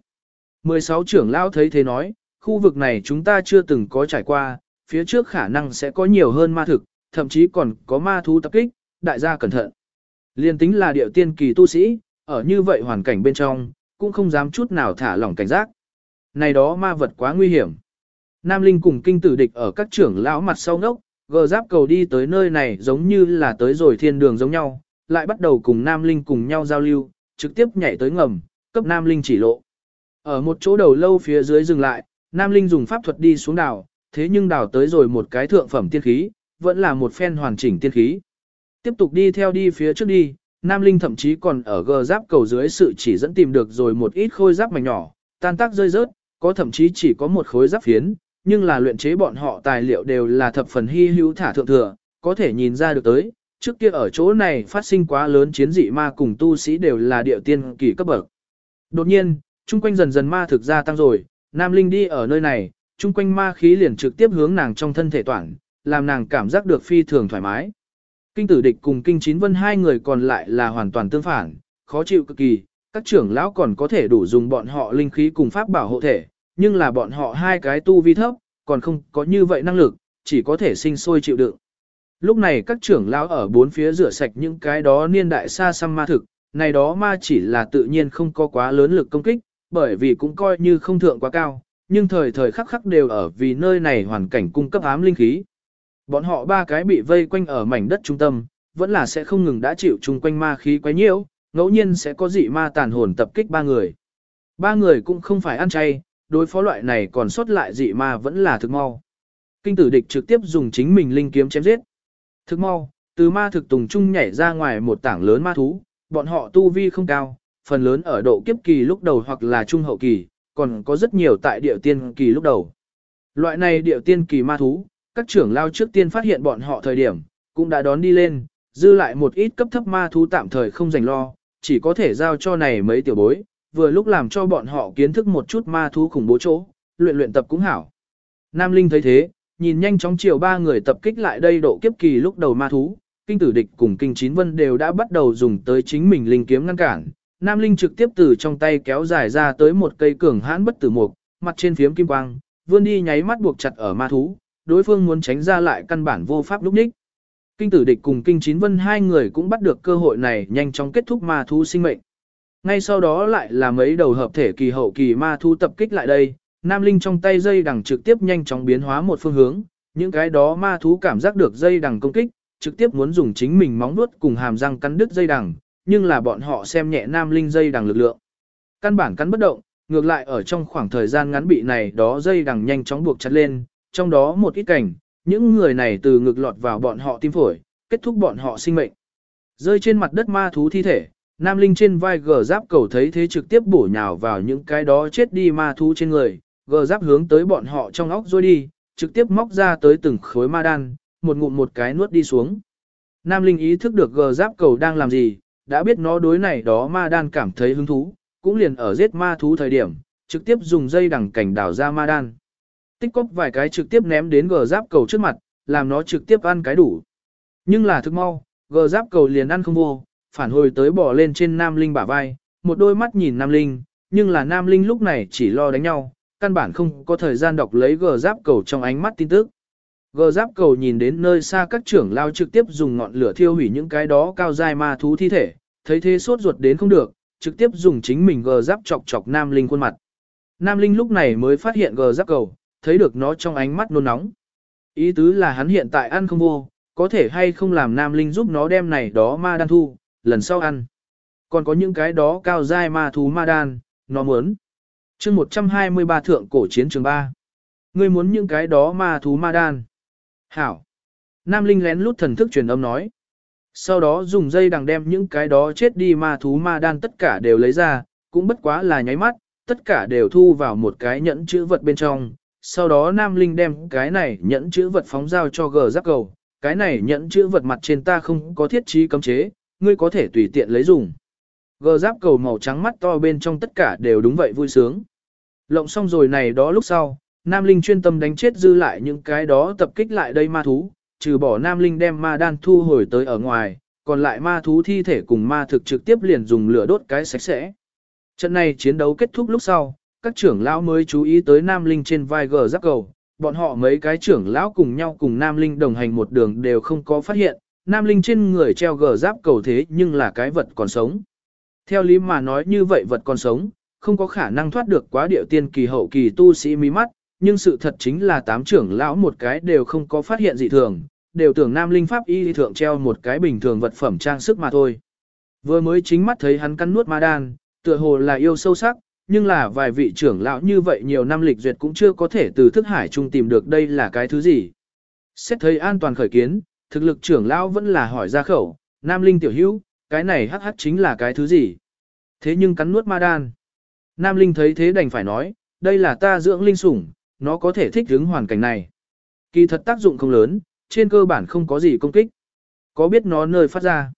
A: 16 trưởng lão thấy thế nói, khu vực này chúng ta chưa từng có trải qua, phía trước khả năng sẽ có nhiều hơn ma thực, thậm chí còn có ma thú tập kích, đại gia cẩn thận. Liên tính là điệu tiên kỳ tu sĩ, ở như vậy hoàn cảnh bên trong, cũng không dám chút nào thả lỏng cảnh giác. Này đó ma vật quá nguy hiểm. Nam Linh cùng kinh tử địch ở các trưởng lão mặt sau ngốc, gờ giáp cầu đi tới nơi này giống như là tới rồi thiên đường giống nhau, lại bắt đầu cùng Nam Linh cùng nhau giao lưu, trực tiếp nhảy tới ngầm, cấp Nam Linh chỉ lộ. Ở một chỗ đầu lâu phía dưới dừng lại, Nam Linh dùng pháp thuật đi xuống đảo, thế nhưng đảo tới rồi một cái thượng phẩm tiên khí, vẫn là một phen hoàn chỉnh tiên khí. Tiếp tục đi theo đi phía trước đi, Nam Linh thậm chí còn ở gờ giáp cầu dưới sự chỉ dẫn tìm được rồi một ít khôi giáp mảnh nhỏ, tan tác rơi rớt, có thậm chí chỉ có một khối giáp phiến, nhưng là luyện chế bọn họ tài liệu đều là thập phần hy hữu thả thượng thừa, có thể nhìn ra được tới, trước kia ở chỗ này phát sinh quá lớn chiến dị ma cùng tu sĩ đều là địa tiên kỳ cấp bậc. Đột nhiên, chung quanh dần dần ma thực gia tăng rồi, Nam Linh đi ở nơi này, chung quanh ma khí liền trực tiếp hướng nàng trong thân thể toàn, làm nàng cảm giác được phi thường thoải mái. Kinh tử địch cùng kinh chín vân hai người còn lại là hoàn toàn tương phản, khó chịu cực kỳ, các trưởng lão còn có thể đủ dùng bọn họ linh khí cùng pháp bảo hộ thể, nhưng là bọn họ hai cái tu vi thấp, còn không có như vậy năng lực, chỉ có thể sinh sôi chịu đựng. Lúc này các trưởng lão ở bốn phía rửa sạch những cái đó niên đại xa xăm ma thực, này đó ma chỉ là tự nhiên không có quá lớn lực công kích, bởi vì cũng coi như không thượng quá cao, nhưng thời thời khắc khắc đều ở vì nơi này hoàn cảnh cung cấp ám linh khí. Bọn họ ba cái bị vây quanh ở mảnh đất trung tâm, vẫn là sẽ không ngừng đã chịu chung quanh ma khí quấy nhiễu, ngẫu nhiên sẽ có dị ma tàn hồn tập kích ba người. Ba người cũng không phải ăn chay, đối phó loại này còn sót lại dị ma vẫn là thực mau. Kinh tử địch trực tiếp dùng chính mình linh kiếm chém giết. Thực mau, từ ma thực tùng trung nhảy ra ngoài một tảng lớn ma thú, bọn họ tu vi không cao, phần lớn ở độ kiếp kỳ lúc đầu hoặc là trung hậu kỳ, còn có rất nhiều tại địa tiên kỳ lúc đầu. Loại này địa tiên kỳ ma thú, các trưởng lao trước tiên phát hiện bọn họ thời điểm, cũng đã đón đi lên, dư lại một ít cấp thấp ma thú tạm thời không dành lo, chỉ có thể giao cho này mấy tiểu bối, vừa lúc làm cho bọn họ kiến thức một chút ma thú khủng bố chỗ, luyện luyện tập cũng hảo. Nam Linh thấy thế, nhìn nhanh chóng chiều ba người tập kích lại đây độ kiếp kỳ lúc đầu ma thú, kinh tử địch cùng kinh chín vân đều đã bắt đầu dùng tới chính mình linh kiếm ngăn cản. Nam Linh trực tiếp từ trong tay kéo dài ra tới một cây cường hãn bất tử mục, mặt trên phiếm kim quang, vươn đi nháy mắt buộc chặt ở ma thú, đối phương muốn tránh ra lại căn bản vô pháp lúc ních. Kinh tử địch cùng kinh chín vân hai người cũng bắt được cơ hội này nhanh chóng kết thúc ma thú sinh mệnh. Ngay sau đó lại là mấy đầu hợp thể kỳ hậu kỳ ma thú tập kích lại đây, Nam Linh trong tay dây đằng trực tiếp nhanh chóng biến hóa một phương hướng, những cái đó ma thú cảm giác được dây đằng công kích, trực tiếp muốn dùng chính mình móng vuốt cùng hàm răng cắn đứt dây đằng, nhưng là bọn họ xem nhẹ Nam Linh dây đằng lực lượng. Căn bản cắn bất động, ngược lại ở trong khoảng thời gian ngắn bị này đó dây đằng nhanh chóng buộc chặt lên, trong đó một ít cảnh, những người này từ ngực lọt vào bọn họ tim phổi, kết thúc bọn họ sinh mệnh. Rơi trên mặt đất ma thú thi thể, Nam Linh trên vai gờ giáp cầu thấy thế trực tiếp bổ nhào vào những cái đó chết đi ma thú trên người, gờ giáp hướng tới bọn họ trong óc rồi đi, trực tiếp móc ra tới từng khối ma đan, một ngụm một cái nuốt đi xuống. Nam Linh ý thức được gờ giáp cầu đang làm gì, đã biết nó đối này đó ma đan cảm thấy hứng thú, cũng liền ở giết ma thú thời điểm, trực tiếp dùng dây đằng cảnh đảo ra ma đan. Tích cóp vài cái trực tiếp ném đến gờ giáp cầu trước mặt, làm nó trực tiếp ăn cái đủ. Nhưng là thực mau, gờ giáp cầu liền ăn không vô, phản hồi tới bỏ lên trên Nam Linh bả vai, một đôi mắt nhìn Nam Linh, nhưng là Nam Linh lúc này chỉ lo đánh nhau, căn bản không có thời gian đọc lấy gờ giáp cầu trong ánh mắt tin tức. Gờ giáp cầu nhìn đến nơi xa các trưởng lao trực tiếp dùng ngọn lửa thiêu hủy những cái đó cao dài ma thú thi thể, thấy thế sốt ruột đến không được, trực tiếp dùng chính mình gờ giáp chọc chọc Nam Linh khuôn mặt. Nam Linh lúc này mới phát hiện gờ giáp cầu, thấy được nó trong ánh mắt nôn nóng. Ý tứ là hắn hiện tại ăn không vô, có thể hay không làm Nam Linh giúp nó đem này đó ma đan thu, lần sau ăn. Còn có những cái đó cao giai ma thú ma đan, nó muốn. chương 123 thượng cổ chiến trường 3. Ngươi muốn những cái đó ma thú ma đan. Hảo. Nam Linh lén lút thần thức truyền âm nói. Sau đó dùng dây đằng đem những cái đó chết đi ma thú ma đan tất cả đều lấy ra, cũng bất quá là nháy mắt, tất cả đều thu vào một cái nhẫn chữ vật bên trong. Sau đó Nam Linh đem cái này nhẫn chữ vật phóng giao cho gờ giáp cầu, cái này nhẫn chữ vật mặt trên ta không có thiết trí cấm chế, ngươi có thể tùy tiện lấy dùng. Gờ giáp cầu màu trắng mắt to bên trong tất cả đều đúng vậy vui sướng. Lộng xong rồi này đó lúc sau, Nam Linh chuyên tâm đánh chết dư lại những cái đó tập kích lại đây ma thú, trừ bỏ Nam Linh đem ma đan thu hồi tới ở ngoài, còn lại ma thú thi thể cùng ma thực trực tiếp liền dùng lửa đốt cái sạch sẽ. Trận này chiến đấu kết thúc lúc sau, các trưởng lão mới chú ý tới Nam Linh trên vai gờ giáp cầu, bọn họ mấy cái trưởng lão cùng nhau cùng Nam Linh đồng hành một đường đều không có phát hiện, Nam Linh trên người treo gờ giáp cầu thế nhưng là cái vật còn sống. Theo lý mà nói như vậy vật còn sống, không có khả năng thoát được quá điệu tiên kỳ hậu kỳ tu sĩ mí mắt, nhưng sự thật chính là 8 trưởng lão một cái đều không có phát hiện dị thường, đều tưởng Nam Linh pháp y thượng treo một cái bình thường vật phẩm trang sức mà thôi. Vừa mới chính mắt thấy hắn cắn nuốt ma đan, tựa hồ là yêu sâu sắc, nhưng là vài vị trưởng lão như vậy nhiều năm lịch duyệt cũng chưa có thể từ thức hải trung tìm được đây là cái thứ gì. Xét thấy an toàn khởi kiến, thực lực trưởng lão vẫn là hỏi ra khẩu, Nam Linh tiểu hữu, cái này hắc hắc chính là cái thứ gì? Thế nhưng cắn nuốt ma đan. Nam Linh thấy thế đành phải nói, đây là ta dưỡng linh sủng, nó có thể thích ứng hoàn cảnh này. Kỳ thật tác dụng không lớn, trên cơ bản không có gì công kích. Có biết nó nơi phát ra?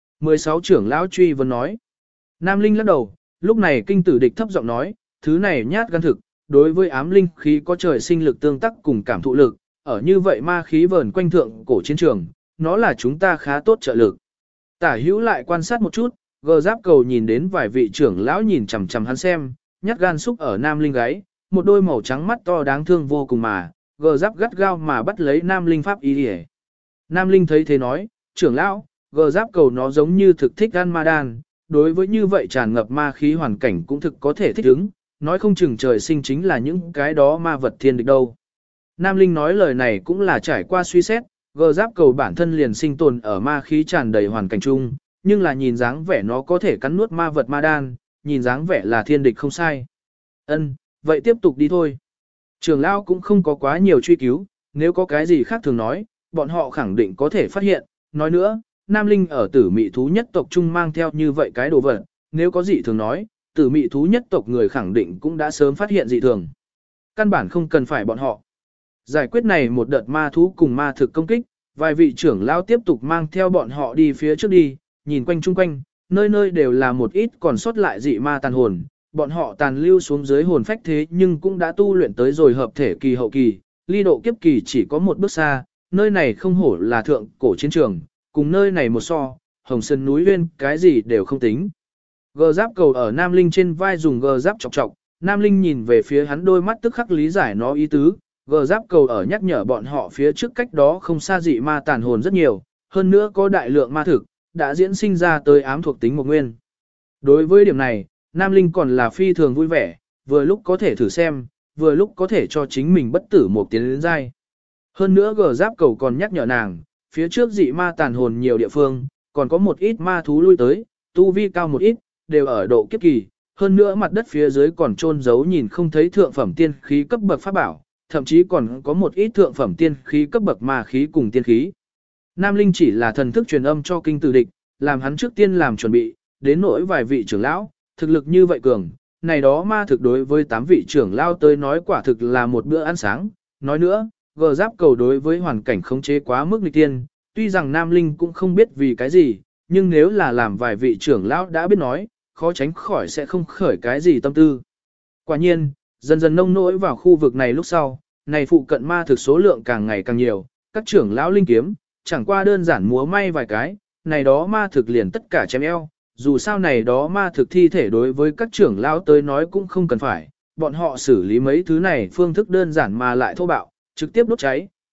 A: 16 trưởng lão truy vấn nói. Nam Linh lắc đầu, lúc này kinh tử địch thấp giọng nói, thứ này nhát gan thực, đối với ám linh khí có trời sinh lực tương tác cùng cảm thụ lực, ở như vậy ma khí vờn quanh thượng cổ chiến trường, nó là chúng ta khá tốt trợ lực. Tả hữu lại quan sát một chút, gờ giáp cầu nhìn đến vài vị trưởng lão nhìn chằm chằm hắn xem, nhát gan xúc ở Nam Linh gáy, một đôi màu trắng mắt to đáng thương vô cùng mà, gờ giáp gắt gao mà bắt lấy Nam Linh pháp ý đi. Nam Linh thấy thế nói, trưởng lão, gờ giáp cầu nó giống như thực thích gan ma đan, đối với như vậy tràn ngập ma khí hoàn cảnh cũng thực có thể thích ứng, nói không chừng trời sinh chính là những cái đó ma vật thiên địch đâu. Nam Linh nói lời này cũng là trải qua suy xét, gờ giáp cầu bản thân liền sinh tồn ở ma khí tràn đầy hoàn cảnh chung, nhưng là nhìn dáng vẻ nó có thể cắn nuốt ma vật ma đan, nhìn dáng vẻ là thiên địch không sai. Ân, vậy tiếp tục đi thôi. Trường lão cũng không có quá nhiều truy cứu, nếu có cái gì khác thường nói, bọn họ khẳng định có thể phát hiện. Nói nữa, Nam Linh ở tử mị thú nhất tộc chung mang theo như vậy cái đồ vật, nếu có gì thường nói, tử mị thú nhất tộc người khẳng định cũng đã sớm phát hiện dị thường. Căn bản không cần phải bọn họ. Giải quyết này một đợt ma thú cùng ma thực công kích, vài vị trưởng lão tiếp tục mang theo bọn họ đi phía trước đi, nhìn quanh chung quanh, nơi nơi đều là một ít còn sót lại dị ma tàn hồn, bọn họ tàn lưu xuống dưới hồn phách thế nhưng cũng đã tu luyện tới rồi hợp thể kỳ hậu kỳ, ly độ kiếp kỳ chỉ có một bước xa, nơi này không hổ là thượng cổ chiến trường, cùng nơi này một so, Hồng Sơn núi Uyên cái gì đều không tính. Gờ giáp cầu ở Nam Linh trên vai dùng gờ giáp chọc chọc, Nam Linh nhìn về phía hắn đôi mắt tức khắc lý giải nó ý tứ, gờ giáp cầu ở nhắc nhở bọn họ phía trước cách đó không xa dị ma tàn hồn rất nhiều, hơn nữa có đại lượng ma thực, đã diễn sinh ra tới ám thuộc tính một nguyên. Đối với điểm này, Nam Linh còn là phi thường vui vẻ, vừa lúc có thể thử xem, vừa lúc có thể cho chính mình bất tử một tiến đến giai. Hơn nữa gờ giáp cầu còn nhắc nhở nàng, phía trước dị ma tàn hồn nhiều địa phương, còn có một ít ma thú lui tới, tu vi cao một ít, đều ở độ kiếp kỳ, hơn nữa mặt đất phía dưới còn trôn giấu nhìn không thấy thượng phẩm tiên khí cấp bậc pháp bảo, thậm chí còn có một ít thượng phẩm tiên khí cấp bậc ma khí cùng tiên khí. Nam Linh chỉ là thần thức truyền âm cho kinh tử địch, làm hắn trước tiên làm chuẩn bị, đến nỗi vài vị trưởng lão, thực lực như vậy cường, này đó ma thực đối với 8 vị trưởng lão tới nói quả thực là một bữa ăn sáng. Nói nữa, gờ giáp cầu đối với hoàn cảnh khống chế quá mức nghịch tiên, tuy rằng Nam Linh cũng không biết vì cái gì, nhưng nếu là làm vài vị trưởng lão đã biết nói, khó tránh khỏi sẽ không khởi cái gì tâm tư. Quả nhiên, dần dần nông nỗi vào khu vực này lúc sau, này phụ cận ma thực số lượng càng ngày càng nhiều, các trưởng lão linh kiếm, chẳng qua đơn giản múa may vài cái, này đó ma thực liền tất cả chém eo, dù sao này đó ma thực thi thể đối với các trưởng lão tới nói cũng không cần phải, bọn họ xử lý mấy thứ này phương thức đơn giản mà lại thô bạo, trực tiếp đốt cháy,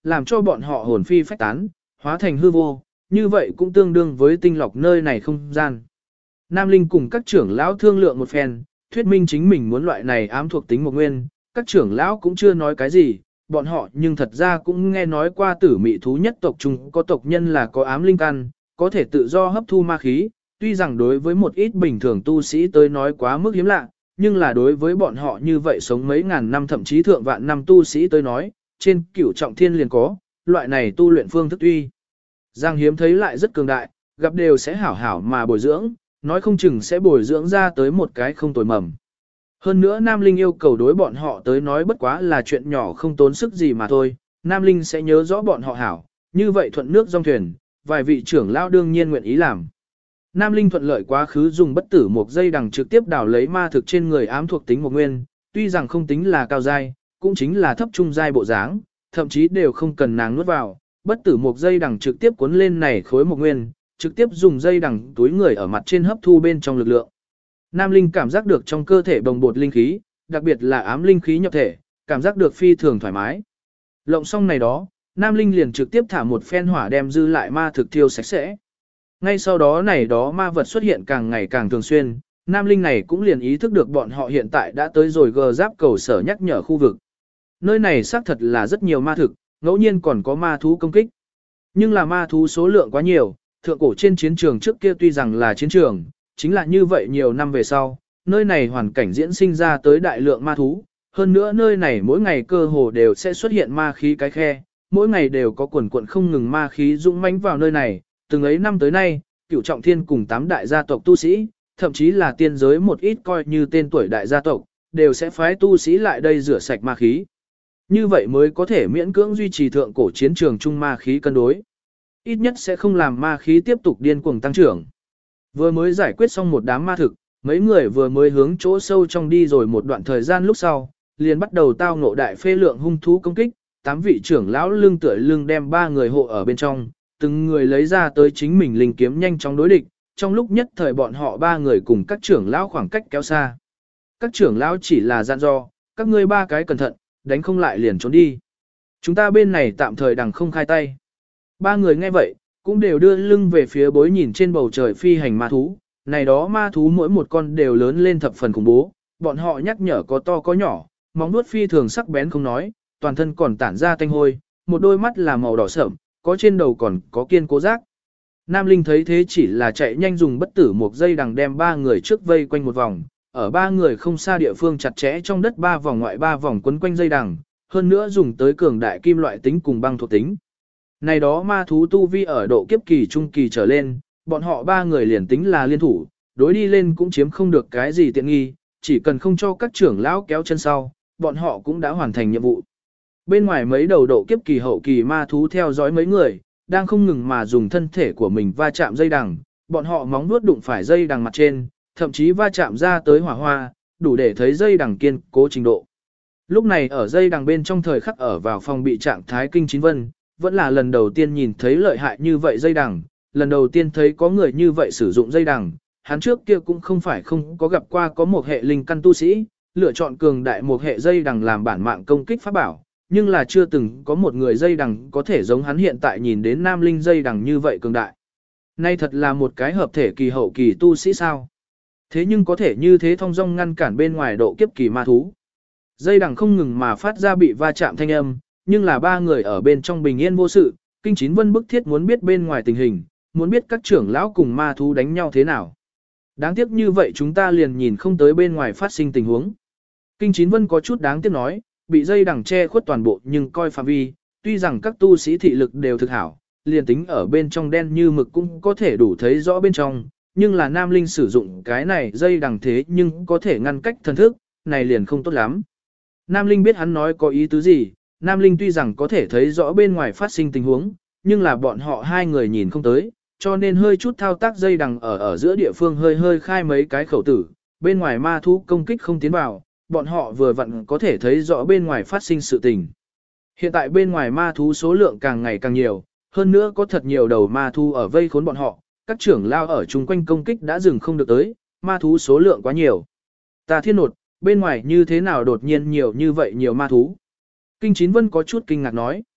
A: làm cho bọn họ hồn phi phách tán, hóa thành hư vô, như vậy cũng tương đương với tinh lọc nơi này không gian. Nam Linh cùng các trưởng lão thương lượng một phen, thuyết minh chính mình muốn loại này ám thuộc tính một nguyên, các trưởng lão cũng chưa nói cái gì, bọn họ nhưng thật ra cũng nghe nói qua tử mị thú nhất tộc chung có tộc nhân là có ám linh căn, có thể tự do hấp thu ma khí, tuy rằng đối với một ít bình thường tu sĩ tới nói quá mức hiếm lạ, nhưng là đối với bọn họ như vậy sống mấy ngàn năm thậm chí thượng vạn năm tu sĩ tới nói, trên cửu trọng thiên liền có, loại này tu luyện phương thức tuy rằng hiếm thấy lại rất cường đại, gặp đều sẽ hảo hảo mà bồi dưỡng, nói không chừng sẽ bồi dưỡng ra tới một cái không tồi mầm. Hơn nữa Nam Linh yêu cầu đối bọn họ tới nói bất quá là chuyện nhỏ không tốn sức gì mà thôi, Nam Linh sẽ nhớ rõ bọn họ hảo, như vậy thuận nước dòng thuyền, vài vị trưởng lão đương nhiên nguyện ý làm. Nam Linh thuận lợi quá khứ dùng bất tử một dây đằng trực tiếp đào lấy ma thực trên người ám thuộc tính một nguyên, tuy rằng không tính là cao giai, cũng chính là thấp trung giai bộ dáng, thậm chí đều không cần nàng nuốt vào, bất tử một dây đằng trực tiếp cuốn lên này khối một nguyên, trực tiếp dùng dây đằng túi người ở mặt trên hấp thu bên trong lực lượng. Nam Linh cảm giác được trong cơ thể bồng bột linh khí, đặc biệt là ám linh khí nhập thể, cảm giác được phi thường thoải mái. Lộng xong này đó, Nam Linh liền trực tiếp thả một phen hỏa đem dư lại ma thực thiêu sạch sẽ. Ngay sau đó này đó ma vật xuất hiện càng ngày càng thường xuyên, Nam Linh này cũng liền ý thức được bọn họ hiện tại đã tới rồi gờ giáp cầu sở nhắc nhở khu vực. Nơi này xác thật là rất nhiều ma thực, ngẫu nhiên còn có ma thú công kích. Nhưng là ma thú số lượng quá nhiều, thượng cổ trên chiến trường trước kia tuy rằng là chiến trường, chính là như vậy nhiều năm về sau, nơi này hoàn cảnh diễn sinh ra tới đại lượng ma thú, hơn nữa nơi này mỗi ngày cơ hồ đều sẽ xuất hiện ma khí cái khe, mỗi ngày đều có quần quận không ngừng ma khí dũng mãnh vào nơi này, từng ấy năm tới nay, Cửu Trọng Thiên cùng 8 đại gia tộc tu sĩ, thậm chí là tiên giới một ít coi như tên tuổi đại gia tộc, đều sẽ phái tu sĩ lại đây rửa sạch ma khí. Như vậy mới có thể miễn cưỡng duy trì thượng cổ chiến trường chung ma khí cân đối. Ít nhất sẽ không làm ma khí tiếp tục điên cuồng tăng trưởng. Vừa mới giải quyết xong một đám ma thực, mấy người vừa mới hướng chỗ sâu trong đi rồi một đoạn thời gian lúc sau, liền bắt đầu tao ngộ đại phê lượng hung thú công kích, 8 vị trưởng lão lưng tựa lưng đem 3 người hộ ở bên trong, từng người lấy ra tới chính mình linh kiếm nhanh chóng đối địch, trong lúc nhất thời bọn họ 3 người cùng các trưởng lão khoảng cách kéo xa. Các trưởng lão chỉ là dặn dò, các ngươi 3 cái cẩn thận, đánh không lại liền trốn đi. Chúng ta bên này tạm thời đằng không khai tay. 3 người nghe vậy, cũng đều đưa lưng về phía bối nhìn trên bầu trời phi hành ma thú, này đó ma thú mỗi một con đều lớn lên thập phần khủng bố, bọn họ nhắc nhở có to có nhỏ, móng vuốt phi thường sắc bén không nói, toàn thân còn tản ra tanh hôi, một đôi mắt là màu đỏ sẫm, có trên đầu còn có kiên cố giác. Nam Linh thấy thế chỉ là chạy nhanh dùng bất tử một dây đằng đem 3 người trước vây quanh một vòng, ở 3 người không xa địa phương chặt chẽ trong đất 3 vòng ngoại 3 vòng quấn quanh dây đằng, hơn nữa dùng tới cường đại kim loại tính cùng băng thuộc tính. Này đó ma thú tu vi ở độ kiếp kỳ trung kỳ trở lên, bọn họ 3 người liền tính là liên thủ, đối đi lên cũng chiếm không được cái gì tiện nghi, chỉ cần không cho các trưởng lão kéo chân sau, bọn họ cũng đã hoàn thành nhiệm vụ. Bên ngoài mấy đầu độ kiếp kỳ hậu kỳ ma thú theo dõi mấy người, đang không ngừng mà dùng thân thể của mình va chạm dây đằng, bọn họ móng vuốt đụng phải dây đằng mặt trên, thậm chí va chạm ra tới hỏa hoa, đủ để thấy dây đằng kiên cố trình độ. Lúc này ở dây đằng bên trong thời khắc ở vào phòng bị trạng thái kinh chín vân, vẫn là lần đầu tiên nhìn thấy lợi hại như vậy dây đằng, lần đầu tiên thấy có người như vậy sử dụng dây đằng, hắn trước kia cũng không phải không có gặp qua có một hệ linh căn tu sĩ, lựa chọn cường đại một hệ dây đằng làm bản mạng công kích pháp bảo, nhưng là chưa từng có một người dây đằng có thể giống hắn hiện tại nhìn đến nam linh dây đằng như vậy cường đại. Nay thật là một cái hợp thể kỳ hậu kỳ tu sĩ sao. Thế nhưng có thể như thế thông dong ngăn cản bên ngoài độ kiếp kỳ ma thú. Dây đằng không ngừng mà phát ra bị va chạm thanh âm, nhưng là 3 người ở bên trong bình yên vô sự, Kinh Chín Vân bức thiết muốn biết bên ngoài tình hình, muốn biết các trưởng lão cùng ma thú đánh nhau thế nào. Đáng tiếc như vậy chúng ta liền nhìn không tới bên ngoài phát sinh tình huống. Kinh Chín Vân có chút đáng tiếc nói, bị dây đằng che khuất toàn bộ nhưng coi phạm vi, tuy rằng các tu sĩ thị lực đều thực hảo, liền tính ở bên trong đen như mực cũng có thể đủ thấy rõ bên trong, nhưng là Nam Linh sử dụng cái này dây đằng thế nhưng có thể ngăn cách thần thức, này liền không tốt lắm. Nam Linh biết hắn nói có ý tứ gì, Nam Linh tuy rằng có thể thấy rõ bên ngoài phát sinh tình huống, nhưng là bọn họ 2 người nhìn không tới, cho nên hơi chút thao tác dây đằng ở giữa địa phương hơi khai mấy cái khẩu tử, bên ngoài ma thú công kích không tiến vào, bọn họ vừa vặn có thể thấy rõ bên ngoài phát sinh sự tình. Hiện tại bên ngoài ma thú số lượng càng ngày càng nhiều, hơn nữa có thật nhiều đầu ma thú ở vây khốn bọn họ, các trưởng lao ở chung quanh công kích đã dừng không được tới, ma thú số lượng quá nhiều. Ta thiên nột, bên ngoài như thế nào đột nhiên nhiều như vậy nhiều ma thú. Kinh Chín Vân có chút kinh ngạc nói.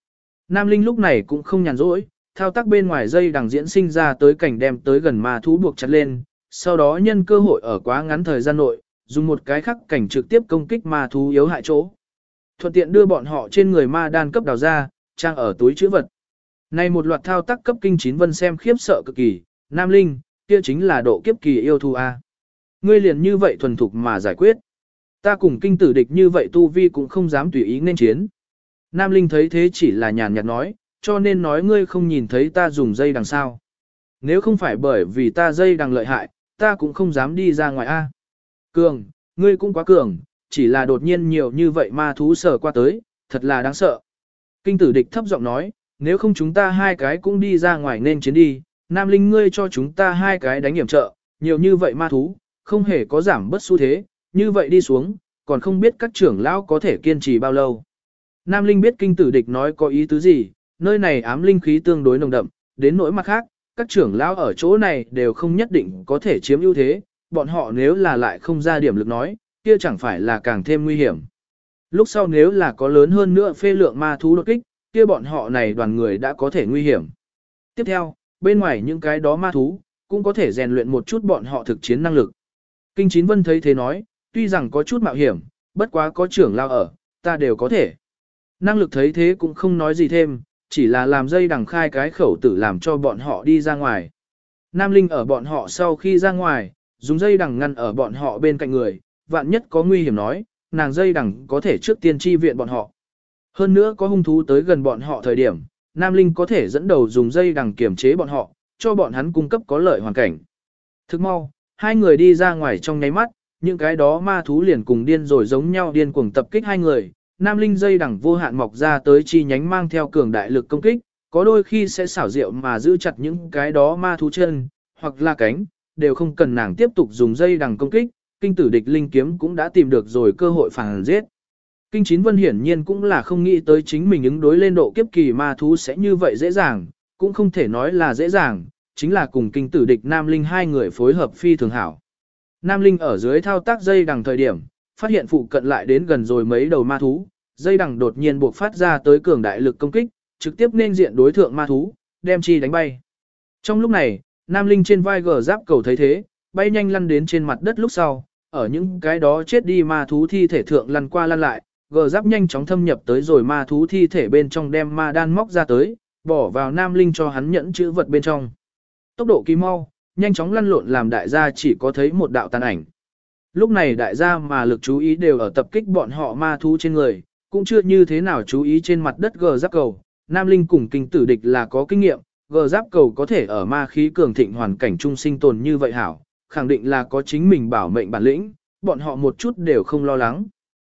A: Nam Linh lúc này cũng không nhàn rỗi, thao tác bên ngoài dây đằng diễn sinh ra tới cảnh đem tới gần ma thú buộc chặt lên, sau đó nhân cơ hội ở quá ngắn thời gian nội, dùng một cái khắc cảnh trực tiếp công kích ma thú yếu hại chỗ. Thuận tiện đưa bọn họ trên người ma đan cấp đào ra, trang ở túi chữ vật. Này một loạt thao tác cấp kinh chín vân xem khiếp sợ cực kỳ, Nam Linh, kia chính là độ kiếp kỳ yêu thú A. Ngươi liền như vậy thuần thục mà giải quyết. Ta cùng kinh tử địch như vậy tu vi cũng không dám tùy ý nên chiến. Nam Linh thấy thế chỉ là nhàn nhạt nói, cho nên nói ngươi không nhìn thấy ta dùng dây đằng sao. Nếu không phải bởi vì ta dây đằng lợi hại, ta cũng không dám đi ra ngoài A. Cường, ngươi cũng quá cường, chỉ là đột nhiên nhiều như vậy ma thú sở qua tới, thật là đáng sợ. Kinh tử địch thấp giọng nói, nếu không chúng ta hai cái cũng đi ra ngoài nên chiến đi, Nam Linh ngươi cho chúng ta hai cái đánh hiểm trợ, nhiều như vậy ma thú, không hề có giảm bất xu thế, như vậy đi xuống, còn không biết các trưởng lão có thể kiên trì bao lâu. Nam Linh biết kinh tử địch nói có ý tứ gì, nơi này ám linh khí tương đối nồng đậm, đến nỗi mặt khác, các trưởng lão ở chỗ này đều không nhất định có thể chiếm ưu thế, bọn họ nếu là lại không ra điểm lực nói, kia chẳng phải là càng thêm nguy hiểm. Lúc sau nếu là có lớn hơn nữa phê lượng ma thú đột kích, kia bọn họ này đoàn người đã có thể nguy hiểm. Tiếp theo, bên ngoài những cái đó ma thú, cũng có thể rèn luyện một chút bọn họ thực chiến năng lực. Kinh Chín Vân thấy thế nói, tuy rằng có chút mạo hiểm, bất quá có trưởng lao ở, ta đều có thể. Năng lực thấy thế cũng không nói gì thêm, chỉ là làm dây đằng khai cái khẩu tử làm cho bọn họ đi ra ngoài. Nam Linh ở bọn họ sau khi ra ngoài, dùng dây đằng ngăn ở bọn họ bên cạnh người, vạn nhất có nguy hiểm nói, nàng dây đằng có thể trước tiên chi viện bọn họ. Hơn nữa có hung thú tới gần bọn họ thời điểm, Nam Linh có thể dẫn đầu dùng dây đằng kiểm chế bọn họ, cho bọn hắn cung cấp có lợi hoàn cảnh. Thức mau, hai người đi ra ngoài trong nháy mắt, những cái đó ma thú liền cùng điên rồi giống nhau điên cuồng tập kích hai người. Nam Linh dây đằng vô hạn mọc ra tới chi nhánh mang theo cường đại lực công kích, có đôi khi sẽ xảo diệu mà giữ chặt những cái đó ma thú chân, hoặc là cánh, đều không cần nàng tiếp tục dùng dây đằng công kích, kinh tử địch linh kiếm cũng đã tìm được rồi cơ hội phản giết. Kinh Chín Vân hiển nhiên cũng là không nghĩ tới chính mình ứng đối lên độ kiếp kỳ ma thú sẽ như vậy dễ dàng, cũng không thể nói là dễ dàng, chính là cùng kinh tử địch Nam Linh hai người phối hợp phi thường hảo. Nam Linh ở dưới thao tác dây đằng thời điểm, phát hiện phụ cận lại đến gần rồi mấy đầu ma thú, dây đằng đột nhiên buộc phát ra tới cường đại lực công kích, trực tiếp nên diện đối thượng ma thú, đem chi đánh bay. Trong lúc này, Nam Linh trên vai gờ giáp cầu thấy thế, bay nhanh lăn đến trên mặt đất lúc sau, ở những cái đó chết đi ma thú thi thể thượng lăn qua lăn lại, gờ giáp nhanh chóng thâm nhập tới rồi ma thú thi thể bên trong đem ma đan móc ra tới, bỏ vào Nam Linh cho hắn nhẫn chữ vật bên trong. Tốc độ kỳ mau, nhanh chóng lăn lộn làm đại gia chỉ có thấy một đạo tàn ảnh. Lúc này đại gia mà lực chú ý đều ở tập kích bọn họ ma thú trên người, cũng chưa như thế nào chú ý trên mặt đất gờ giáp cầu. Nam Linh cùng kinh tử địch là có kinh nghiệm, gờ giáp cầu có thể ở ma khí cường thịnh hoàn cảnh trung sinh tồn như vậy hảo, khẳng định là có chính mình bảo mệnh bản lĩnh, bọn họ một chút đều không lo lắng.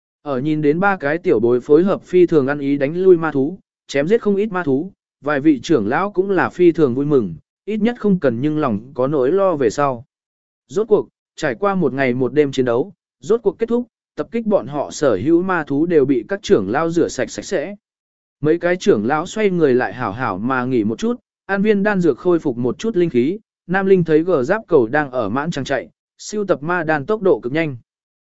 A: Ở nhìn đến ba cái tiểu bối phối hợp phi thường ăn ý đánh lui ma thú, chém giết không ít ma thú, vài vị trưởng lão cũng là phi thường vui mừng, ít nhất không cần nhưng lòng có nỗi lo về sau. Rốt cuộc, trải qua một ngày một đêm chiến đấu, rốt cuộc kết thúc, tập kích bọn họ sở hữu ma thú đều bị các trưởng lão rửa sạch sạch sẽ. Mấy cái trưởng lão xoay người lại hảo hảo mà nghỉ một chút, an viên đan dược khôi phục một chút linh khí, Nam Linh thấy gờ giáp cầu đang ở mãn trang chạy, siêu tập ma đan tốc độ cực nhanh.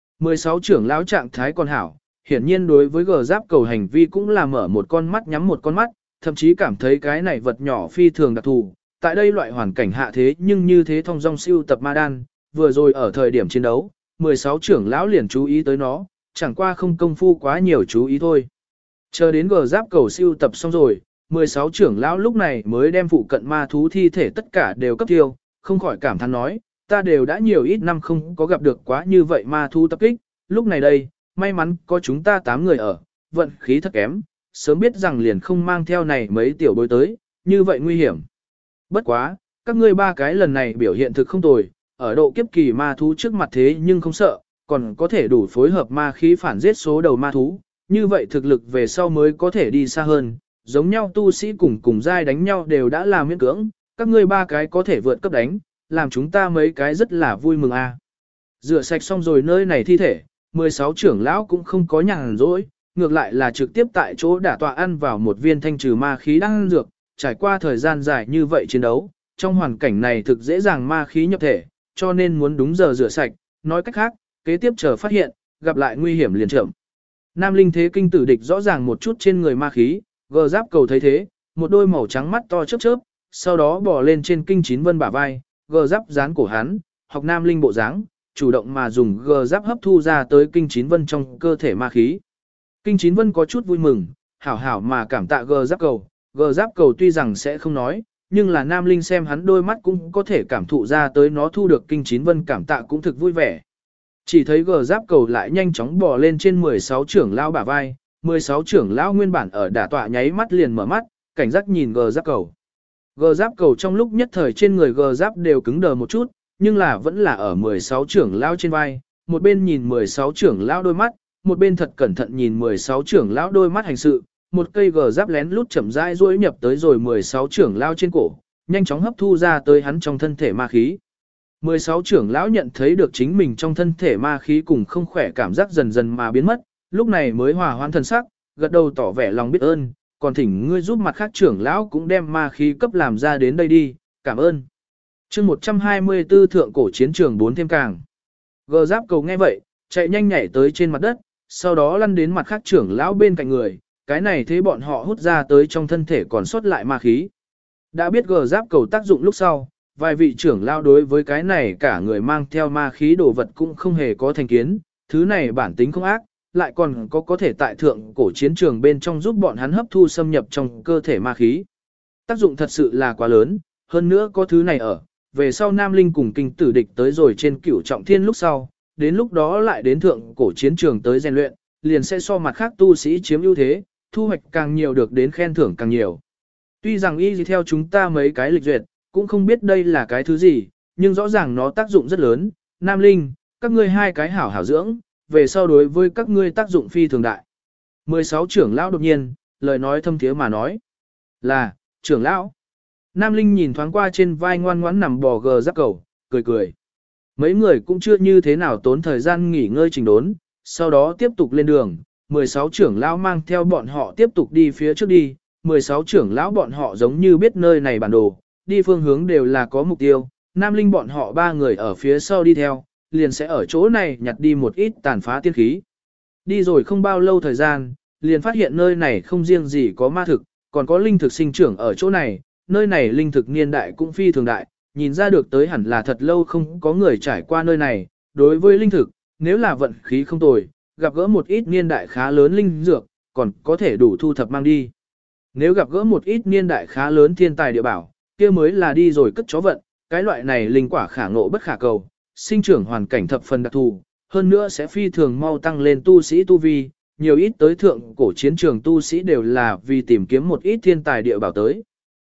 A: 16 trưởng lão trạng thái còn hảo, hiển nhiên đối với gờ giáp cầu hành vi cũng là mở một con mắt nhắm một con mắt, thậm chí cảm thấy cái này vật nhỏ phi thường đặc thù. Tại đây loại hoàn cảnh hạ thế nhưng như thế thông dong siêu tập ma đan, vừa rồi ở thời điểm chiến đấu, 16 trưởng lão liền chú ý tới nó, chẳng qua không công phu quá nhiều chú ý thôi. Chờ đến gờ giáp cầu siêu tập xong rồi, 16 trưởng lão lúc này mới đem phụ cận ma thú thi thể tất cả đều cấp tiêu, không khỏi cảm thán nói, ta đều đã nhiều ít năm không có gặp được quá như vậy ma thú tập kích, lúc này đây, may mắn có chúng ta 8 người ở, vận khí thật kém, sớm biết rằng liền không mang theo này mấy tiểu bối tới, như vậy nguy hiểm. Bất quá, các ngươi ba cái lần này biểu hiện thực không tồi, ở độ kiếp kỳ ma thú trước mặt thế nhưng không sợ, còn có thể đủ phối hợp ma khí phản giết số đầu ma thú, như vậy thực lực về sau mới có thể đi xa hơn, giống nhau tu sĩ cùng giai đánh nhau đều đã là miễn cưỡng, các ngươi ba cái có thể vượt cấp đánh, làm chúng ta mấy cái rất là vui mừng a. Rửa sạch xong rồi nơi này thi thể, 16 trưởng lão cũng không có nhàn rỗi, ngược lại là trực tiếp tại chỗ đả tọa ăn vào một viên thanh trừ ma khí đang dược, trải qua thời gian dài như vậy chiến đấu, trong hoàn cảnh này thực dễ dàng ma khí nhập thể, cho nên muốn đúng giờ rửa sạch, nói cách khác, kế tiếp chờ phát hiện, gặp lại nguy hiểm liền chậm. Nam Linh thế kinh tử địch rõ ràng một chút trên người ma khí, Gờ giáp cầu thấy thế, một đôi màu trắng mắt to chớp chớp, sau đó bò lên trên Kinh Chín Vân bả vai, gờ giáp dán cổ hắn, học nam linh bộ dáng, chủ động mà dùng gờ giáp hấp thu ra tới Kinh Chín Vân trong cơ thể ma khí. Kinh Chín Vân có chút vui mừng, hảo hảo mà cảm tạ gờ giáp cầu tuy rằng sẽ không nói, nhưng là nam linh xem hắn đôi mắt cũng có thể cảm thụ ra tới nó thu được Kinh Chín Vân cảm tạ cũng thực vui vẻ. Chỉ thấy gờ giáp cầu lại nhanh chóng bò lên trên 16 trưởng lão bả vai, 16 trưởng lão nguyên bản ở đả tọa nháy mắt liền mở mắt, cảnh giác nhìn gờ giáp cầu. Gờ giáp cầu trong lúc nhất thời trên người gờ giáp đều cứng đờ một chút, nhưng là vẫn là ở 16 trưởng lão trên vai, một bên nhìn 16 trưởng lão đôi mắt, một bên thật cẩn thận nhìn 16 trưởng lão đôi mắt hành sự, một cây gờ giáp lén lút chậm rãi duỗi nhập tới rồi 16 trưởng lão trên cổ, nhanh chóng hấp thu ra tới hắn trong thân thể ma khí. 16 trưởng lão nhận thấy được chính mình trong thân thể ma khí cùng không khỏe cảm giác dần dần mà biến mất, lúc này mới hòa hoãn thần sắc, gật đầu tỏ vẻ lòng biết ơn, còn thỉnh ngươi giúp mặt khác trưởng lão cũng đem ma khí cấp làm ra đến đây đi, cảm ơn. Chương 124 thượng cổ chiến trường 4 thêm càng. Gờ giáp cầu nghe vậy, chạy nhanh nhảy tới trên mặt đất, sau đó lăn đến mặt khác trưởng lão bên cạnh người, cái này thế bọn họ hút ra tới trong thân thể còn sót lại ma khí. Đã biết gờ giáp cầu tác dụng lúc sau, vài vị trưởng lão đối với cái này cả người mang theo ma khí đồ vật cũng không hề có thành kiến, thứ này bản tính không ác, lại còn có thể tại thượng cổ chiến trường bên trong giúp bọn hắn hấp thu xâm nhập trong cơ thể ma khí. Tác dụng thật sự là quá lớn, hơn nữa có thứ này ở, về sau Nam Linh cùng Kinh Tử Địch tới rồi trên Cửu Trọng Thiên lúc sau, đến lúc đó lại đến thượng cổ chiến trường tới rèn luyện, liền sẽ so mặt khác tu sĩ chiếm ưu thế, thu hoạch càng nhiều được đến khen thưởng càng nhiều. Tuy rằng y gì theo chúng ta mấy cái lịch duyệt, cũng không biết đây là cái thứ gì, nhưng rõ ràng nó tác dụng rất lớn. Nam Linh, các ngươi hai cái hảo hảo dưỡng, về sau đối với các ngươi tác dụng phi thường đại. 16 trưởng lão đột nhiên, lời nói thâm thiế mà nói. Là, trưởng lão. Nam Linh nhìn thoáng qua trên vai ngoan ngoãn nằm bò gờ giáp cầu, cười cười. Mấy người cũng chưa như thế nào tốn thời gian nghỉ ngơi trình đốn, sau đó tiếp tục lên đường. 16 trưởng lão mang theo bọn họ tiếp tục đi phía trước đi. 16 trưởng lão bọn họ giống như biết nơi này bản đồ, đi phương hướng đều là có mục tiêu. Nam Linh bọn họ ba người ở phía sau đi theo, liền sẽ ở chỗ này nhặt đi một ít tàn phá tiên khí. Đi rồi không bao lâu thời gian, liền phát hiện nơi này không riêng gì có ma thực, còn có linh thực sinh trưởng ở chỗ này, nơi này linh thực niên đại cũng phi thường đại, nhìn ra được tới hẳn là thật lâu không có người trải qua nơi này. Đối với linh thực, nếu là vận khí không tồi, gặp gỡ một ít niên đại khá lớn linh dược, còn có thể đủ thu thập mang đi. Nếu gặp gỡ một ít niên đại khá lớn thiên tài địa bảo, kia mới là đi rồi cất chó vận, cái loại này linh quả khả ngộ bất khả cầu, sinh trưởng hoàn cảnh thập phần đặc thù, hơn nữa sẽ phi thường mau tăng lên tu sĩ tu vi, nhiều ít tới thượng cổ chiến trường tu sĩ đều là vì tìm kiếm một ít thiên tài địa bảo tới.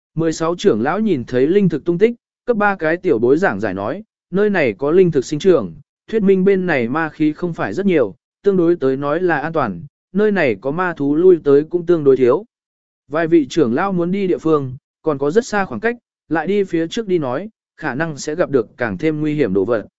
A: 16 trưởng lão nhìn thấy linh thực tung tích, cấp 3 cái tiểu bối giảng giải nói, nơi này có linh thực sinh trưởng, thuyết minh bên này ma khí không phải rất nhiều, tương đối tới nói là an toàn, nơi này có ma thú lui tới cũng tương đối thiếu. Vài vị trưởng lão muốn đi địa phương, còn có rất xa khoảng cách, lại đi phía trước đi nói, khả năng sẽ gặp được càng thêm nguy hiểm đồ vật.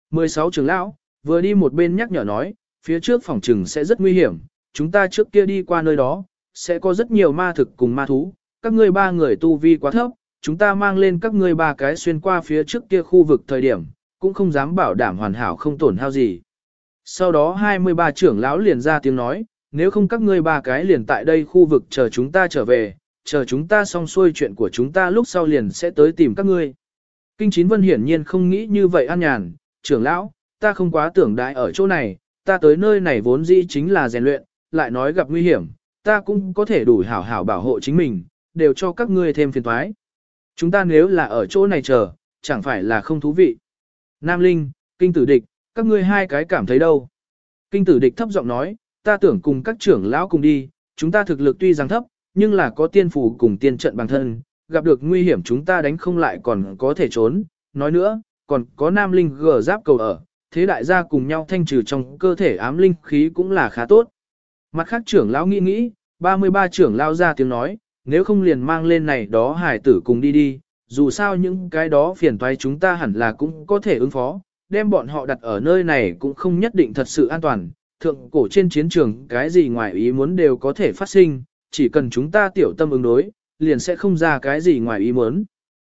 A: 16 trưởng lão, vừa đi một bên nhắc nhở nói, phía trước phòng trừng sẽ rất nguy hiểm, chúng ta trước kia đi qua nơi đó, sẽ có rất nhiều ma thực cùng ma thú, các ngươi ba người tu vi quá thấp, chúng ta mang lên các ngươi ba cái xuyên qua phía trước kia khu vực thời điểm, cũng không dám bảo đảm hoàn hảo không tổn hao gì. Sau đó 23 trưởng lão liền ra tiếng nói, nếu không các ngươi ba cái liền tại đây khu vực chờ chúng ta trở về, chờ chúng ta xong xuôi chuyện của chúng ta lúc sau liền sẽ tới tìm các ngươi. Kinh Chín Vân hiển nhiên không nghĩ như vậy an nhàn, trưởng lão, ta không quá tưởng đại ở chỗ này, ta tới nơi này vốn dĩ chính là rèn luyện, lại nói gặp nguy hiểm, ta cũng có thể đủ hảo hảo bảo hộ chính mình, đều cho các ngươi thêm phiền toái. Chúng ta nếu là ở chỗ này chờ, chẳng phải là không thú vị. Nam Linh, Kinh Tử Địch, các ngươi hai cái cảm thấy đâu? Kinh Tử Địch thấp giọng nói, ta tưởng cùng các trưởng lão cùng đi, chúng ta thực lực tuy rằng thấp, nhưng là có tiên phù cùng tiên trận bằng thân, gặp được nguy hiểm chúng ta đánh không lại còn có thể trốn. Nói nữa, còn có Nam Linh gờ giáp cầu ở, thế đại gia cùng nhau thanh trừ trong cơ thể ám linh khí cũng là khá tốt. Mặt khác trưởng lão nghĩ, 33 trưởng lão ra tiếng nói, nếu không liền mang lên này đó hải tử cùng đi đi, dù sao những cái đó phiền toái chúng ta hẳn là cũng có thể ứng phó, đem bọn họ đặt ở nơi này cũng không nhất định thật sự an toàn, thượng cổ trên chiến trường cái gì ngoài ý muốn đều có thể phát sinh, chỉ cần chúng ta tiểu tâm ứng đối, liền sẽ không ra cái gì ngoài ý muốn.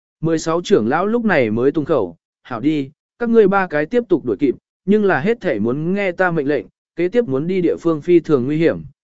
A: 16 trưởng lão lúc này mới tung khẩu, hảo đi, các ngươi ba cái tiếp tục đuổi kịp, nhưng là hết thể muốn nghe ta mệnh lệnh, kế tiếp muốn đi địa phương phi thường nguy hiểm,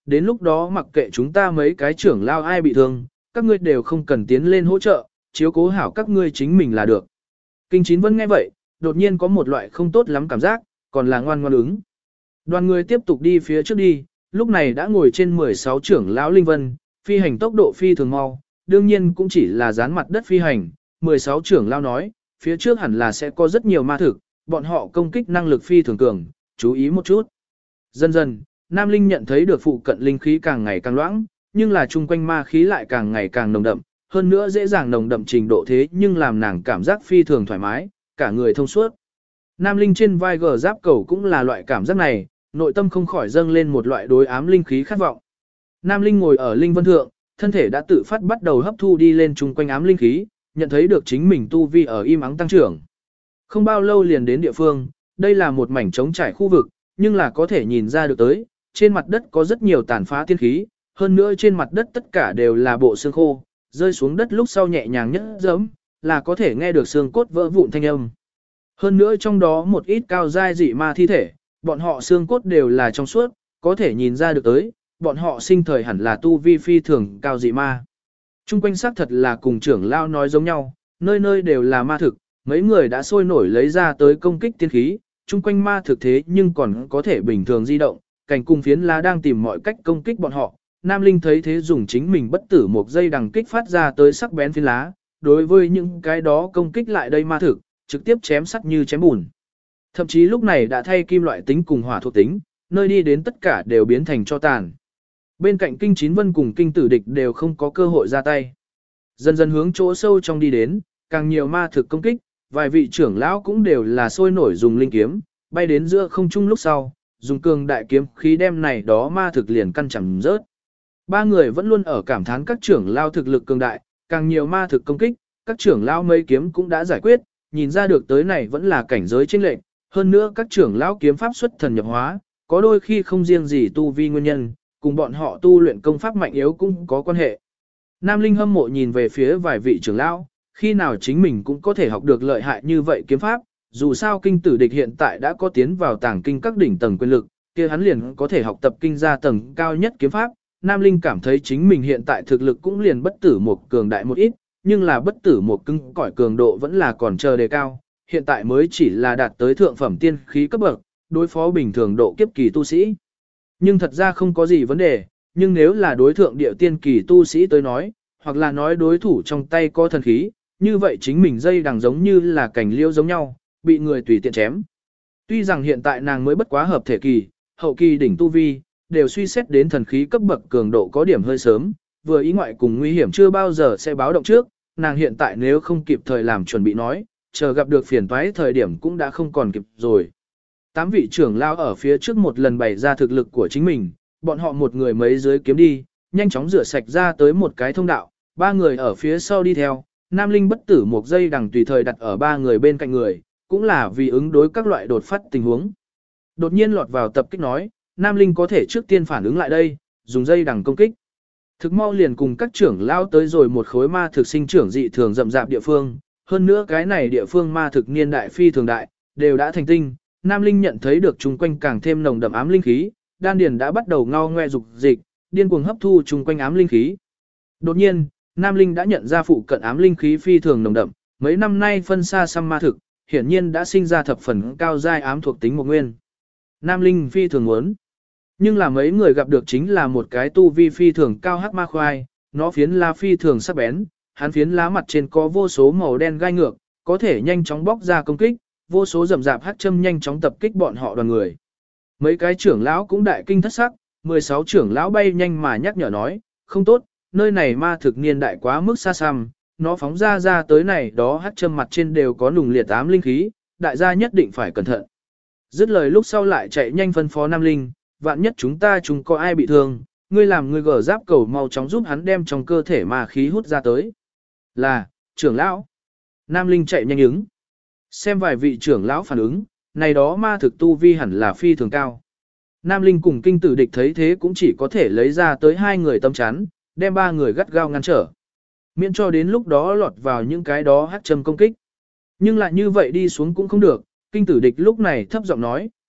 A: đến lúc đó mặc kệ chúng ta mấy cái trưởng lao ai bị thương, các ngươi đều không cần tiến lên hỗ trợ, chiếu cố hảo các ngươi chính mình là được. Kinh Chín Vân nghe vậy, đột nhiên có một loại không tốt lắm cảm giác, còn là ngoan ngoan ứng. Đoàn người tiếp tục đi phía trước đi, lúc này đã ngồi trên 16 trưởng lão Linh Vân, phi hành tốc độ phi thường mau, đương nhiên cũng chỉ là dán mặt đất phi hành. 16 trưởng lão nói, phía trước hẳn là sẽ có rất nhiều ma thực, bọn họ công kích năng lực phi thường cường, chú ý một chút. Dần dần, Nam Linh nhận thấy được phụ cận linh khí càng ngày càng loãng, nhưng là chung quanh ma khí lại càng ngày càng nồng đậm, hơn nữa dễ dàng nồng đậm trình độ thế nhưng làm nàng cảm giác phi thường thoải mái, cả người thông suốt. Nam Linh trên vai gờ giáp cầu cũng là loại cảm giác này, nội tâm không khỏi dâng lên một loại đối ám linh khí khát vọng. Nam Linh ngồi ở linh vân thượng, thân thể đã tự phát bắt đầu hấp thu đi lên chung quanh ám linh khí, nhận thấy được chính mình tu vi ở im ắng tăng trưởng. Không bao lâu liền đến địa phương, đây là một mảnh trống trải khu vực, nhưng là có thể nhìn ra được tới, trên mặt đất có rất nhiều tàn phá tiên khí, hơn nữa trên mặt đất tất cả đều là bộ xương khô, rơi xuống đất lúc sau nhẹ nhàng nhất giẫm, là có thể nghe được xương cốt vỡ vụn thanh âm. Hơn nữa trong đó một ít cao giai dị ma thi thể, bọn họ xương cốt đều là trong suốt, có thể nhìn ra được tới, bọn họ sinh thời hẳn là tu vi phi thường cao dị ma. Trung quanh xác thật là cùng trưởng lao nói giống nhau, nơi nơi đều là ma thực, mấy người đã sôi nổi lấy ra tới công kích tiên khí, trung quanh ma thực thế nhưng còn có thể bình thường di động, cảnh cung phiến lá đang tìm mọi cách công kích bọn họ. Nam Linh thấy thế dùng chính mình bất tử một dây đằng kích phát ra tới sắc bén phiến lá, đối với những cái đó công kích lại đây ma thực, trực tiếp chém sắt như chém bùn. Thậm chí lúc này đã thay kim loại tính cùng hỏa thuộc tính, nơi đi đến tất cả đều biến thành cho tàn. Bên cạnh Kinh Chín Vân cùng Kinh Tử Địch đều không có cơ hội ra tay. Dần dần hướng chỗ sâu trong đi đến, càng nhiều ma thực công kích, vài vị trưởng lão cũng đều là sôi nổi dùng linh kiếm, bay đến giữa không trung lúc sau, dùng cường đại kiếm khí đem này đó ma thực liền căn chẳng rớt. Ba người vẫn luôn ở cảm thán các trưởng lão thực lực cường đại, càng nhiều ma thực công kích, các trưởng lão mấy kiếm cũng đã giải quyết, nhìn ra được tới này vẫn là cảnh giới chênh lệch, hơn nữa các trưởng lão kiếm pháp xuất thần nhập hóa, có đôi khi không riêng gì tu vi nguyên nhân, cùng bọn họ tu luyện công pháp mạnh yếu cũng có quan hệ. Nam Linh hâm mộ nhìn về phía vài vị trưởng lão, khi nào chính mình cũng có thể học được lợi hại như vậy kiếm pháp, dù sao Kinh Tử Địch hiện tại đã có tiến vào tàng kinh các đỉnh tầng quyền lực, kia hắn liền có thể học tập kinh gia tầng cao nhất kiếm pháp. Nam Linh cảm thấy chính mình hiện tại thực lực cũng liền bất tử một cường đại một ít, nhưng là bất tử một cứng cỏi cường độ vẫn là còn chờ đề cao, hiện tại mới chỉ là đạt tới thượng phẩm tiên khí cấp bậc, đối phó bình thường độ kiếp kỳ tu sĩ. Nhưng thật ra không có gì vấn đề, nhưng nếu là đối thượng địa tiên kỳ tu sĩ tới nói, hoặc là nói đối thủ trong tay có thần khí, như vậy chính mình dây đằng giống như là cành liễu giống nhau, bị người tùy tiện chém. Tuy rằng hiện tại nàng mới bất quá hợp thể kỳ, hậu kỳ đỉnh tu vi, đều suy xét đến thần khí cấp bậc cường độ có điểm hơi sớm, vừa ý ngoại cùng nguy hiểm chưa bao giờ sẽ báo động trước, nàng hiện tại nếu không kịp thời làm chuẩn bị nói, chờ gặp được phiền toái thời điểm cũng đã không còn kịp rồi. 8 vị trưởng lao ở phía trước một lần bày ra thực lực của chính mình, bọn họ một người mấy dưới kiếm đi, nhanh chóng rửa sạch ra tới một cái thông đạo, 3 người ở phía sau đi theo, Nam Linh bất tử một dây đằng tùy thời đặt ở 3 người bên cạnh người, cũng là vì ứng đối các loại đột phát tình huống. Đột nhiên lọt vào tập kích nói, Nam Linh có thể trước tiên phản ứng lại đây, dùng dây đằng công kích. Thực mau liền cùng các trưởng lao tới rồi một khối ma thực sinh trưởng dị thường rậm rạp địa phương, hơn nữa cái này địa phương ma thực niên đại phi thường đại, đều đã thành tinh. Nam Linh nhận thấy được chung quanh càng thêm nồng đậm ám linh khí, đan điền đã bắt đầu ngao ngoe dục dịch, điên cuồng hấp thu chung quanh ám linh khí. Đột nhiên, Nam Linh đã nhận ra phụ cận ám linh khí phi thường nồng đậm, mấy năm nay phân xa xăm ma thực, hiển nhiên đã sinh ra thập phần cao giai ám thuộc tính một nguyên. Nam Linh phi thường muốn, nhưng là mấy người gặp được chính là một cái tu vi phi thường cao hắc ma khoai, nó phiến lá phi thường sắc bén, hắn phiến lá mặt trên có vô số màu đen gai ngược, có thể nhanh chóng bóc ra công kích, vô số rậm rạp hắc châm nhanh chóng tập kích bọn họ đoàn người. Mấy cái trưởng lão cũng đại kinh thất sắc, 16 trưởng lão bay nhanh mà nhắc nhở nói, không tốt, nơi này ma thực niên đại quá mức xa xăm, nó phóng ra tới này đó hắc châm mặt trên đều có nùng liệt ám linh khí, đại gia nhất định phải cẩn thận. Dứt lời lúc sau lại chạy nhanh phân phó Nam Linh, vạn nhất chúng có ai bị thương, ngươi làm ngươi gở giáp cầu mau chóng giúp hắn đem trong cơ thể ma khí hút ra tới. Là, trưởng lão. Nam Linh chạy nhanh ứng. Xem vài vị trưởng lão phản ứng, này đó ma thực tu vi hẳn là phi thường cao. Nam Linh cùng Kinh Tử Địch thấy thế cũng chỉ có thể lấy ra tới 2 người tâm chắn, đem 3 người gắt gao ngăn trở. Miễn cho đến lúc đó lọt vào những cái đó hắc châm công kích. Nhưng lại như vậy đi xuống cũng không được, Kinh Tử Địch lúc này thấp giọng nói,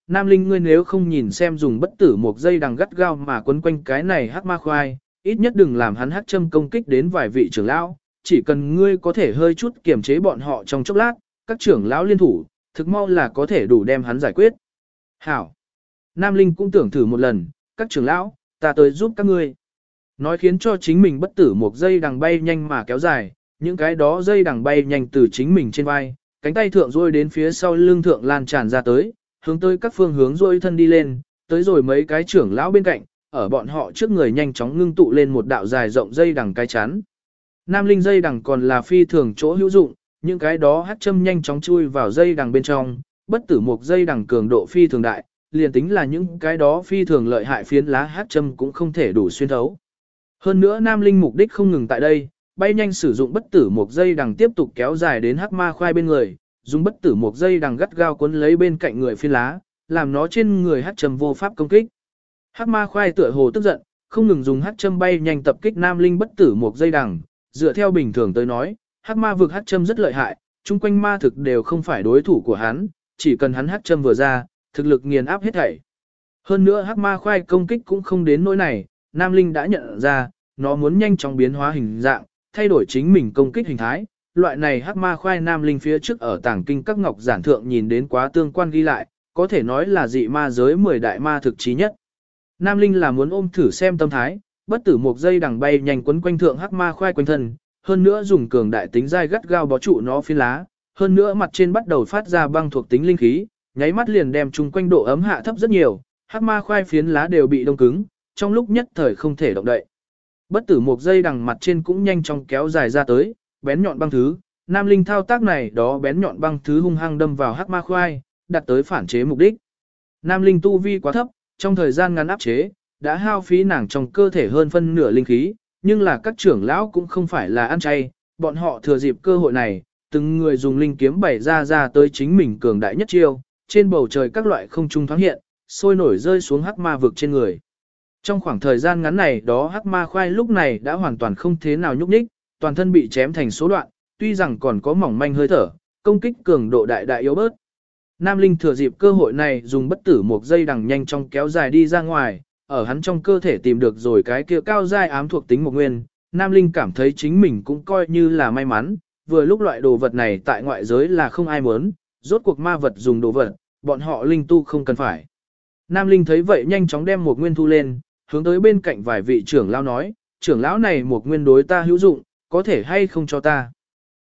A: Nam Linh ngươi nếu không nhìn xem dùng bất tử một dây đằng gắt gao mà quấn quanh cái này hắc ma khoai, ít nhất đừng làm hắn hắc châm công kích đến vài vị trưởng lão, chỉ cần ngươi có thể hơi chút kiềm chế bọn họ trong chốc lát, các trưởng lão liên thủ, thực mau là có thể đủ đem hắn giải quyết. Hảo! Nam Linh cũng tưởng thử một lần, các trưởng lão, ta tới giúp các ngươi. Nói khiến cho chính mình bất tử một dây đằng bay nhanh mà kéo dài, những cái đó dây đằng bay nhanh từ chính mình trên vai, cánh tay thượng rôi đến phía sau lưng thượng lan tràn ra tới, hướng tới các phương hướng rôi thân đi lên, tới rồi mấy cái trưởng lão bên cạnh, ở bọn họ trước người nhanh chóng ngưng tụ lên một đạo dài rộng dây đằng cái chắn. Nam Linh dây đằng còn là phi thường chỗ hữu dụng, những cái đó hắc châm nhanh chóng chui vào dây đằng bên trong, bất tử một dây đằng cường độ phi thường đại, liền tính là những cái đó phi thường lợi hại phiến lá hắc châm cũng không thể đủ xuyên thấu. Hơn nữa Nam Linh mục đích không ngừng tại đây, bay nhanh sử dụng bất tử một dây đằng tiếp tục kéo dài đến hắc ma khoai bên người, dùng bất tử một dây đằng gắt gao cuốn lấy bên cạnh người phiến lá, làm nó trên người hắc châm vô pháp công kích. Hắc ma khoai tựa hồ tức giận, không ngừng dùng hắc châm bay nhanh tập kích Nam Linh bất tử một dây đằng, dựa theo bình thường tới nói, hắc ma vực hắc châm rất lợi hại, chung quanh ma thực đều không phải đối thủ của hắn, chỉ cần hắn hắc châm vừa ra, thực lực nghiền áp hết thảy. Hơn nữa hắc ma khoai công kích cũng không đến nỗi này, Nam Linh đã nhận ra, nó muốn nhanh chóng biến hóa hình dạng, thay đổi chính mình công kích hình thái. Loại này hắc ma khoai Nam Linh phía trước ở tàng kinh các ngọc giản thượng nhìn đến quá tương quan ghi lại, có thể nói là dị ma giới 10 đại ma thực chí nhất. Nam Linh là muốn ôm thử xem tâm thái, bất tử một dây đằng bay nhanh quấn quanh thượng hắc ma khoai quanh thân, hơn nữa dùng cường đại tính dai gắt gao bó trụ nó phiến lá, hơn nữa mặt trên bắt đầu phát ra băng thuộc tính linh khí, nháy mắt liền đem chung quanh độ ấm hạ thấp rất nhiều, hắc ma khoai phiến lá đều bị đông cứng, trong lúc nhất thời không thể động đậy. Bất tử một dây đằng mặt trên cũng nhanh chóng kéo dài ra tới, bén nhọn băng thứ, Nam Linh thao tác này đó bén nhọn băng thứ hung hăng đâm vào hắc ma khoai, đặt tới phản chế mục đích. Nam Linh tu vi quá thấp, trong thời gian ngắn áp chế, đã hao phí nàng trong cơ thể hơn phân nửa linh khí, nhưng là các trưởng lão cũng không phải là ăn chay, bọn họ thừa dịp cơ hội này, từng người dùng linh kiếm bày ra tới chính mình cường đại nhất chiêu, trên bầu trời các loại không trung thoáng hiện, sôi nổi rơi xuống hắc ma vực trên người. Trong khoảng thời gian ngắn này đó hắc ma khoai lúc này đã hoàn toàn không thế nào nhúc nhích, toàn thân bị chém thành số đoạn, tuy rằng còn có mỏng manh hơi thở, công kích cường độ đại đại yếu bớt. Nam Linh thừa dịp cơ hội này dùng bất tử một dây đằng nhanh chóng kéo dài đi ra ngoài, ở hắn trong cơ thể tìm được rồi cái kia cao giai ám thuộc tính một nguyên. Nam Linh cảm thấy chính mình cũng coi như là may mắn, vừa lúc loại đồ vật này tại ngoại giới là không ai muốn, rốt cuộc ma vật dùng đồ vật, bọn họ linh tu không cần phải. Nam Linh thấy vậy nhanh chóng đem một nguyên thu lên, hướng tới bên cạnh vài vị trưởng lão nói, trưởng lão này một nguyên đối ta hữu dụng, có thể hay không cho ta.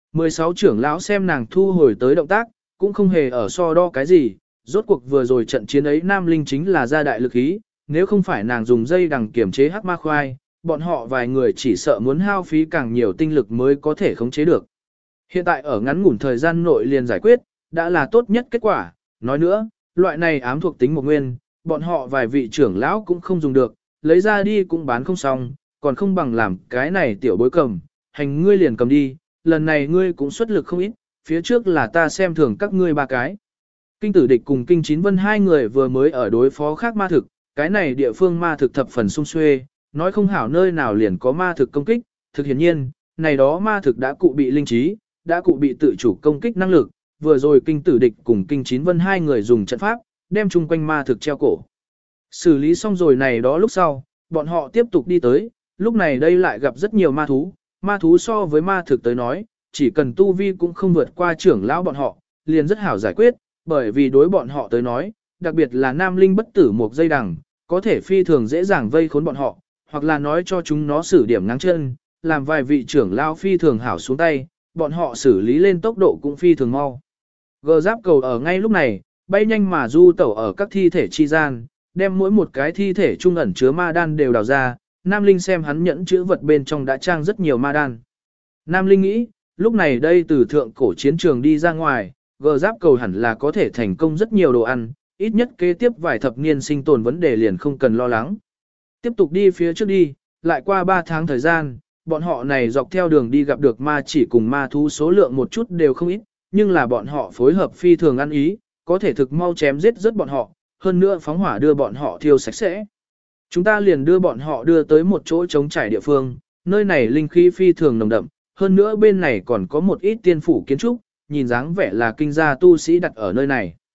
A: 16 trưởng lão xem nàng thu hồi tới động tác, cũng không hề ở so đo cái gì, rốt cuộc vừa rồi trận chiến ấy Nam Linh chính là ra đại lực ý, nếu không phải nàng dùng dây đằng kiểm chế hắc ma khoai, bọn họ vài người chỉ sợ muốn hao phí càng nhiều tinh lực mới có thể khống chế được. Hiện tại ở ngắn ngủn thời gian nội liền giải quyết, đã là tốt nhất kết quả, nói nữa, loại này ám thuộc tính một nguyên, bọn họ vài vị trưởng lão cũng không dùng được, lấy ra đi cũng bán không xong, còn không bằng làm cái này tiểu bối cầm, hành ngươi liền cầm đi, lần này ngươi cũng xuất lực không ít, phía trước là ta xem thường các ngươi ba cái. Kinh Tử Địch cùng Kinh Chín Vân hai người vừa mới ở đối phó khác ma thực, cái này địa phương ma thực thập phần sung xuê, nói không hảo nơi nào liền có ma thực công kích, thực hiển nhiên, này đó ma thực đã cụ bị linh trí, đã cụ bị tự chủ công kích năng lực, vừa rồi Kinh Tử Địch cùng Kinh Chín Vân hai người dùng trận pháp, đem chung quanh ma thực treo cổ. Xử lý xong rồi này đó lúc sau, bọn họ tiếp tục đi tới, lúc này đây lại gặp rất nhiều ma thú so với ma thực tới nói, chỉ cần tu vi cũng không vượt qua trưởng lão bọn họ, liền rất hảo giải quyết, bởi vì đối bọn họ tới nói, đặc biệt là Nam Linh bất tử một dây đằng, có thể phi thường dễ dàng vây khốn bọn họ, hoặc là nói cho chúng nó xử điểm ngáng chân, làm vài vị trưởng lão phi thường hảo xuống tay, bọn họ xử lý lên tốc độ cũng phi thường mau. Gờ giáp cầu ở ngay lúc này, bay nhanh mà du tẩu ở các thi thể chi gian, đem mỗi một cái thi thể trung ẩn chứa ma đan đều đào ra, Nam Linh xem hắn nhẫn chữ vật bên trong đã trang rất nhiều ma đan. Nam Linh nghĩ, lúc này đây từ thượng cổ chiến trường đi ra ngoài, gờ giáp cầu hẳn là có thể thành công rất nhiều đồ ăn, ít nhất kế tiếp vài thập niên sinh tồn vấn đề liền không cần lo lắng. Tiếp tục đi phía trước đi, lại qua 3 tháng thời gian, bọn họ này dọc theo đường đi gặp được ma chỉ cùng ma thú số lượng một chút đều không ít, nhưng là bọn họ phối hợp phi thường ăn ý, có thể thực mau chém giết rất bọn họ, hơn nữa phóng hỏa đưa bọn họ thiêu sạch sẽ. Chúng ta liền đưa bọn họ đưa tới một chỗ trống trải địa phương, nơi này linh khí phi thường nồng đậm, hơn nữa bên này còn có một ít tiên phủ kiến trúc, nhìn dáng vẻ là kinh gia tu sĩ đặt ở nơi này.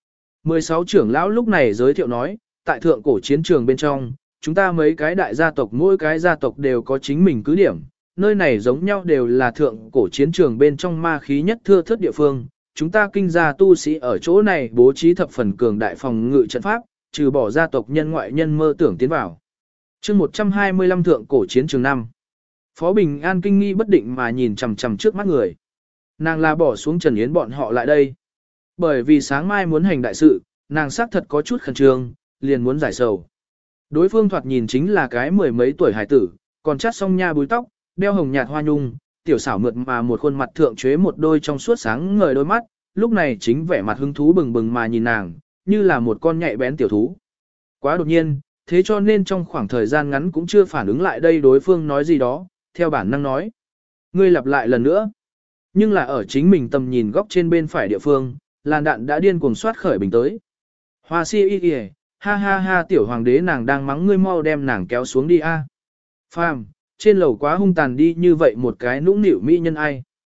A: 16 trưởng lão lúc này giới thiệu nói, tại thượng cổ chiến trường bên trong, chúng ta mấy cái đại gia tộc mỗi cái gia tộc đều có chính mình cứ điểm, nơi này giống nhau đều là thượng cổ chiến trường bên trong ma khí nhất thưa thớt địa phương. Chúng ta kinh gia tu sĩ ở chỗ này bố trí thập phần cường đại phòng ngự trận pháp, trừ bỏ gia tộc nhân ngoại nhân mơ tưởng tiến vào. chương 125 thượng cổ chiến trường 5. Phó Bình An kinh nghi bất định mà nhìn chằm chằm trước mắt người. Nàng là bỏ xuống Trần Yến bọn họ lại đây. Bởi vì sáng mai muốn hành đại sự, nàng xác thật có chút khẩn trương, liền muốn giải sầu. Đối phương thoạt nhìn chính là cái mười mấy tuổi hải tử, còn chát song nha búi tóc, đeo hồng nhạt hoa nhung, tiểu xảo mượt mà một khuôn mặt thượng chế một đôi trong suốt sáng ngời đôi mắt, lúc này chính vẻ mặt hứng thú bừng bừng mà nhìn nàng, như là một con nhạy bén tiểu thú. Quá đột nhiên, thế cho nên trong khoảng thời gian ngắn cũng chưa phản ứng lại đây đối phương nói gì đó, theo bản năng nói. Ngươi lặp lại lần nữa. Nhưng là ở chính mình tầm nhìn góc trên bên phải địa phương, làn đạn đã điên cuồng soát khởi bình tới. Hoa si y kìa, ha ha ha tiểu hoàng đế nàng đang mắng ngươi mau đem nàng kéo xuống đi a. Phàm, trên lầu quá hung tàn đi như vậy một cái nũng nịu mỹ nhân ai.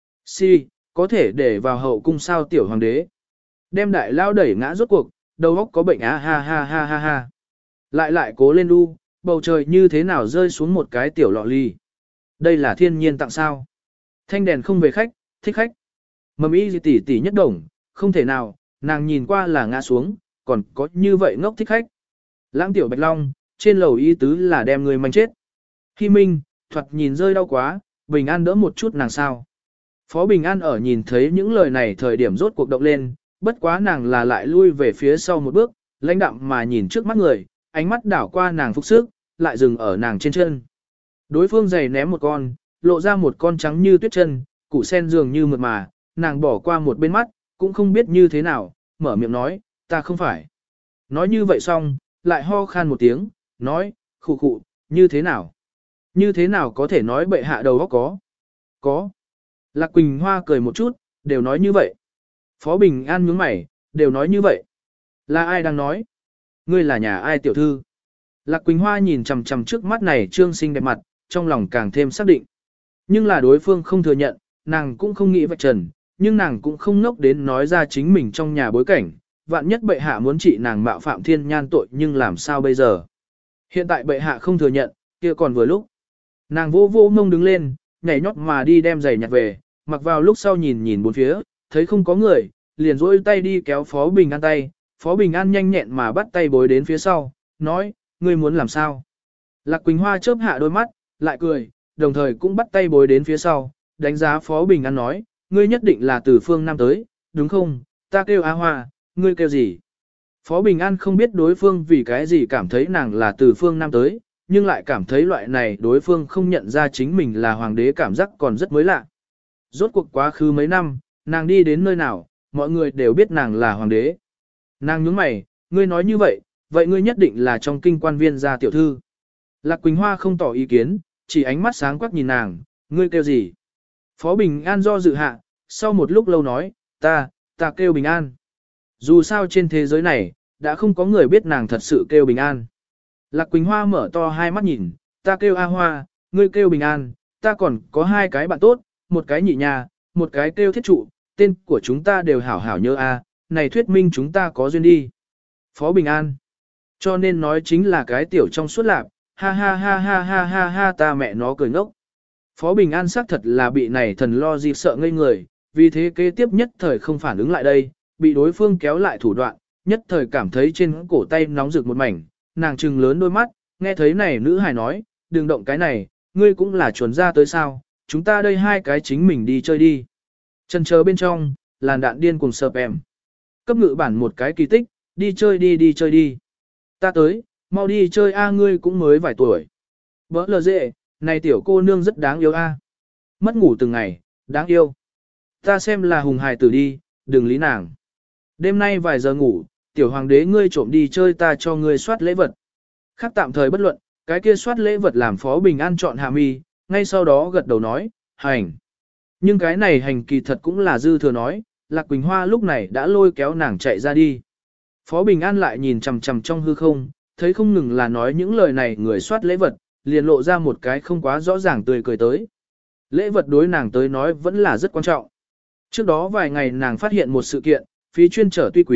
A: Si, có thể để vào hậu cung sao tiểu hoàng đế. Đem đại lao đẩy ngã rốt cuộc, đầu óc có bệnh á ha ha ha ha ha. Lại cố lên đu, bầu trời như thế nào rơi xuống một cái tiểu lọ ly. Đây là thiên nhiên tặng sao. Thanh đèn không về khách, thích khách. Mầm y tỷ tỷ nhất đồng, không thể nào, nàng nhìn qua là ngã xuống, còn có như vậy ngốc thích khách. Lãng tiểu bạch long, trên lầu y tứ là đem người manh chết. Hi Minh, thoạt nhìn rơi đau quá, Bình An đỡ một chút nàng sao. Phó Bình An ở nhìn thấy những lời này thời điểm rốt cuộc động lên, bất quá nàng là lại lui về phía sau một bước, lãnh đạm mà nhìn trước mắt người, ánh mắt đảo qua nàng phục sức, lại dừng ở nàng trên chân. Đối phương giày ném một con, lộ ra một con trắng như tuyết chân, củ sen dường như mượt mà, nàng bỏ qua một bên mắt, cũng không biết như thế nào, mở miệng nói, ta không phải. Nói như vậy xong, lại ho khan một tiếng, nói, khụ khụ, như thế nào? Như thế nào có thể nói bệ hạ đầu óc có? Có. Lạc Quỳnh Hoa cười một chút, đều nói như vậy. Phó Bình An nhướng mày, đều nói như vậy. Là ai đang nói? Ngươi là nhà ai tiểu thư? Lạc Quỳnh Hoa nhìn chằm chằm trước mắt này trương xinh đẹp mặt, trong lòng càng thêm xác định. Nhưng là đối phương không thừa nhận, nàng cũng không nghĩ vạch trần, nhưng nàng cũng không ngốc đến nói ra chính mình trong nhà bối cảnh. Vạn nhất bệ hạ muốn trị nàng mạo phạm thiên nhan tội nhưng làm sao bây giờ? Hiện tại bệ hạ không thừa nhận, kia còn vừa lúc. Nàng vô vô mông đứng lên, nhảy nhót mà đi đem giày nhặt về, mặc vào lúc sau nhìn nhìn bốn phía, thấy không có người, liền rỗi tay đi kéo Phó Bình An tay. Phó Bình An nhanh nhẹn mà bắt tay bối đến phía sau, nói, ngươi muốn làm sao? Lạc Quỳnh Hoa chớp hạ đôi mắt, lại cười, đồng thời cũng bắt tay bối đến phía sau, đánh giá Phó Bình An nói, ngươi nhất định là từ phương Nam tới, đúng không? Ta kêu Á Hoa, ngươi kêu gì? Phó Bình An không biết đối phương vì cái gì cảm thấy nàng là từ phương Nam tới, nhưng lại cảm thấy loại này đối phương không nhận ra chính mình là hoàng đế cảm giác còn rất mới lạ. Rốt cuộc quá khứ mấy năm, nàng đi đến nơi nào, mọi người đều biết nàng là hoàng đế. Nàng nhướng mày, ngươi nói như vậy, vậy ngươi nhất định là trong kinh quan viên gia tiểu thư. Lạc Quỳnh Hoa không tỏ ý kiến, chỉ ánh mắt sáng quắc nhìn nàng, ngươi kêu gì? Phó Bình An do dự hạ, sau một lúc lâu nói, ta kêu Bình An. Dù sao trên thế giới này, đã không có người biết nàng thật sự kêu Bình An. Lạc Quỳnh Hoa mở to hai mắt nhìn, ta kêu A Hoa, ngươi kêu Bình An, ta còn có hai cái bạn tốt, một cái nhị nhà, một cái kêu thiết trụ, tên của chúng ta đều hảo hảo nhớ A, này thuyết minh chúng ta có duyên đi. Phó Bình An. Cho nên nói chính là cái tiểu trong suốt lạp, ha ha ha ha ha ha ha ta mẹ nó cười ngốc. Phó Bình An xác thật là bị này thần lo gì sợ ngây người, vì thế kế tiếp nhất thời không phản ứng lại đây, bị đối phương kéo lại thủ đoạn, nhất thời cảm thấy trên cổ tay nóng rực một mảnh, nàng trừng lớn đôi mắt, nghe thấy này nữ hài nói, đừng động cái này, ngươi cũng là chuẩn ra tới sao, chúng ta đây hai cái chính mình đi chơi đi. Chân chờ bên trong, làn đạn điên cùng sợp em. Cấp ngự bản một cái kỳ tích, đi chơi đi. Ta tới, mau đi chơi a ngươi cũng mới vài tuổi. Bỡ lờ dệ, này tiểu cô nương rất đáng yêu a. Mất ngủ từng ngày, đáng yêu. Ta xem là hùng hài tử đi, đừng lý nàng. Đêm nay vài giờ ngủ, tiểu hoàng đế ngươi trộm đi chơi ta cho ngươi soát lễ vật. Khác tạm thời bất luận, cái kia soát lễ vật làm Phó Bình An chọn hạ mi, ngay sau đó gật đầu nói, hành. Nhưng cái này hành kỳ thật cũng là dư thừa nói, Lạc Quỳnh Hoa lúc này đã lôi kéo nàng chạy ra đi. Phó Bình An lại nhìn chằm chằm trong hư không, thấy không ngừng là nói những lời này người soát lễ vật, liền lộ ra một cái không quá rõ ràng tươi cười tới. Lễ vật đối nàng tới nói vẫn là rất quan trọng. Trước đó vài ngày nàng phát hiện một sự kiện, phí chuyên trở tuy quý,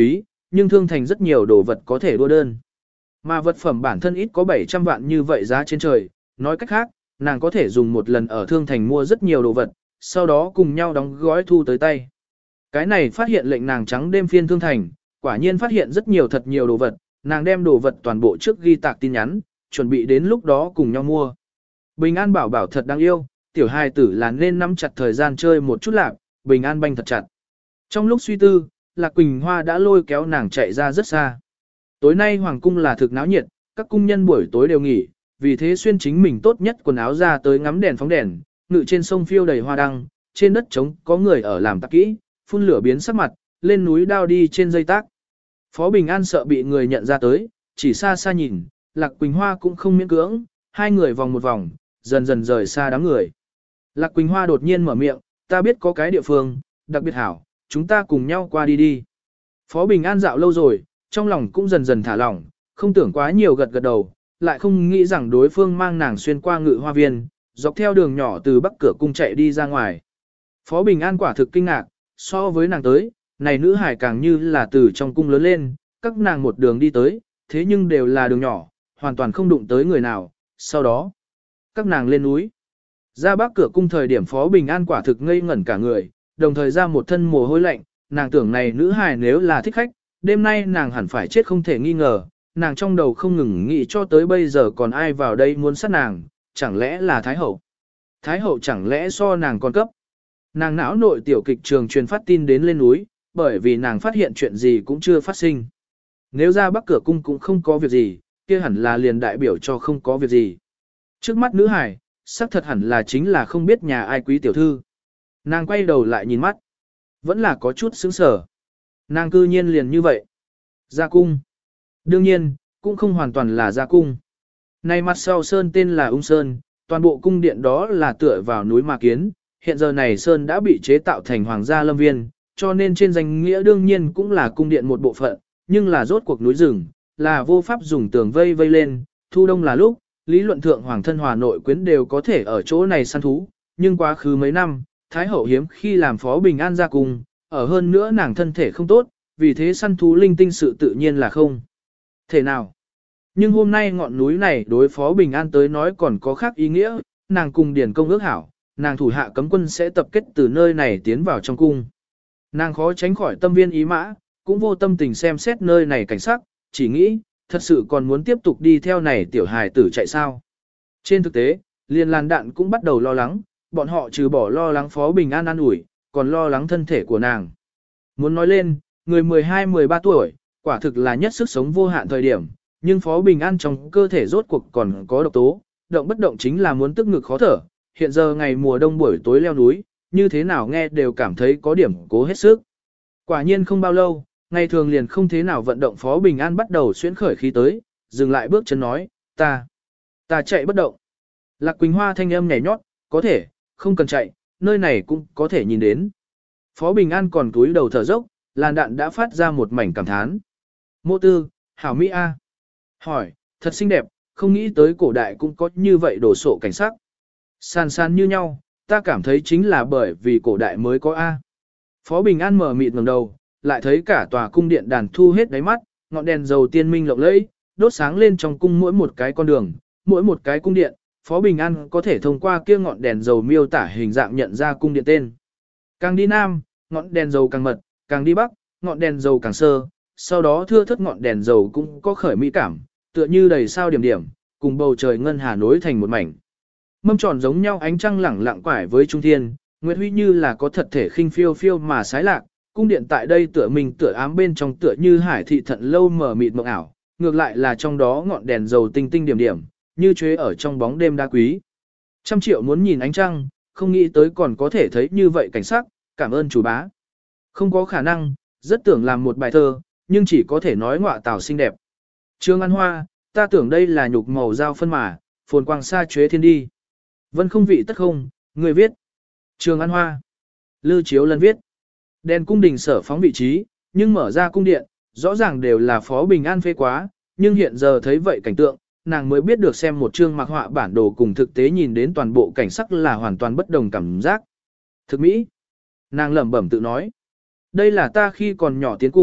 A: nhưng thương thành rất nhiều đồ vật có thể đua đơn. Mà vật phẩm bản thân ít có 700 vạn như vậy giá trên trời, nói cách khác, nàng có thể dùng một lần ở thương thành mua rất nhiều đồ vật, sau đó cùng nhau đóng gói thu tới tay. Cái này phát hiện lệnh nàng trắng đêm phiên thương thành, quả nhiên phát hiện rất nhiều thật nhiều đồ vật, nàng đem đồ vật toàn bộ trước ghi tạc tin nhắn, chuẩn bị đến lúc đó cùng nhau mua. Bình An bảo bảo thật đáng yêu, tiểu hài tử là nên nắm chặt thời gian chơi một chút lạc, Bình An banh thật chặt. Trong lúc suy tư, Lạc Quỳnh Hoa đã lôi kéo nàng chạy ra rất xa. Tối nay hoàng cung là thực náo nhiệt, các cung nhân buổi tối đều nghỉ, vì thế xuyên chính mình tốt nhất quần áo ra tới ngắm đèn phóng đèn, ngự trên sông phiêu đầy hoa đăng, trên đất trống có người ở làm tạc kỹ, phun lửa biến sắc mặt, lên núi đao đi trên dây tác. Phó Bình An sợ bị người nhận ra tới, chỉ xa xa nhìn, Lạc Quỳnh Hoa cũng không miễn cưỡng, hai người vòng một vòng, dần dần rời xa đám người. Lạc Quỳnh Hoa đột nhiên mở miệng, ta biết có cái địa phương, đặc biệt hảo, chúng ta cùng nhau qua đi đi. Phó Bình An dạo lâu rồi, trong lòng cũng dần dần thả lỏng, không tưởng quá nhiều gật gật đầu, lại không nghĩ rằng đối phương mang nàng xuyên qua ngự hoa viên, dọc theo đường nhỏ từ bắc cửa cung chạy đi ra ngoài. Phó Bình An quả thực kinh ngạc, so với nàng tới, này nữ hải càng như là từ trong cung lớn lên, các nàng một đường đi tới, thế nhưng đều là đường nhỏ, hoàn toàn không đụng tới người nào, sau đó, các nàng lên núi. Ra bắc cửa cung thời điểm Phó Bình An quả thực ngây ngẩn cả người, đồng thời ra một thân mồ hôi lạnh, nàng tưởng này nữ hài nếu là thích khách, đêm nay nàng hẳn phải chết không thể nghi ngờ, nàng trong đầu không ngừng nghĩ cho tới bây giờ còn ai vào đây muốn sát nàng, chẳng lẽ là Thái Hậu. Thái Hậu chẳng lẽ so nàng còn cấp. Nàng não nội tiểu kịch trường truyền phát tin đến lên núi, bởi vì nàng phát hiện chuyện gì cũng chưa phát sinh. Nếu ra bắc cửa cung cũng không có việc gì, kia hẳn là liền đại biểu cho không có việc gì. Trước mắt nữ hải, xác thật hẳn là chính là không biết nhà ai quý tiểu thư. Nàng quay đầu lại nhìn mắt, vẫn là có chút sững sờ. Nàng cư nhiên liền như vậy. Ra cung. Đương nhiên, cũng không hoàn toàn là ra cung. Này mặt sau sơn tên là Ung Sơn, toàn bộ cung điện đó là tựa vào núi mà kiến. Hiện giờ này sơn đã bị chế tạo thành hoàng gia lâm viên, cho nên trên danh nghĩa đương nhiên cũng là cung điện một bộ phận, nhưng là rốt cuộc núi rừng, là vô pháp dùng tường vây vây lên, thu đông là lúc, lý luận thượng hoàng thân hòa nội quyến đều có thể ở chỗ này săn thú, nhưng quá khứ mấy năm, Thái Hậu hiếm khi làm phó bình an ra cung, ở hơn nữa nàng thân thể không tốt, vì thế săn thú linh tinh sự tự nhiên là không thể nào. Nhưng hôm nay ngọn núi này đối phó bình an tới nói còn có khác ý nghĩa, nàng cùng điển công ước hảo, nàng thủ hạ cấm quân sẽ tập kết từ nơi này tiến vào trong cung. Nàng khó tránh khỏi tâm viên ý mã, cũng vô tâm tình xem xét nơi này cảnh sắc, chỉ nghĩ, thật sự còn muốn tiếp tục đi theo này tiểu hài tử chạy sao. Trên thực tế, liền làn đạn cũng bắt đầu lo lắng, bọn họ trừ bỏ lo lắng phó bình an an ủi, còn lo lắng thân thể của nàng. Muốn nói lên, người 12-13 tuổi, quả thực là nhất sức sống vô hạn thời điểm, nhưng phó bình an trong cơ thể rốt cuộc còn có độc tố, động bất động chính là muốn tức ngực khó thở, hiện giờ ngày mùa đông buổi tối leo núi, như thế nào nghe đều cảm thấy có điểm cố hết sức. Quả nhiên không bao lâu, ngày thường liền không thế nào vận động phó bình an bắt đầu xuyễn khởi khí tới, dừng lại bước chân nói, ta chạy bất động. Lạc Quỳnh Hoa thanh âm nhảy nhót, có thể, không cần chạy, nơi này cũng có thể nhìn đến. Phó Bình An còn túi đầu thở dốc, làn đạn đã phát ra một mảnh cảm thán. Mộ tư, hảo Mỹ A. Hỏi, thật xinh đẹp, không nghĩ tới cổ đại cũng có như vậy đổ sộ cảnh sắc. San san như nhau, ta cảm thấy chính là bởi vì cổ đại mới có A. Phó Bình An mở mịt ngẩng đầu, lại thấy cả tòa cung điện đàn thu hết đáy mắt, ngọn đèn dầu tiên minh lộng lẫy, đốt sáng lên trong cung mỗi một cái con đường, mỗi một cái cung điện. Phó Bình An có thể thông qua kia ngọn đèn dầu miêu tả hình dạng nhận ra cung điện tên. Càng đi nam, ngọn đèn dầu càng mật, càng đi bắc, ngọn đèn dầu càng sơ, sau đó thưa thớt ngọn đèn dầu cũng có khởi mỹ cảm, tựa như đầy sao điểm điểm, cùng bầu trời ngân hà nối thành một mảnh. Mâm tròn giống nhau ánh trăng lẳng lặng quải với trung thiên, nguyệt huy như là có thật thể khinh phiêu phiêu mà sái lạc, cung điện tại đây tựa mình tựa ám bên trong tựa như hải thị thận lâu mở mịt mộng ảo, ngược lại là trong đó ngọn đèn dầu tinh tinh điểm điểm, như chế ở trong bóng đêm đá quý. Trăm triệu muốn nhìn ánh trăng, không nghĩ tới còn có thể thấy như vậy cảnh sắc, cảm ơn chủ bá. Không có khả năng, rất tưởng làm một bài thơ, nhưng chỉ có thể nói ngọa tảo xinh đẹp. Trương An Hoa, ta tưởng đây là nhục màu dao phân mà, phồn quang xa chuế thiên đi. Vân không vị tất không, người viết. Trương An Hoa. Lư Chiếu Lân viết. Đèn cung đình sở phóng vị trí, nhưng mở ra cung điện, rõ ràng đều là Phó Bình An phê quá, nhưng hiện giờ thấy vậy cảnh tượng, nàng mới biết được xem một chương mặc họa bản đồ cùng thực tế nhìn đến toàn bộ cảnh sắc là hoàn toàn bất đồng cảm giác. Thực mỹ. Nàng lẩm bẩm tự nói. Đây là ta khi còn nhỏ tiến cung,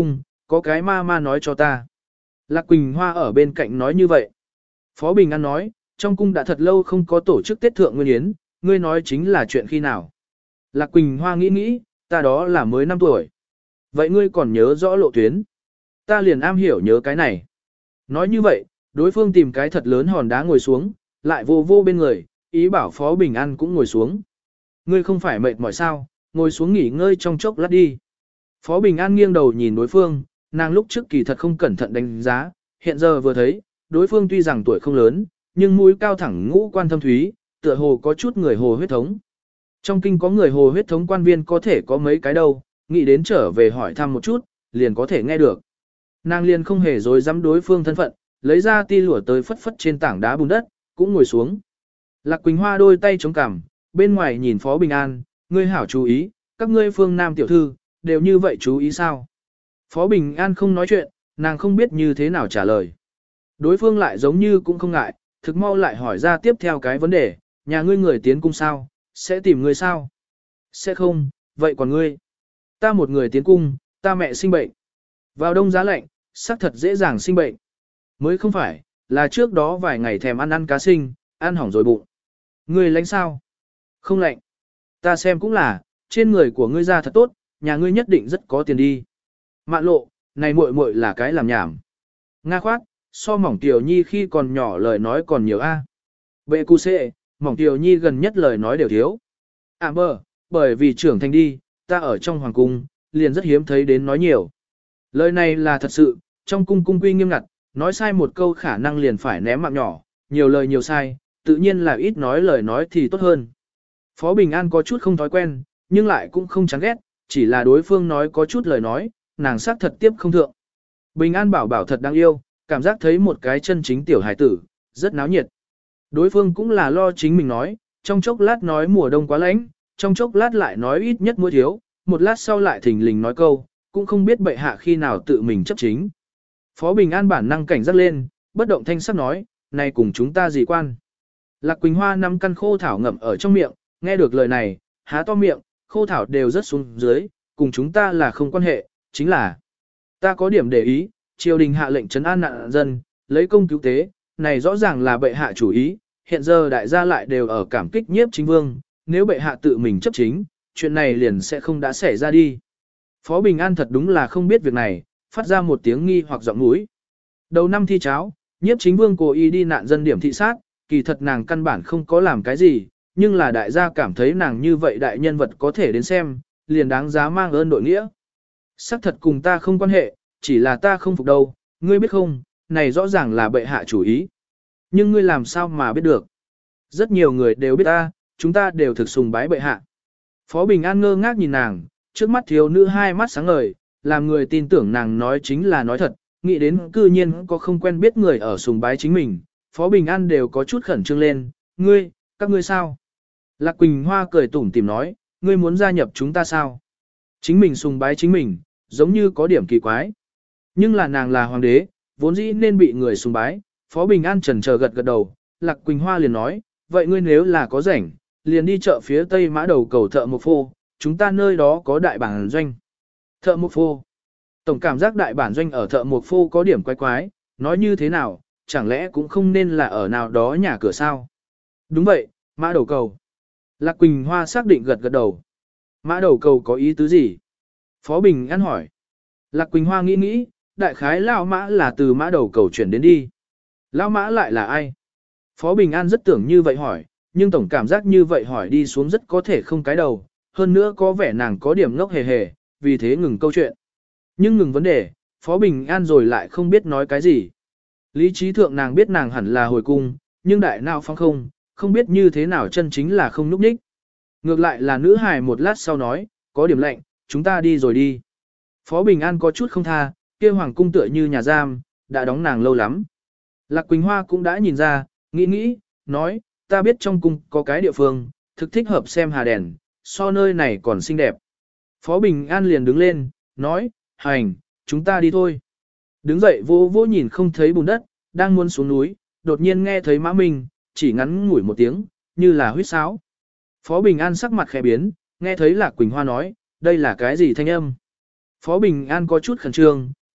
A: có cái ma ma nói cho ta. Lạc Quỳnh Hoa ở bên cạnh nói như vậy. Phó Bình An nói, trong cung đã thật lâu không có tổ chức Tết Thượng Nguyên Yến, ngươi nói chính là chuyện khi nào. Lạc Quỳnh Hoa nghĩ nghĩ, ta đó là mới 5 tuổi. Vậy ngươi còn nhớ rõ lộ tuyến? Ta liền am hiểu nhớ cái này. Nói như vậy, đối phương tìm cái thật lớn hòn đá ngồi xuống, lại vô vô bên người, ý bảo Phó Bình An cũng ngồi xuống. Ngươi không phải mệt mỏi sao, ngồi xuống nghỉ ngơi trong chốc lát đi. Phó Bình An nghiêng đầu nhìn đối phương, nàng lúc trước kỳ thật không cẩn thận đánh giá, hiện giờ vừa thấy, đối phương tuy rằng tuổi không lớn, nhưng mũi cao thẳng ngũ quan thâm thúy, tựa hồ có chút người hồ huyết thống. Trong kinh có người hồ huyết thống quan viên có thể có mấy cái đâu, nghĩ đến trở về hỏi thăm một chút, liền có thể nghe được. Nàng liền không hề dối dám đối phương thân phận, lấy ra ti lụa tới phất phất trên tảng đá bùn đất, cũng ngồi xuống. Lạc Quỳnh Hoa đôi tay chống cằm, bên ngoài nhìn Phó Bình An, ngươi hảo chú ý, các ngươi phương nam tiểu thư, đều như vậy chú ý sao? Phó Bình An không nói chuyện, nàng không biết như thế nào trả lời. Đối phương lại giống như cũng không ngại, thực mau lại hỏi ra tiếp theo cái vấn đề, nhà ngươi người tiến cung sao, sẽ tìm ngươi sao? Sẽ không, vậy còn ngươi? Ta một người tiến cung, ta mẹ sinh bệnh. Vào đông giá lạnh, xác thật dễ dàng sinh bệnh. Mới không phải, là trước đó vài ngày thèm ăn cá sinh, ăn hỏng rồi bụng. Ngươi lạnh sao? Không lạnh. Ta xem cũng là, trên người của ngươi ra thật tốt, nhà ngươi nhất định rất có tiền đi. Mạn lộ, này muội muội là cái làm nhảm. Nga khoát, so mỏng tiểu nhi khi còn nhỏ lời nói còn nhiều a. Bệ cu xệ, mỏng tiểu nhi gần nhất lời nói đều thiếu. À mơ, bởi vì trưởng thành đi, ta ở trong hoàng cung, liền rất hiếm thấy đến nói nhiều. Lời này là thật sự, trong cung cung quy nghiêm ngặt, nói sai một câu khả năng liền phải ném mạng nhỏ, nhiều lời nhiều sai, tự nhiên là ít nói lời nói thì tốt hơn. Phó Bình An có chút không thói quen, nhưng lại cũng không chán ghét, chỉ là đối phương nói có chút lời nói, nàng xác thật tiếp không thượng. Bình An bảo bảo thật đáng yêu, cảm giác thấy một cái chân chính tiểu hải tử, rất náo nhiệt. Đối phương cũng là lo chính mình nói, trong chốc lát nói mùa đông quá lạnh, trong chốc lát lại nói ít nhất muối thiếu, một lát sau lại thình lình nói câu, cũng không biết bệ hạ khi nào tự mình chấp chính. Phó Bình An bản năng cảnh giác lên, bất động thanh sắc nói, này cùng chúng ta gì quan. Lạc Quỳnh Hoa nắm căn khô thảo ngậm ở trong miệng, nghe được lời này, há to miệng, khô thảo đều rất xuống dưới, cùng chúng ta là không quan hệ, chính là ta có điểm để ý, triều đình hạ lệnh trấn an nạn dân, lấy công cứu tế, này rõ ràng là bệ hạ chủ ý, hiện giờ đại gia lại đều ở cảm kích nhiếp chính vương, nếu bệ hạ tự mình chấp chính, chuyện này liền sẽ không đã xảy ra đi. Phó Bình An thật đúng là không biết việc này, phát ra một tiếng nghi hoặc giọng mũi. Đầu năm thi cháo, nhiếp chính vương cố ý đi nạn dân điểm thị sát, kỳ thật nàng căn bản không có làm cái gì, nhưng là đại gia cảm thấy nàng như vậy đại nhân vật có thể đến xem, liền đáng giá mang ơn đội nghĩa. Sắc thật cùng ta không quan hệ, chỉ là ta không phục đâu, ngươi biết không, này rõ ràng là bệ hạ chủ ý. Nhưng ngươi làm sao mà biết được? Rất nhiều người đều biết ta, chúng ta đều thực sùng bái bệ hạ. Phó Bình An ngơ ngác nhìn nàng, trước mắt thiếu nữ hai mắt sáng ngời, làm người tin tưởng nàng nói chính là nói thật, nghĩ đến cư nhiên có không quen biết người ở sùng bái chính mình, Phó Bình An đều có chút khẩn trương lên, các ngươi sao? Lạc Quỳnh Hoa cười tủm tỉm nói, ngươi muốn gia nhập chúng ta sao? Chính mình sùng bái chính mình, giống như có điểm kỳ quái. Nhưng là nàng là hoàng đế, vốn dĩ nên bị người sùng bái, Phó Bình An chần chờ gật gật đầu, Lạc Quỳnh Hoa liền nói, vậy ngươi nếu là có rảnh, liền đi chợ phía tây mã đầu cầu thợ một phô, chúng ta nơi đó có đại bản doanh. Thợ một phô. Tổng cảm giác đại bản doanh ở thợ một phô có điểm quái quái, nói như thế nào, chẳng lẽ cũng không nên là ở nào đó nhà cửa sao? Đúng vậy, mã đầu cầu. Lạc Quỳnh Hoa xác định gật gật đầu. Mã đầu cầu có ý tứ gì? Phó Bình An hỏi. Lạc Quỳnh Hoa nghĩ nghĩ, đại khái Lão Mã là từ mã đầu cầu chuyển đến đi. Lão Mã lại là ai? Phó Bình An rất tưởng như vậy hỏi, nhưng tổng cảm giác như vậy hỏi đi xuống rất có thể không cái đầu, hơn nữa có vẻ nàng có điểm ngốc hề hề, vì thế ngừng câu chuyện. Nhưng ngừng vấn đề, Phó Bình An rồi lại không biết nói cái gì. Lý trí thượng nàng biết nàng hẳn là hồi cung, nhưng đại nào phong không biết như thế nào chân chính là không núp ních. Ngược lại là nữ hài một lát sau nói, có điểm lệnh, chúng ta đi rồi đi. Phó Bình An có chút không tha, kia hoàng cung tựa như nhà giam, đã đóng nàng lâu lắm. Lạc Quỳnh Hoa cũng đã nhìn ra, nghĩ, nói, ta biết trong cung có cái địa phương, thực thích hợp xem hà đèn, so nơi này còn xinh đẹp. Phó Bình An liền đứng lên, nói, hành, chúng ta đi thôi. Đứng dậy vô vô nhìn không thấy bùn đất, đang muốn xuống núi, đột nhiên nghe thấy Mã Minh, chỉ ngắn ngủi một tiếng, như là huýt sáo. Phó Bình An sắc mặt khẽ biến, nghe thấy Lạc Quỳnh Hoa nói, đây là cái gì thanh âm? Phó Bình An có chút khẩn trương,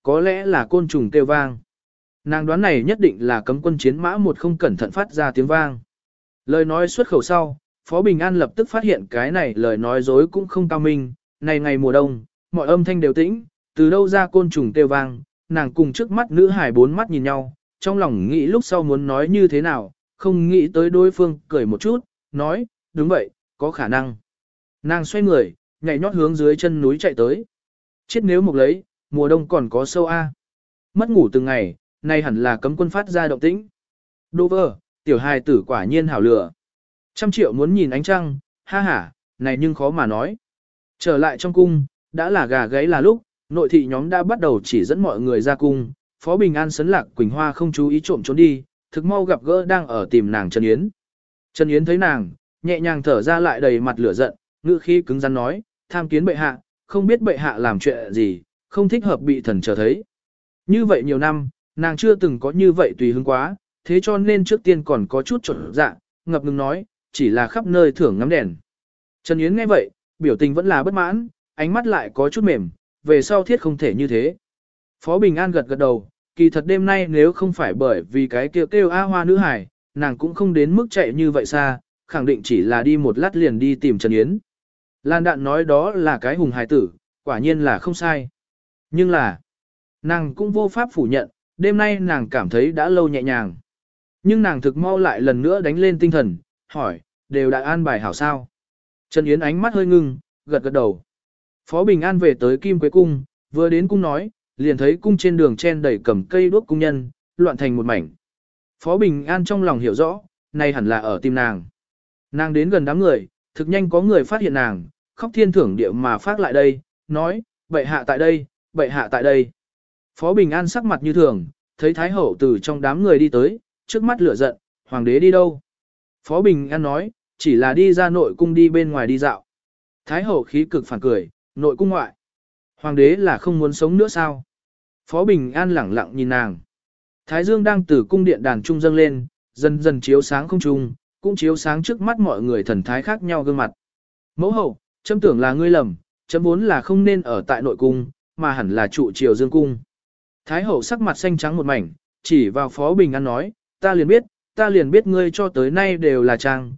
A: có lẽ là côn trùng kêu vang. Nàng đoán này nhất định là cấm quân chiến mã một không cẩn thận phát ra tiếng vang. Lời nói xuất khẩu sau, Phó Bình An lập tức phát hiện cái này lời nói dối cũng không cao minh, này ngày mùa đông, mọi âm thanh đều tĩnh, từ đâu ra côn trùng kêu vang, nàng cùng trước mắt nữ hải bốn mắt nhìn nhau, trong lòng nghĩ lúc sau muốn nói như thế nào, không nghĩ tới đối phương cười một chút, nói, đúng vậy, có khả năng. Nàng xoay người, nhảy nhót hướng dưới chân núi chạy tới. Chết nếu mục lấy, mùa đông còn có sâu A. Mất ngủ từng ngày, nay hẳn là cấm quân phát ra động tĩnh. Dover, tiểu hài tử quả nhiên hảo lửa. 100 triệu muốn nhìn ánh trăng, ha ha, này nhưng khó mà nói. Trở lại trong cung, đã là gà gáy là lúc, nội thị nhóm đã bắt đầu chỉ dẫn mọi người ra cung. Phó Bình An sấn Lạc Quỳnh Hoa không chú ý trộm trốn đi, thực mau gặp gỡ đang ở tìm nàng Trần Yến. Trần Yến thấy nàng, nhẹ nhàng thở ra lại đầy mặt lửa giận, ngữ khí cứng rắn nói, tham kiến bệ hạ, không biết bệ hạ làm chuyện gì, không thích hợp bị thần chờ thấy. Như vậy nhiều năm, nàng chưa từng có như vậy tùy hứng quá, thế cho nên trước tiên còn có chút trộn dạ, ngập ngừng nói, chỉ là khắp nơi thưởng ngắm đèn. Trần Yến nghe vậy, biểu tình vẫn là bất mãn, ánh mắt lại có chút mềm, về sau thiết không thể như thế. Phó Bình An gật gật đầu, kỳ thật đêm nay nếu không phải bởi vì cái kêu A Hoa nữ hải, nàng cũng không đến mức chạy như vậy xa, khẳng định chỉ là đi một lát liền đi tìm Trần Yến. Lan Đạn nói đó là cái hùng hài tử, quả nhiên là không sai. Nhưng là, nàng cũng vô pháp phủ nhận, đêm nay nàng cảm thấy đã lâu nhẹ nhàng. Nhưng nàng thực mau lại lần nữa đánh lên tinh thần, hỏi, đều đã an bài hảo sao. Trần Yến ánh mắt hơi ngưng, gật gật đầu. Phó Bình An về tới Kim Quế Cung, vừa đến cung nói, liền thấy cung trên đường chen đầy cầm cây đuốc cung nhân, loạn thành một mảnh. Phó Bình An trong lòng hiểu rõ, này hẳn là ở tim nàng. Nàng đến gần đám người, thực nhanh có người phát hiện nàng, khóc thiên thưởng địa mà phát lại đây, nói, bệ hạ tại đây, bệ hạ tại đây. Phó Bình An sắc mặt như thường, thấy Thái Hậu từ trong đám người đi tới, trước mắt lửa giận, hoàng đế đi đâu? Phó Bình An nói, chỉ là đi ra nội cung đi bên ngoài đi dạo. Thái Hậu khí cực phản cười, nội cung ngoại. Hoàng đế là không muốn sống nữa sao? Phó Bình An lẳng lặng nhìn nàng. Thái Dương đang từ cung điện đàn trung dâng lên, dần dần chiếu sáng không trung, cũng chiếu sáng trước mắt mọi người thần thái khác nhau gương mặt. Mẫu hậu, chấm tưởng là ngươi lầm, chấm vốn là không nên ở tại nội cung, mà hẳn là trụ triều dương cung. Thái hậu sắc mặt xanh trắng một mảnh, chỉ vào Phó Bình An nói, ta liền biết ngươi cho tới nay đều là trang,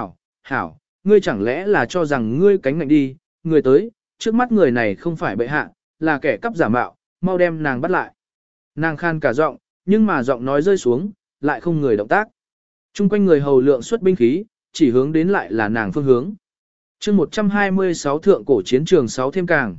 A: hảo, ngươi chẳng lẽ là cho rằng ngươi cánh ngạnh đi, người tới, trước mắt người này không phải bệ hạ, là kẻ cắp giả mạo, mau đem nàng bắt lại. Nàng khan cả giọng, nhưng mà giọng nói rơi xuống, lại không người động tác. Trung quanh người hầu lượng xuất binh khí, chỉ hướng đến lại là nàng phương hướng. chương 126 thượng cổ chiến trường 6 thêm càng.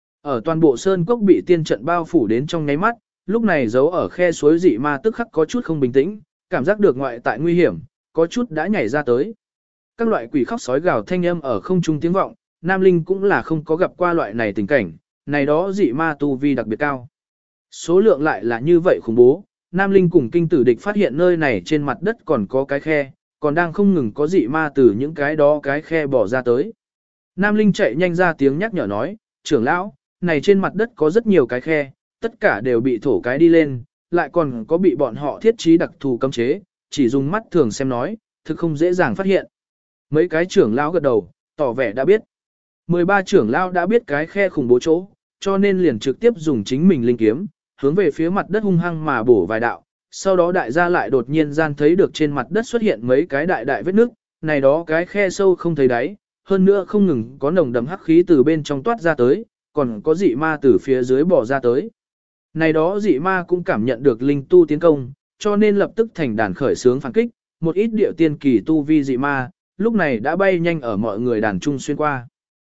A: Ở toàn bộ sơn cốc bị tiên trận bao phủ đến trong nháy mắt, lúc này giấu ở khe suối dị ma tức khắc có chút không bình tĩnh, cảm giác được ngoại tại nguy hiểm, có chút đã nhảy ra tới. Các loại quỷ khóc sói gào thanh âm ở không trung tiếng vọng, Nam Linh cũng là không có gặp qua loại này tình cảnh, này đó dị ma tu vi đặc biệt cao. Số lượng lại là như vậy khủng bố, Nam Linh cùng kinh tử địch phát hiện nơi này trên mặt đất còn có cái khe, còn đang không ngừng có dị ma từ những cái đó cái khe bỏ ra tới. Nam Linh chạy nhanh ra tiếng nhắc nhở nói, trưởng lão, này trên mặt đất có rất nhiều cái khe, tất cả đều bị thổ cái đi lên, lại còn có bị bọn họ thiết trí đặc thù cấm chế, chỉ dùng mắt thường xem nói, thực không dễ dàng phát hiện. Mấy cái trưởng lão gật đầu, tỏ vẻ đã biết. 13 trưởng lão đã biết cái khe khủng bố chỗ, cho nên liền trực tiếp dùng chính mình linh kiếm, hướng về phía mặt đất hung hăng mà bổ vài đạo. Sau đó đại gia lại đột nhiên gian thấy được trên mặt đất xuất hiện mấy cái đại vết nước, này đó cái khe sâu không thấy đáy, hơn nữa không ngừng có nồng đậm hắc khí từ bên trong toát ra tới, còn có dị ma từ phía dưới bỏ ra tới. Này đó dị ma cũng cảm nhận được linh tu tiến công, cho nên lập tức thành đàn khởi sướng phản kích, một ít điệu tiên kỳ tu vi dị ma, lúc này đã bay nhanh ở mọi người đàn trung xuyên qua.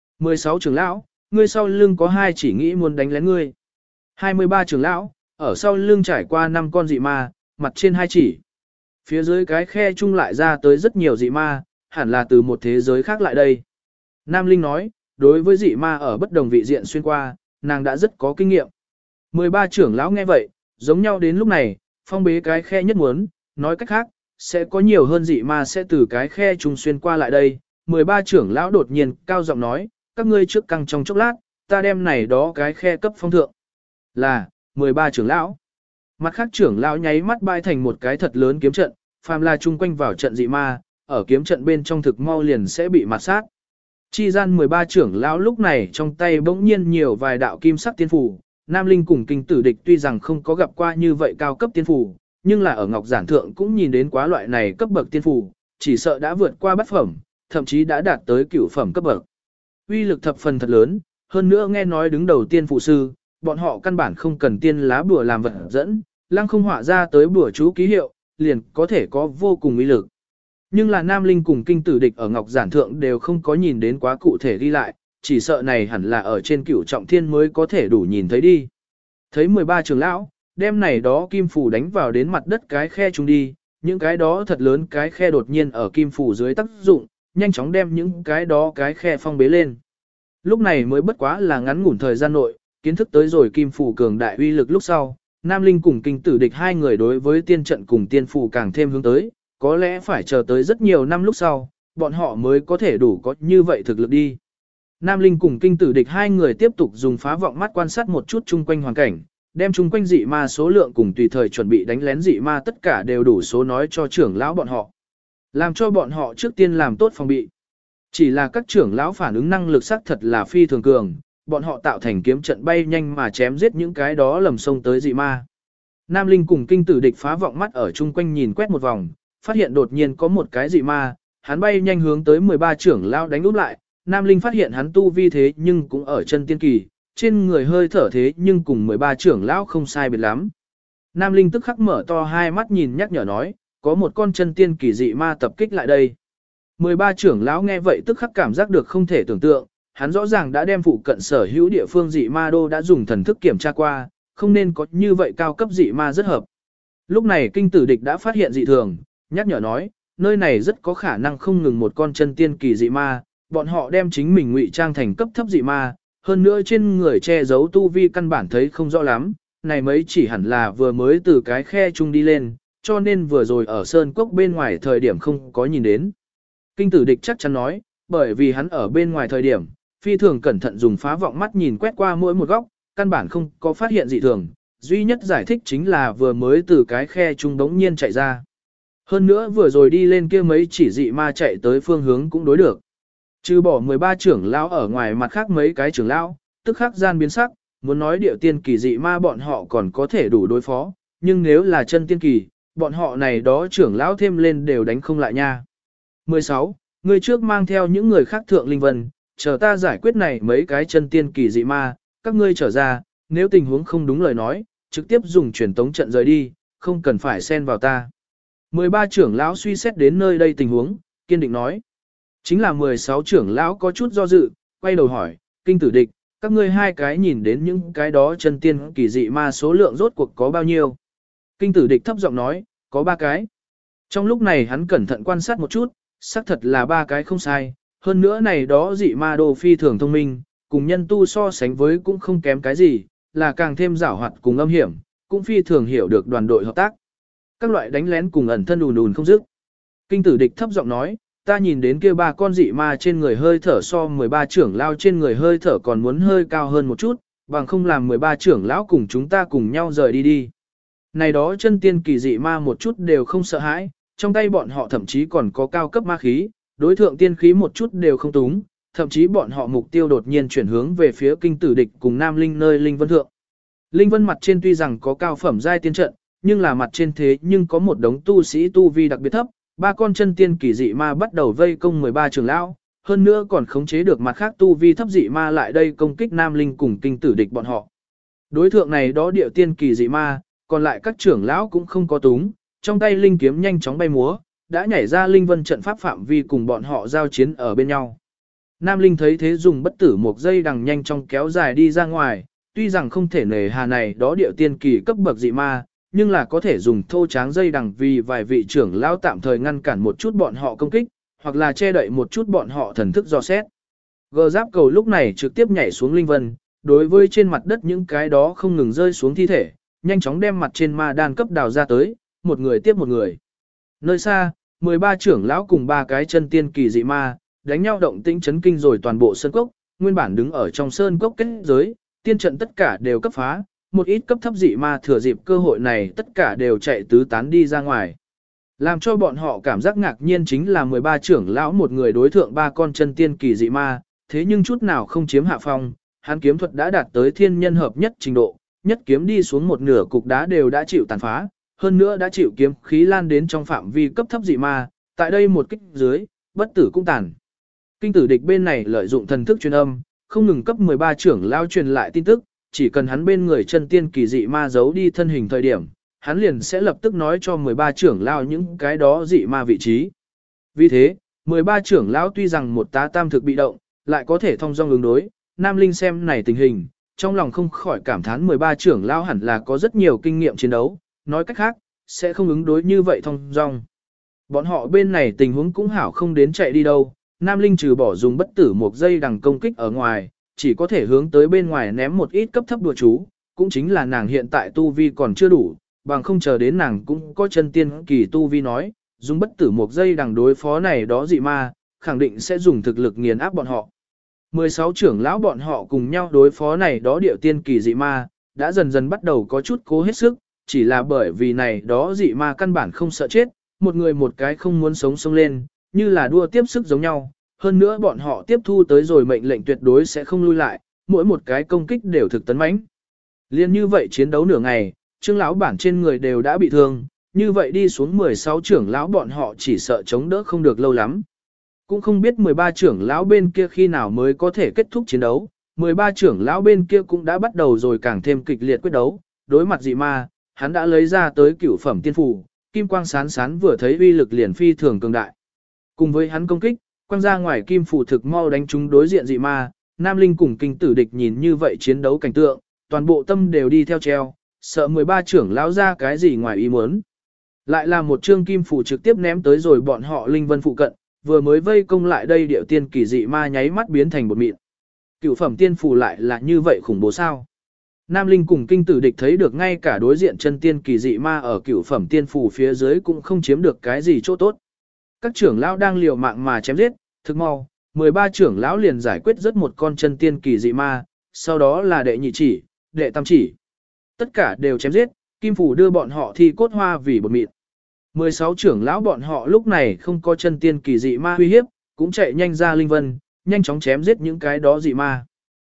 A: 16 trưởng lão, ngươi sau lưng có 2 chỉ nghĩ muốn đánh lén ngươi. 23 trưởng lão, ở sau lưng trải qua 5 con dị ma, mặt trên 2 chỉ. Phía dưới cái khe chung lại ra tới rất nhiều dị ma, hẳn là từ một thế giới khác lại đây. Nam Linh nói, đối với dị ma ở bất đồng vị diện xuyên qua, nàng đã rất có kinh nghiệm. 13 trưởng lão nghe vậy, giống nhau đến lúc này, phong bế cái khe nhất muốn, nói cách khác, sẽ có nhiều hơn dị ma sẽ từ cái khe chung xuyên qua lại đây. 13 trưởng lão đột nhiên cao giọng nói, các ngươi trước căng trong chốc lát, ta đem này đó cái khe cấp phong thượng. Là, 13 trưởng lão. Mặt khác trưởng lão nháy mắt bay thành một cái thật lớn kiếm trận, phàm là chung quanh vào trận dị ma, ở kiếm trận bên trong thực mau liền sẽ bị mặt sát. Chi gian 13 trưởng lão lúc này trong tay bỗng nhiên nhiều vài đạo kim sắc tiên phù, Nam Linh cùng kinh tử địch tuy rằng không có gặp qua như vậy cao cấp tiên phù, nhưng là ở Ngọc Giản Thượng cũng nhìn đến quá loại này cấp bậc tiên phù, chỉ sợ đã vượt qua bát phẩm, thậm chí đã đạt tới cửu phẩm cấp bậc. Uy lực thập phần thật lớn, hơn nữa nghe nói đứng đầu tiên phụ sư, bọn họ căn bản không cần tiên lá bùa làm vật dẫn, lăng không họa ra tới bùa chú ký hiệu, liền có thể có vô cùng uy lực. Nhưng là Nam Linh cùng kinh tử địch ở Ngọc Giản Thượng đều không có nhìn đến quá cụ thể ghi lại, chỉ sợ này hẳn là ở trên cửu trọng thiên mới có thể đủ nhìn thấy đi. Thấy 13 trưởng lão, đem này đó kim phù đánh vào đến mặt đất cái khe chung đi, những cái đó thật lớn cái khe đột nhiên ở kim phù dưới tác dụng, nhanh chóng đem những cái đó cái khe phong bế lên. Lúc này mới bất quá là ngắn ngủn thời gian nội, kiến thức tới rồi kim phù cường đại uy lực lúc sau, Nam Linh cùng kinh tử địch hai người đối với tiên trận cùng tiên phù càng thêm hướng tới, có lẽ phải chờ tới rất nhiều năm lúc sau, bọn họ mới có thể đủ có như vậy thực lực đi. Nam Linh cùng kinh tử địch hai người tiếp tục dùng phá vọng mắt quan sát một chút chung quanh hoàn cảnh, đem chung quanh dị ma số lượng cùng tùy thời chuẩn bị đánh lén dị ma tất cả đều đủ số nói cho trưởng lão bọn họ. Làm cho bọn họ trước tiên làm tốt phòng bị. Chỉ là các trưởng lão phản ứng năng lực sắc thật là phi thường cường, bọn họ tạo thành kiếm trận bay nhanh mà chém giết những cái đó lầm sông tới dị ma. Nam Linh cùng kinh tử địch phá vọng mắt ở chung quanh nhìn quét một vòng, phát hiện đột nhiên có một cái dị ma, hắn bay nhanh hướng tới 13 trưởng lão đánh úp lại. Nam Linh phát hiện hắn tu vi thế nhưng cũng ở chân tiên kỳ, trên người hơi thở thế nhưng cùng 13 trưởng lão không sai biệt lắm. Nam Linh tức khắc mở to hai mắt nhìn nhắc nhở nói, có một con chân tiên kỳ dị ma tập kích lại đây. 13 trưởng lão nghe vậy tức khắc cảm giác được không thể tưởng tượng, hắn rõ ràng đã đem phụ cận sở hữu địa phương dị ma đô đã dùng thần thức kiểm tra qua, không nên có như vậy cao cấp dị ma rất hợp. Lúc này kinh tử địch đã phát hiện dị thường, nhắc nhở nói, nơi này rất có khả năng không ngừng một con chân tiên kỳ dị ma, bọn họ đem chính mình ngụy trang thành cấp thấp dị ma, hơn nữa trên người che giấu tu vi căn bản thấy không rõ lắm, này mấy chỉ hẳn là vừa mới từ cái khe chung đi lên, cho nên vừa rồi ở sơn cốc bên ngoài thời điểm không có nhìn đến. Kinh tử địch chắc chắn nói, bởi vì hắn ở bên ngoài thời điểm, phi thường cẩn thận dùng phá vọng mắt nhìn quét qua mỗi một góc, căn bản không có phát hiện dị thường, duy nhất giải thích chính là vừa mới từ cái khe chung đống nhiên chạy ra. Hơn nữa vừa rồi đi lên kia mấy chỉ dị ma chạy tới phương hướng cũng đối được. Trừ bỏ 13 trưởng lão ở ngoài mặt khác mấy cái trưởng lão, tức khắc gian biến sắc, muốn nói điệu tiên kỳ dị ma bọn họ còn có thể đủ đối phó, nhưng nếu là chân tiên kỳ, bọn họ này đó trưởng lão thêm lên đều đánh không lại nha. 16. Người trước mang theo những người khác thượng linh vân, chờ ta giải quyết này mấy cái chân tiên kỳ dị ma, các ngươi trở ra, nếu tình huống không đúng lời nói, trực tiếp dùng truyền tống trận rời đi, không cần phải xen vào ta. 13 trưởng lão suy xét đến nơi đây tình huống, kiên định nói. Chính là 16 trưởng lão có chút do dự, quay đầu hỏi, kinh tử địch, các ngươi hai cái nhìn đến những cái đó chân tiên kỳ dị ma số lượng rốt cuộc có bao nhiêu. Kinh tử địch thấp giọng nói, có 3 cái. Trong lúc này hắn cẩn thận quan sát một chút, xác thật là 3 cái không sai, hơn nữa này đó dị ma đồ phi thường thông minh, cùng nhân tu so sánh với cũng không kém cái gì, là càng thêm giảo hoạt cùng âm hiểm, cũng phi thường hiểu được đoàn đội hợp tác. Các loại đánh lén cùng ẩn thân ùn ùn không dứt. Kinh tử địch thấp giọng nói, ta nhìn đến kia 3 con dị ma trên người hơi thở so 13 trưởng lão trên người hơi thở còn muốn hơi cao hơn một chút, bằng không làm 13 trưởng lão cùng chúng ta cùng nhau rời đi đi. Này đó chân tiên kỳ dị ma một chút đều không sợ hãi, trong tay bọn họ thậm chí còn có cao cấp ma khí, đối thượng tiên khí một chút đều không túng, thậm chí bọn họ mục tiêu đột nhiên chuyển hướng về phía kinh tử địch cùng Nam Linh nơi Linh Vân thượng. Linh Vân mặt trên tuy rằng có cao phẩm giai tiên trận, nhưng là mặt trên thế nhưng có một đống tu sĩ tu vi đặc biệt thấp, 3 con chân tiên kỳ dị ma bắt đầu vây công 13 trưởng lão, hơn nữa còn khống chế được mặt khác tu vi thấp dị ma lại đây công kích Nam Linh cùng kinh tử địch bọn họ. Đối thượng này đó điệu tiên kỳ dị ma, còn lại các trưởng lão cũng không có túng, trong tay linh kiếm nhanh chóng bay múa, đã nhảy ra linh vân trận pháp phạm vi cùng bọn họ giao chiến ở bên nhau. Nam Linh thấy thế dùng bất tử một dây đằng nhanh chóng kéo dài đi ra ngoài, tuy rằng không thể nề hà này đó điệu tiên kỳ cấp bậc dị ma, nhưng là có thể dùng thô tráng dây đằng vì vài vị trưởng lão tạm thời ngăn cản một chút bọn họ công kích, hoặc là che đậy một chút bọn họ thần thức dò xét. Gờ giáp cầu lúc này trực tiếp nhảy xuống linh vân, đối với trên mặt đất những cái đó không ngừng rơi xuống thi thể, nhanh chóng đem mặt trên ma đan cấp đào ra tới, một người tiếp một người. Nơi xa, 13 trưởng lão cùng 3 cái chân tiên kỳ dị ma, đánh nhau động tĩnh chấn kinh rồi toàn bộ sơn cốc, nguyên bản đứng ở trong sơn cốc kết giới, tiên trận tất cả đều cấp phá, một ít cấp thấp dị ma thừa dịp cơ hội này tất cả đều chạy tứ tán đi ra ngoài. Làm cho bọn họ cảm giác ngạc nhiên chính là 13 trưởng lão một người đối thượng 3 con chân tiên kỳ dị ma, thế nhưng chút nào không chiếm hạ phong, hắn kiếm thuật đã đạt tới thiên nhân hợp nhất trình độ, nhất kiếm đi xuống một nửa cục đá đều đã chịu tàn phá, hơn nữa đã chịu kiếm khí lan đến trong phạm vi cấp thấp dị ma, tại đây một kích dưới, bất tử cũng tàn. Kinh tử địch bên này lợi dụng thần thức truyền âm, không ngừng cấp 13 trưởng lao truyền lại tin tức, chỉ cần hắn bên người chân tiên kỳ dị ma giấu đi thân hình thời điểm, hắn liền sẽ lập tức nói cho 13 trưởng lao những cái đó dị ma vị trí. Vì thế, 13 trưởng lão tuy rằng một tá tam thực bị động, lại có thể thông dong ứng đối, Nam Linh xem này tình hình, trong lòng không khỏi cảm thán 13 trưởng lão hẳn là có rất nhiều kinh nghiệm chiến đấu, nói cách khác, sẽ không ứng đối như vậy thông dong. Bọn họ bên này tình huống cũng hảo không đến chạy đi đâu, Nam Linh trừ bỏ dùng bất tử một dây đằng công kích ở ngoài, chỉ có thể hướng tới bên ngoài ném một ít cấp thấp đùa chú, cũng chính là nàng hiện tại tu vi còn chưa đủ, bằng không chờ đến nàng cũng có chân tiên kỳ tu vi nói, dùng bất tử một dây đằng đối phó này đó dị ma, khẳng định sẽ dùng thực lực nghiền áp bọn họ. 16 trưởng lão bọn họ cùng nhau đối phó này đó điệu tiên kỳ dị ma, đã dần dần bắt đầu có chút cố hết sức, chỉ là bởi vì này đó dị ma căn bản không sợ chết, một người một cái không muốn sống sông lên, như là đua tiếp sức giống nhau, hơn nữa bọn họ tiếp thu tới rồi mệnh lệnh tuyệt đối sẽ không lui lại, mỗi một cái công kích đều thực tấn mãnh. Liên như vậy chiến đấu nửa ngày, trưởng lão bản trên người đều đã bị thương, như vậy đi xuống 16 trưởng lão bọn họ chỉ sợ chống đỡ không được lâu lắm. Cũng không biết 13 trưởng lão bên kia khi nào mới có thể kết thúc chiến đấu, 13 trưởng lão bên kia cũng đã bắt đầu rồi càng thêm kịch liệt quyết đấu, đối mặt dị ma, hắn đã lấy ra tới cửu phẩm tiên phù, kim quang sán sán vừa thấy uy lực liền phi thường cường đại. Cùng với hắn công kích, quang ra ngoài kim phù thực mau đánh trúng đối diện dị ma, Nam Linh cùng kinh tử địch nhìn như vậy chiến đấu cảnh tượng, toàn bộ tâm đều đi theo treo, sợ 13 trưởng lão ra cái gì ngoài ý muốn. Lại là một chương kim phù trực tiếp ném tới rồi bọn họ linh vân phụ cận, vừa mới vây công lại đây điệu tiên kỳ dị ma nháy mắt biến thành bột mịn. Cửu phẩm tiên phù lại là như vậy khủng bố sao? Nam Linh cùng kinh tử địch thấy được ngay cả đối diện chân tiên kỳ dị ma ở cửu phẩm tiên phù phía dưới cũng không chiếm được cái gì chỗ tốt. Các trưởng lão đang liều mạng mà chém giết, thực mau, 13 trưởng lão liền giải quyết rất một con chân tiên kỳ dị ma, sau đó là đệ nhị chỉ, đệ tam chỉ. Tất cả đều chém giết, kim phù đưa bọn họ thi cốt hoa vì bột mịn. 16 trưởng lão bọn họ lúc này không có chân tiên kỳ dị ma uy hiếp, cũng chạy nhanh ra linh vân, nhanh chóng chém giết những cái đó dị ma.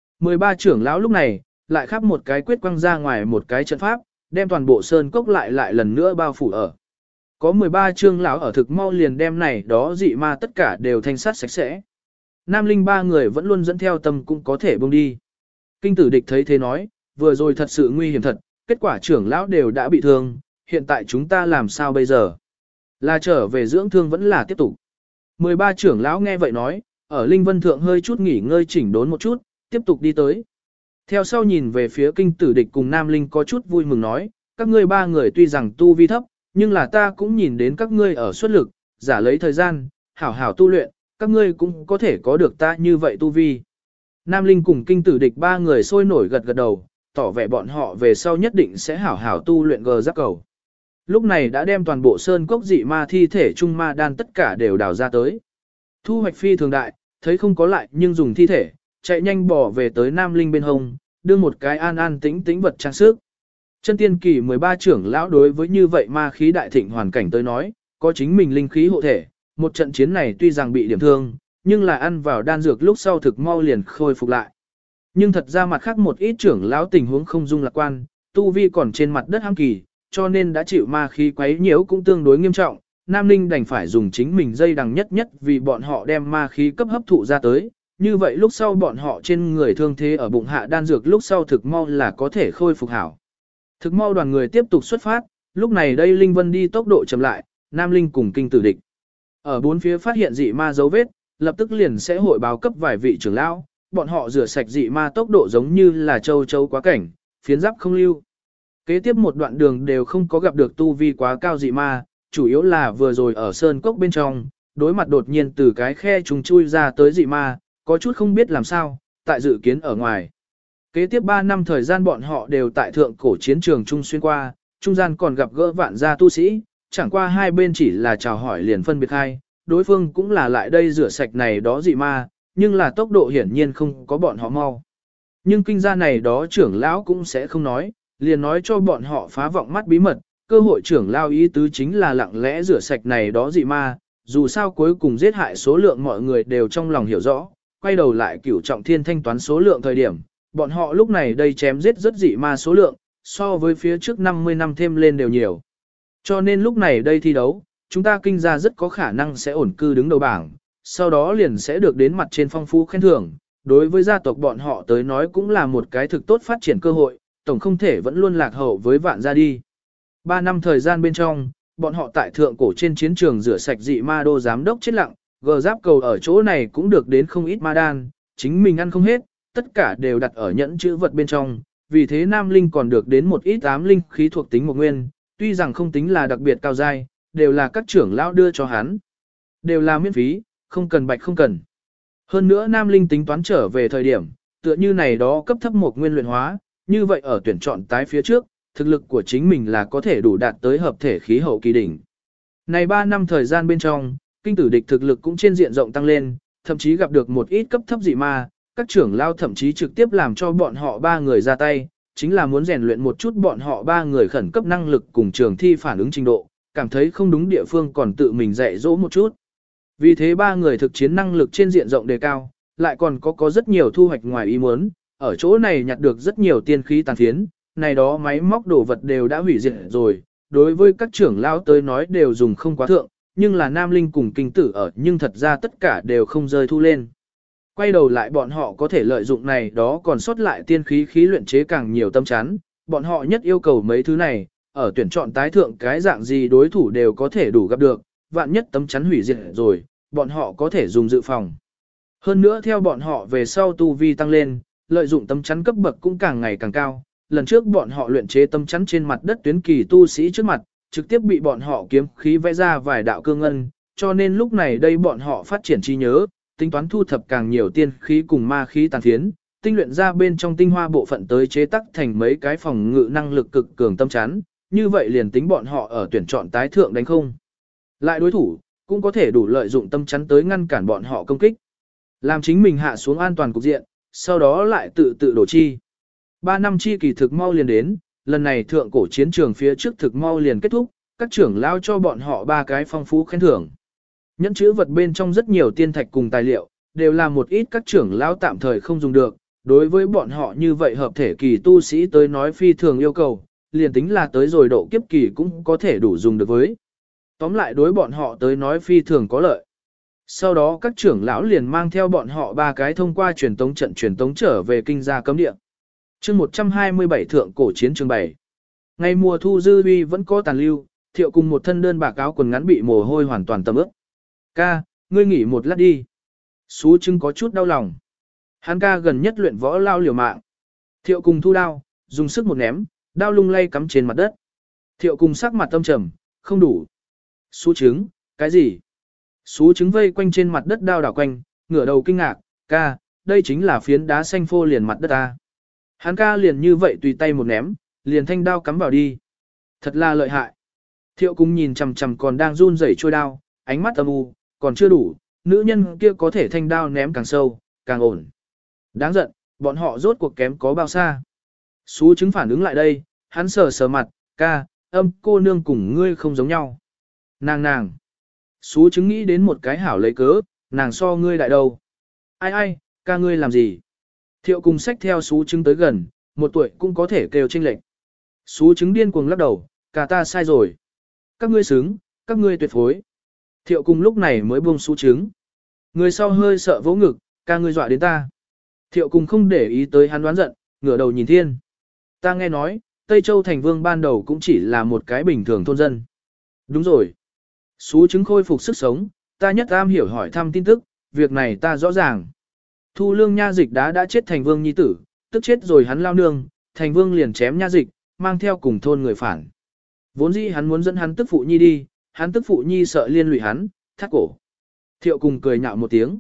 A: 13 trưởng lão lúc này, lại khắp một cái quyết quăng ra ngoài một cái trận pháp, đem toàn bộ sơn cốc lại lần nữa bao phủ ở. Có 13 trưởng lão ở thực mau liền đem này đó dị ma tất cả đều thanh sát sạch sẽ. Nam Linh ba người vẫn luôn dẫn theo tâm cũng có thể buông đi. Kinh tử địch thấy thế nói, vừa rồi thật sự nguy hiểm thật, kết quả trưởng lão đều đã bị thương, hiện tại chúng ta làm sao bây giờ? Là trở về dưỡng thương vẫn là tiếp tục. 13 trưởng lão nghe vậy nói, ở Linh Vân Thượng hơi chút nghỉ ngơi chỉnh đốn một chút, tiếp tục đi tới. Theo sau nhìn về phía kinh tử địch cùng Nam Linh có chút vui mừng nói, các ngươi ba người tuy rằng tu vi thấp, nhưng là ta cũng nhìn đến các ngươi ở xuất lực, giả lấy thời gian, hảo hảo tu luyện, các ngươi cũng có thể có được ta như vậy tu vi. Nam Linh cùng kinh tử địch ba người sôi nổi gật gật đầu, tỏ vẻ bọn họ về sau nhất định sẽ hảo hảo tu luyện gờ giáp cầu. Lúc này đã đem toàn bộ sơn cốc dị ma thi thể trung ma đan tất cả đều đào ra tới. Thu hoạch phi thường đại, thấy không có lại nhưng dùng thi thể, chạy nhanh bỏ về tới Nam Linh bên hông, đưa một cái an an tĩnh tĩnh vật trang sức. Chân tiên kỳ 13 trưởng lão đối với như vậy ma khí đại thịnh hoàn cảnh tới nói, có chính mình linh khí hộ thể, một trận chiến này tuy rằng bị điểm thương, nhưng là ăn vào đan dược lúc sau thực mau liền khôi phục lại. Nhưng thật ra mặt khác một ít trưởng lão tình huống không dung lạc quan, tu vi còn trên mặt đất hăng kỳ, cho nên đã chịu ma khí quấy nhiễu cũng tương đối nghiêm trọng. Nam Ninh đành phải dùng chính mình dây đằng nhất vì bọn họ đem ma khí cấp hấp thụ ra tới, như vậy lúc sau bọn họ trên người thương thế ở bụng hạ đan dược lúc sau thực mau là có thể khôi phục hảo. Thực mau đoàn người tiếp tục xuất phát, lúc này đây Linh Vân đi tốc độ chậm lại, Nam Linh cùng kinh tử địch. Ở bốn phía phát hiện dị ma dấu vết, lập tức liền sẽ hội báo cấp vài vị trưởng lão, bọn họ rửa sạch dị ma tốc độ giống như là châu chấu quá cảnh, phiến giáp không lưu. Kế tiếp một đoạn đường đều không có gặp được tu vi quá cao dị ma, chủ yếu là vừa rồi ở sơn cốc bên trong, đối mặt đột nhiên từ cái khe trùng chui ra tới dị ma, có chút không biết làm sao, tại dự kiến ở ngoài. Kế tiếp 3 năm thời gian bọn họ đều tại thượng cổ chiến trường trung xuyên qua, trung gian còn gặp gỡ vạn gia tu sĩ, chẳng qua hai bên chỉ là chào hỏi liền phân biệt hai, đối phương cũng là lại đây rửa sạch này đó dị ma, nhưng là tốc độ hiển nhiên không có bọn họ mau. Nhưng kinh gia này đó trưởng lão cũng sẽ không nói, liền nói cho bọn họ phá vọng mắt bí mật, cơ hội trưởng lão ý tứ chính là lặng lẽ rửa sạch này đó dị ma, dù sao cuối cùng giết hại số lượng mọi người đều trong lòng hiểu rõ, quay đầu lại cửu trọng thiên thanh toán số lượng thời điểm, bọn họ lúc này đây chém giết rất dị ma số lượng, so với phía trước 50 năm thêm lên đều nhiều. Cho nên lúc này đây thi đấu, chúng ta kinh gia rất có khả năng sẽ ổn cư đứng đầu bảng, sau đó liền sẽ được đến mặt trên phong phú khen thưởng. Đối với gia tộc bọn họ tới nói cũng là một cái thực tốt phát triển cơ hội, tổng không thể vẫn luôn lạc hậu với vạn gia đi. 3 năm thời gian bên trong, bọn họ tại thượng cổ trên chiến trường rửa sạch dị ma đô giám đốc chết lặng, gờ giáp cầu ở chỗ này cũng được đến không ít ma đan, chính mình ăn không hết, tất cả đều đặt ở nhẫn chữ vật bên trong, vì thế Nam Linh còn được đến một ít ám linh khí thuộc tính một nguyên, tuy rằng không tính là đặc biệt cao giai, đều là các trưởng lão đưa cho hắn. Đều là miễn phí, không cần bạch không cần. Hơn nữa Nam Linh tính toán trở về thời điểm, tựa như này đó cấp thấp một nguyên luyện hóa, như vậy ở tuyển chọn tái phía trước, thực lực của chính mình là có thể đủ đạt tới hợp thể khí hậu kỳ đỉnh. Này 3 năm thời gian bên trong, kinh tử địch thực lực cũng trên diện rộng tăng lên, thậm chí gặp được một ít cấp thấp dị ma, các trưởng lao thậm chí trực tiếp làm cho bọn họ 3 người ra tay, chính là muốn rèn luyện một chút bọn họ 3 người khẩn cấp năng lực cùng trường thi phản ứng trình độ, cảm thấy không đúng địa phương còn tự mình dạy dỗ một chút. Vì thế 3 người thực chiến năng lực trên diện rộng đề cao, lại còn có rất nhiều thu hoạch ngoài ý muốn, ở chỗ này nhặt được rất nhiều tiên khí tàn phiến, này đó máy móc đồ vật đều đã hủy diệt rồi, đối với các trưởng lao tới nói đều dùng không quá thượng, nhưng là Nam Linh cùng kinh tử ở nhưng thật ra tất cả đều không rơi thu lên. Quay đầu lại bọn họ có thể lợi dụng này đó còn sót lại tiên khí khí luyện chế càng nhiều tâm chắn, bọn họ nhất yêu cầu mấy thứ này, ở tuyển chọn tái thượng cái dạng gì đối thủ đều có thể đủ gặp được, vạn nhất tấm chắn hủy diệt rồi, bọn họ có thể dùng dự phòng. Hơn nữa theo bọn họ về sau tu vi tăng lên, lợi dụng tấm chắn cấp bậc cũng càng ngày càng cao, lần trước bọn họ luyện chế tấm chắn trên mặt đất tuyến kỳ tu sĩ trước mặt, trực tiếp bị bọn họ kiếm khí vẽ ra vài đạo cương ngân, cho nên lúc này đây bọn họ phát triển trí nhớ, tính toán thu thập càng nhiều tiên khí cùng ma khí tàn phiến, tinh luyện ra bên trong tinh hoa bộ phận tới chế tác thành mấy cái phòng ngự năng lực cực cường tâm chắn, như vậy liền tính bọn họ ở tuyển chọn tái thượng đánh không. Lại đối thủ, cũng có thể đủ lợi dụng tâm chắn tới ngăn cản bọn họ công kích. Làm chính mình hạ xuống an toàn cục diện, sau đó lại tự đổ chi. 3 năm chi kỳ thực mau liền đến, lần này thượng cổ chiến trường phía trước thực mau liền kết thúc, các trưởng lao cho bọn họ 3 cái phong phú khen thưởng. Nhẫn chữ vật bên trong rất nhiều tiên thạch cùng tài liệu, đều là một ít các trưởng lao tạm thời không dùng được, đối với bọn họ như vậy hợp thể kỳ tu sĩ tới nói phi thường yêu cầu, liền tính là tới rồi độ kiếp kỳ cũng có thể đủ dùng được với. Tóm lại đối bọn họ tới nói phi thường có lợi. Sau đó các trưởng lão liền mang theo bọn họ 3 cái thông qua truyền tống trận truyền tống trở về kinh gia cấm địa. Chương 127 thượng cổ chiến trường 7. Ngày mùa thu dư uy vẫn có tàn lưu, Thiệu cùng một thân đơn bạc áo quần ngắn bị mồ hôi hoàn toàn tầm ướt. Ca, ngươi nghỉ một lát đi. Sú Trưng có chút đau lòng. Hắn ca gần nhất luyện võ lao liều mạng. Thiệu cùng thu đao, dùng sức một ném, đao lung lay cắm trên mặt đất. Thiệu cùng sắc mặt tâm trầm, không đủ. Sú Trứng, cái gì? Sú Trứng vây quanh trên mặt đất đao đảo quanh, ngửa đầu kinh ngạc, ca, đây chính là phiến đá xanh phô liền mặt đất ta. Hắn ca liền như vậy tùy tay một ném, liền thanh đao cắm vào đi. Thật là lợi hại. Thiệu cùng nhìn chằm chằm còn đang run rẩy trôi đao, ánh mắt âm u, còn chưa đủ, nữ nhân kia có thể thanh đao ném càng sâu, càng ổn. Đáng giận, bọn họ rốt cuộc kém có bao xa. Sú Trứng phản ứng lại đây, hắn sờ sờ mặt, ca, âm cô nương cùng ngươi không giống nhau. Nàng. Sú Trứng nghĩ đến một cái hảo lấy cớ, nàng so ngươi đại đâu. Ai, ca ngươi làm gì? Thiệu cùng xách theo Sú Trứng tới gần, 1 tuổi cũng có thể kêu chênh lệch. Sú Trứng điên cuồng lắc đầu, cả ta sai rồi. Các ngươi xứng, các ngươi tuyệt phối. Thiệu cùng lúc này mới buông Sú Trứng. Người sau hơi sợ vỗ ngực, ca ngươi dọa đến ta. Thiệu cùng không để ý tới hắn đoán giận, ngửa đầu nhìn thiên. Ta nghe nói, Tây Châu Thành Vương ban đầu cũng chỉ là một cái bình thường thôn dân. Đúng rồi. Sú Trứng khôi phục sức sống, ta nhất am hiểu hỏi thăm tin tức, việc này ta rõ ràng. Thu Lương Nha Dịch đã chết Thành Vương nhi tử, tức chết rồi hắn lao nương, Thành Vương liền chém Nha Dịch, mang theo cùng thôn người phản. Vốn dĩ hắn muốn dẫn hắn tức phụ nhi đi, hắn tức phụ nhi sợ liên lụy hắn, thắt cổ. Thiệu cùng cười nhạo một tiếng.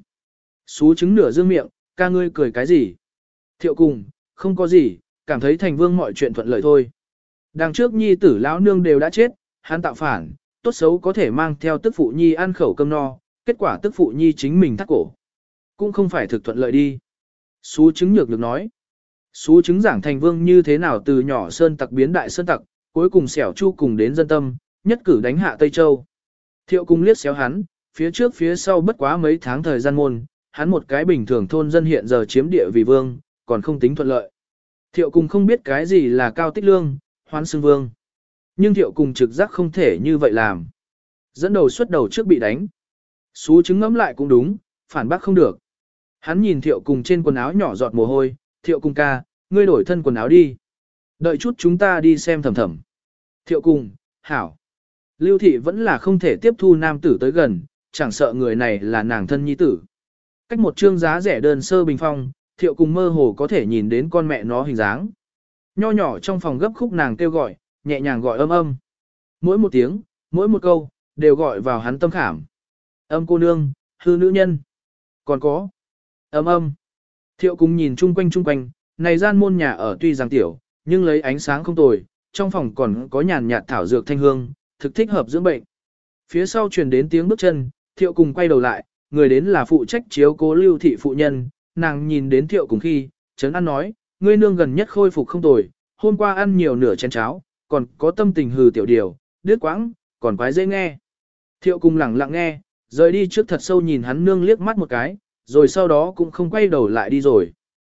A: Sú Trứng nửa dương miệng, ca ngươi cười cái gì? Thiệu cùng, không có gì, cảm thấy Thành Vương mọi chuyện thuận lợi thôi. Đằng trước nhi tử lão nương đều đã chết, hắn tạo phản, tốt xấu có thể mang theo tức phụ nhi ăn khẩu cơm no, kết quả tức phụ nhi chính mình thắt cổ. Cũng không phải thực thuận lợi đi. Sú Trứng nhược được nói. Sú Trứng giảng Thành Vương như thế nào từ nhỏ sơn tặc biến đại sơn tặc, cuối cùng xẻo chu cùng đến dân tâm, nhất cử đánh hạ Tây Châu. Thiệu cùng liếc xéo hắn, phía trước phía sau bất quá mấy tháng thời gian môn, hắn một cái bình thường thôn dân hiện giờ chiếm địa vì vương, còn không tính thuận lợi. Thiệu cùng không biết cái gì là cao tích lương, hoán xưng vương. Nhưng thiệu cùng trực giác không thể như vậy làm. Dẫn đầu xuất đầu trước bị đánh. Xú chứng ngẫm lại cũng đúng, phản bác không được. Hắn nhìn thiệu cùng trên quần áo nhỏ giọt mồ hôi, thiệu cùng ca, ngươi đổi thân quần áo đi. Đợi chút chúng ta đi xem thầm thầm. Thiệu cùng, hảo. Lưu thị vẫn là không thể tiếp thu nam tử tới gần, chẳng sợ người này là nàng thân nhi tử. Cách một trương giá rẻ đơn sơ bình phong, thiệu cùng mơ hồ có thể nhìn đến con mẹ nó hình dáng. Nho nhỏ trong phòng gấp khúc nàng kêu gọi, nhẹ nhàng gọi âm âm. Mỗi một tiếng, mỗi một câu, đều gọi vào hắn tâm khảm. Âm cô nương, hư nữ nhân. Còn có. Âm âm. Thiệu cùng nhìn chung quanh, này gian môn nhà ở tuy rằng tiểu, nhưng lấy ánh sáng không tồi, trong phòng còn có nhàn nhạt thảo dược thanh hương, thực thích hợp dưỡng bệnh. Phía sau truyền đến tiếng bước chân, thiệu cùng quay đầu lại, người đến là phụ trách chiếu cố lưu thị phụ nhân, nàng nhìn đến thiệu cùng khi, trấn an nói, ngươi nương gần nhất khôi phục không tồi, hôm qua ăn nhiều nửa chén cháo, còn có tâm tình hừ tiểu điều, đứt quãng, còn quái dễ nghe. Thiệu cùng lẳng lặng nghe, rời đi trước thật sâu nhìn hắn nương liếc mắt một cái, rồi sau đó cũng không quay đầu lại đi rồi.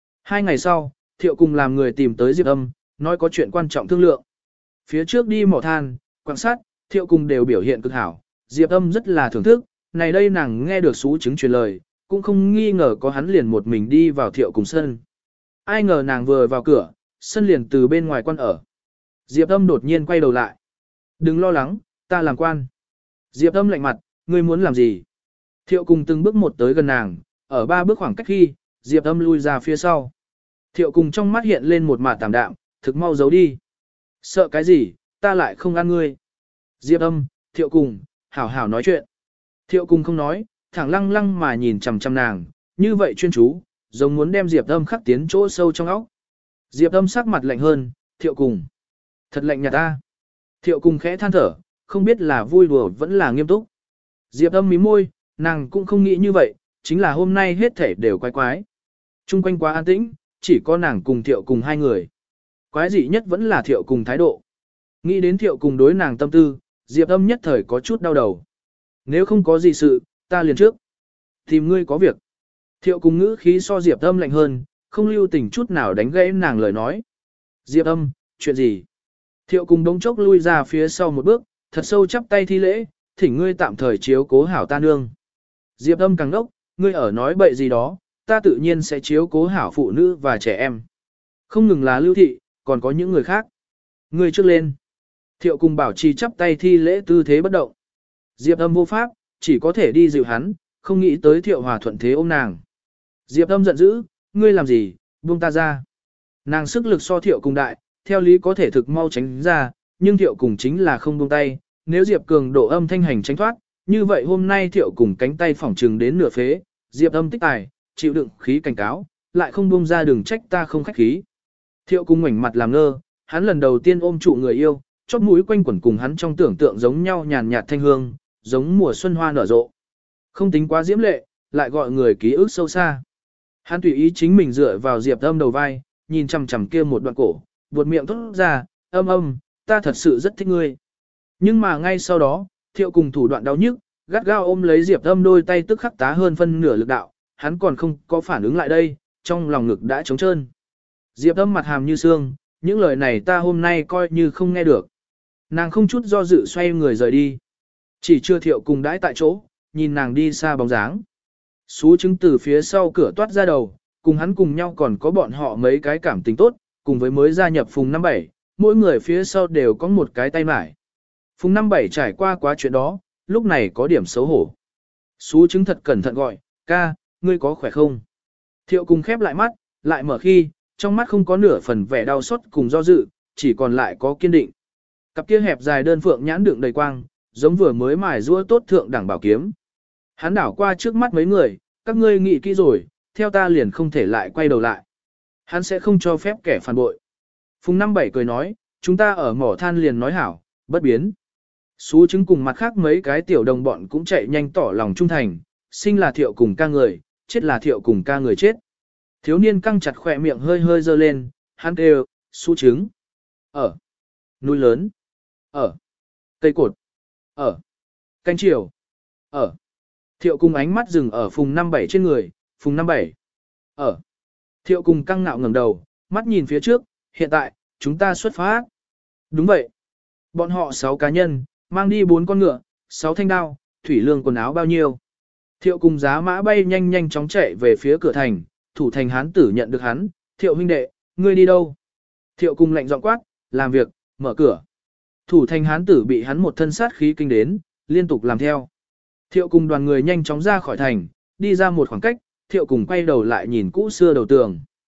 A: 2 ngày sau, thiệu cùng làm người tìm tới Diệp Âm, nói có chuyện quan trọng thương lượng. Phía trước đi mỏ than, quan sát, thiệu cùng đều biểu hiện cực hảo, Diệp Âm rất là thưởng thức, này đây nàng nghe được xú chứng truyền lời, cũng không nghi ngờ có hắn liền một mình đi vào thiệu cùng sân. Ai ngờ nàng vừa vào cửa, sân liền từ bên ngoài quan ở. Diệp Âm đột nhiên quay đầu lại. Đừng lo lắng, ta làm quan. Diệp Âm lạnh mặt, ngươi muốn làm gì? Thiệu cùng từng bước một tới gần nàng, ở 3 bước khoảng cách khi, Diệp Âm lui ra phía sau. Thiệu cùng trong mắt hiện lên một mạt tạm đạm, thực mau giấu đi. Sợ cái gì, ta lại không ăn ngươi. Diệp Âm, Thiệu cùng, hảo hảo nói chuyện. Thiệu cùng không nói, thẳng lăng lăng mà nhìn chằm chằm nàng, như vậy chuyên chú, giống muốn đem Diệp Âm khắc tiến chỗ sâu trong óc. Diệp Âm sắc mặt lạnh hơn, Thiệu cùng. Thật lạnh nhạt ta. Thiệu cùng khẽ than thở, không biết là vui đùa vẫn là nghiêm túc. Diệp Âm mím môi, nàng cũng không nghĩ như vậy, chính là hôm nay hết thể đều quái quái. Trung quanh quá an tĩnh, chỉ có nàng cùng Thiệu cùng 2 người. Quái dị nhất vẫn là Thiệu cùng thái độ. Nghĩ đến Thiệu cùng đối nàng tâm tư, Diệp Âm nhất thời có chút đau đầu. Nếu không có gì sự, ta liền trước. Tìm ngươi có việc. Thiệu cùng ngữ khí so Diệp Âm lạnh hơn, không lưu tình chút nào đánh gãy nàng lời nói. Diệp Âm, chuyện gì? Thiệu cùng đống chốc lui ra phía sau một bước, thật sâu chắp tay thi lễ, thỉnh ngươi tạm thời chiếu cố hảo ta nương. Diệp Âm càng đốc, ngươi ở nói bậy gì đó, ta tự nhiên sẽ chiếu cố hảo phụ nữ và trẻ em. Không ngừng là lưu thị, còn có những người khác. Ngươi trước lên. Thiệu cùng bảo trì chắp tay thi lễ tư thế bất động. Diệp Âm vô pháp, chỉ có thể đi dịu hắn, không nghĩ tới Thiệu Hòa thuận thế ôm nàng. Diệp Âm giận dữ, ngươi làm gì, buông ta ra. Nàng sức lực so Thiệu cùng đại, theo lý có thể thực mau tránh ra, nhưng Thiệu cùng chính là không buông tay. Nếu Diệp Cường độ âm thanh hành tránh thoát, như vậy hôm nay Thiệu cùng cánh tay phỏng trừng đến nửa phế, Diệp Âm tích tài, chịu đựng khí cảnh cáo, lại không buông ra đừng trách ta không khách khí. Thiệu cùng ngoảnh mặt làm ngơ, hắn lần đầu tiên ôm trụ người yêu, chóp mũi quanh quẩn cùng hắn trong tưởng tượng giống nhau nhàn nhạt thanh hương, giống mùa xuân hoa nở rộ. Không tính quá diễm lệ, lại gọi người ký ức sâu xa. Hắn tùy ý chính mình dựa vào Diệp Âm đầu vai, nhìn chằm chằm kia một đoạn cổ, buột miệng thốt ra, Âm Âm, ta thật sự rất thích ngươi. Nhưng mà ngay sau đó, Thiệu cùng thủ đoạn đau nhức, gắt gao ôm lấy Diệp Âm đôi tay tức khắc tá hơn phân nửa lực đạo, hắn còn không có phản ứng lại đây, trong lòng ngực đã trống trơn. Diệp Âm mặt hàm như xương, những lời này ta hôm nay coi như không nghe được. Nàng không chút do dự xoay người rời đi. Chỉ chưa Thiệu cùng đãi tại chỗ, nhìn nàng đi xa bóng dáng. Xú chứng từ phía sau cửa toát ra đầu, cùng hắn cùng nhau còn có bọn họ mấy cái cảm tình tốt, cùng với mới gia nhập Phùng 57, mỗi người phía sau đều có một cái tay mải. Phùng 57 trải qua quá chuyện đó, lúc này có điểm xấu hổ. Xú chứng thật cẩn thận gọi, ca, ngươi có khỏe không? Thiệu cùng khép lại mắt, lại mở khi, trong mắt không có nửa phần vẻ đau xót cùng do dự, chỉ còn lại có kiên định. Cặp kia hẹp dài đơn phượng nhãn đựng đầy quang, giống vừa mới mài rũa tốt thượng đẳng bảo kiếm. Hắn đảo qua trước mắt mấy người, các ngươi nghĩ kỹ rồi, theo ta liền không thể lại quay đầu lại. Hắn sẽ không cho phép kẻ phản bội. Phùng 57 cười nói, chúng ta ở mỏ than liền nói hảo, bất biến. Xú chứng cùng mặt khác mấy cái tiểu đồng bọn cũng chạy nhanh tỏ lòng trung thành, sinh là Thiệu cùng ca người, chết là Thiệu cùng ca người chết. Thiếu niên căng chặt khỏe miệng hơi hơi dơ lên, hắn kêu, xú chứng. Ở. Núi lớn. Ở. Cây cột. Ở. Canh chiều. Ở. Thiệu cùng ánh mắt dừng ở Phùng 57 trên người, Phùng 57. Ở. Thiệu cùng căng ngạo ngẩng đầu, mắt nhìn phía trước, hiện tại, chúng ta xuất phát. Đúng vậy. Bọn họ 6 cá nhân, mang đi 4 con ngựa, 6 thanh đao, thủy lương quần áo bao nhiêu. Thiệu cùng giá mã bay nhanh nhanh chóng chạy về phía cửa thành, thủ thành hán tử nhận được hắn, Thiệu huynh đệ, ngươi đi đâu? Thiệu cùng lạnh giọng quát, làm việc, mở cửa. Thủ thành hán tử bị hắn một thân sát khí kinh đến, liên tục làm theo. Thiệu cùng đoàn người nhanh chóng ra khỏi thành, đi ra một khoảng cách, Thiệu cùng quay đầu lại nhìn cũ xưa đầu tường.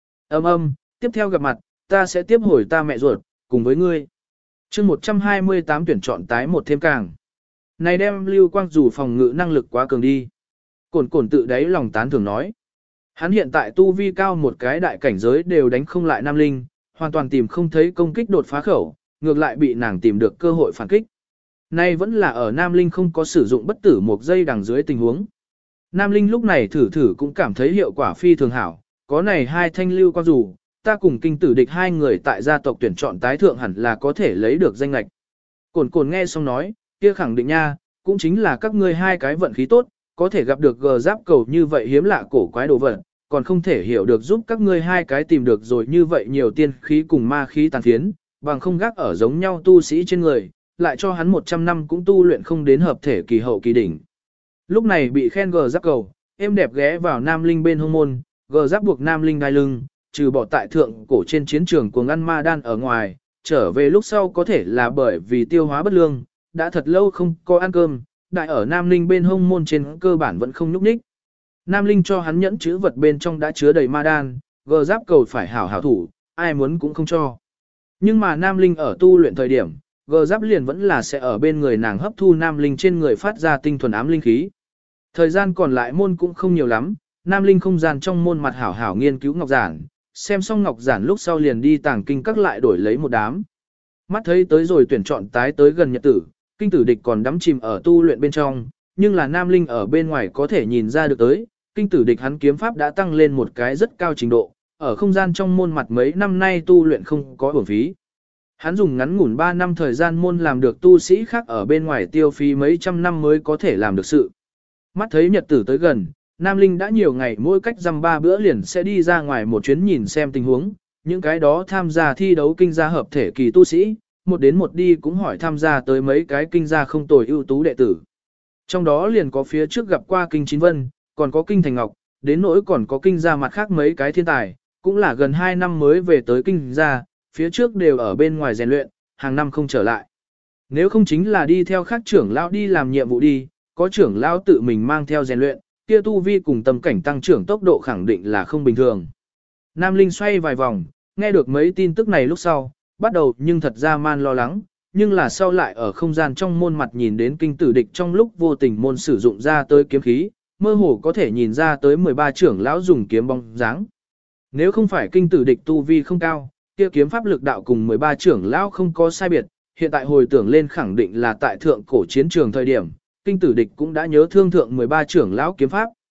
A: Tiếp theo gặp mặt, ta sẽ tiếp hồi ta mẹ ruột, cùng với ngươi. chương 128 tuyển chọn tái một thêm càng. Này đem Lưu Quang dù phòng ngự năng lực quá cường đi. Cổn cổn tự đáy lòng tán thường nói. Hắn hiện tại tu vi cao một cái đại cảnh giới đều đánh không lại Nam Linh, hoàn toàn tìm không thấy công kích đột phá khẩu, ngược lại bị nàng tìm được cơ hội phản kích. Nay vẫn là ở Nam Linh không có sử dụng bất tử một giây đằng dưới tình huống. Nam Linh lúc này thử cũng cảm thấy hiệu quả phi thường hảo, có này 2 thanh Lưu Quang dù, ta cùng kinh tử địch 2 người tại gia tộc tuyển chọn tái thượng hẳn là có thể lấy được danh lệch. Cổn cổn nghe xong nói, kia khẳng định nha, cũng chính là các ngươi 2 cái vận khí tốt, có thể gặp được gờ giáp cầu như vậy hiếm lạ cổ quái đồ vật, còn không thể hiểu được giúp các ngươi 2 cái tìm được rồi như vậy nhiều tiên khí cùng ma khí tàn phiến, bằng không gác ở giống nhau tu sĩ trên người, lại cho hắn 100 năm cũng tu luyện không đến hợp thể kỳ hậu kỳ đỉnh. Lúc này bị khen gờ giáp cầu, em đẹp ghé vào Nam Linh bên hông môn, gờ giáp buộc Nam Linh đai lưng, trừ bỏ tại thượng cổ trên chiến trường cuồng ăn ma đan ở ngoài, trở về lúc sau có thể là bởi vì tiêu hóa bất lương, đã thật lâu không có ăn cơm, đại ở Nam Linh bên hông môn trên cơ bản vẫn không nhúc nhích. Nam Linh cho hắn nhẫn chữ vật bên trong đã chứa đầy ma đan, gờ giáp cầu phải hảo hảo thủ, ai muốn cũng không cho. Nhưng mà Nam Linh ở tu luyện thời điểm, gờ giáp liền vẫn là sẽ ở bên người nàng hấp thu Nam Linh trên người phát ra tinh thuần ám linh khí. Thời gian còn lại môn cũng không nhiều lắm, Nam Linh không gian trong môn mặt hảo hảo nghiên cứu ngọc giản, xem xong ngọc giản lúc sau liền đi tàng kinh các lại đổi lấy một đám. Mắt thấy tới rồi tuyển chọn tái tới gần nhật tử, kinh tử địch còn đắm chìm ở tu luyện bên trong, nhưng là Nam Linh ở bên ngoài có thể nhìn ra được tới, kinh tử địch hắn kiếm pháp đã tăng lên một cái rất cao trình độ, ở không gian trong môn mặt mấy năm nay tu luyện không có uổng phí. Hắn dùng ngắn ngủn 3 năm thời gian môn làm được tu sĩ khác ở bên ngoài tiêu phí mấy trăm năm mới có thể làm được sự. Mắt thấy nhật tử tới gần, Nam Linh đã nhiều ngày mỗi cách dăm 3 bữa liền sẽ đi ra ngoài một chuyến nhìn xem tình huống, những cái đó tham gia thi đấu kinh gia hợp thể kỳ tu sĩ, một đến một đi cũng hỏi tham gia tới mấy cái kinh gia không tồi ưu tú đệ tử. Trong đó liền có phía trước gặp qua kinh Chín Vân, còn có kinh Thành Ngọc, đến nỗi còn có kinh gia mặt khác mấy cái thiên tài, cũng là gần 2 năm mới về tới kinh gia, phía trước đều ở bên ngoài rèn luyện, hàng năm không trở lại. Nếu không chính là đi theo khác trưởng lão đi làm nhiệm vụ đi, có trưởng lão tự mình mang theo rèn luyện, kia tu vi cùng tâm cảnh tăng trưởng tốc độ khẳng định là không bình thường. Nam Linh xoay vài vòng, nghe được mấy tin tức này lúc sau, bắt đầu nhưng thật ra man lo lắng, nhưng là sau lại ở không gian trong môn mặt nhìn đến kinh tử địch trong lúc vô tình môn sử dụng ra tới kiếm khí, mơ hồ có thể nhìn ra tới 13 trưởng lão dùng kiếm bóng dáng. Nếu không phải kinh tử địch tu vi không cao, kia kiếm pháp lực đạo cùng 13 trưởng lão không có sai biệt, hiện tại hồi tưởng lên khẳng định là tại thượng cổ chiến trường thời điểm, kinh tử địch cũng đã nhớ thương thượng 13 trưởng lão kiếm pháp.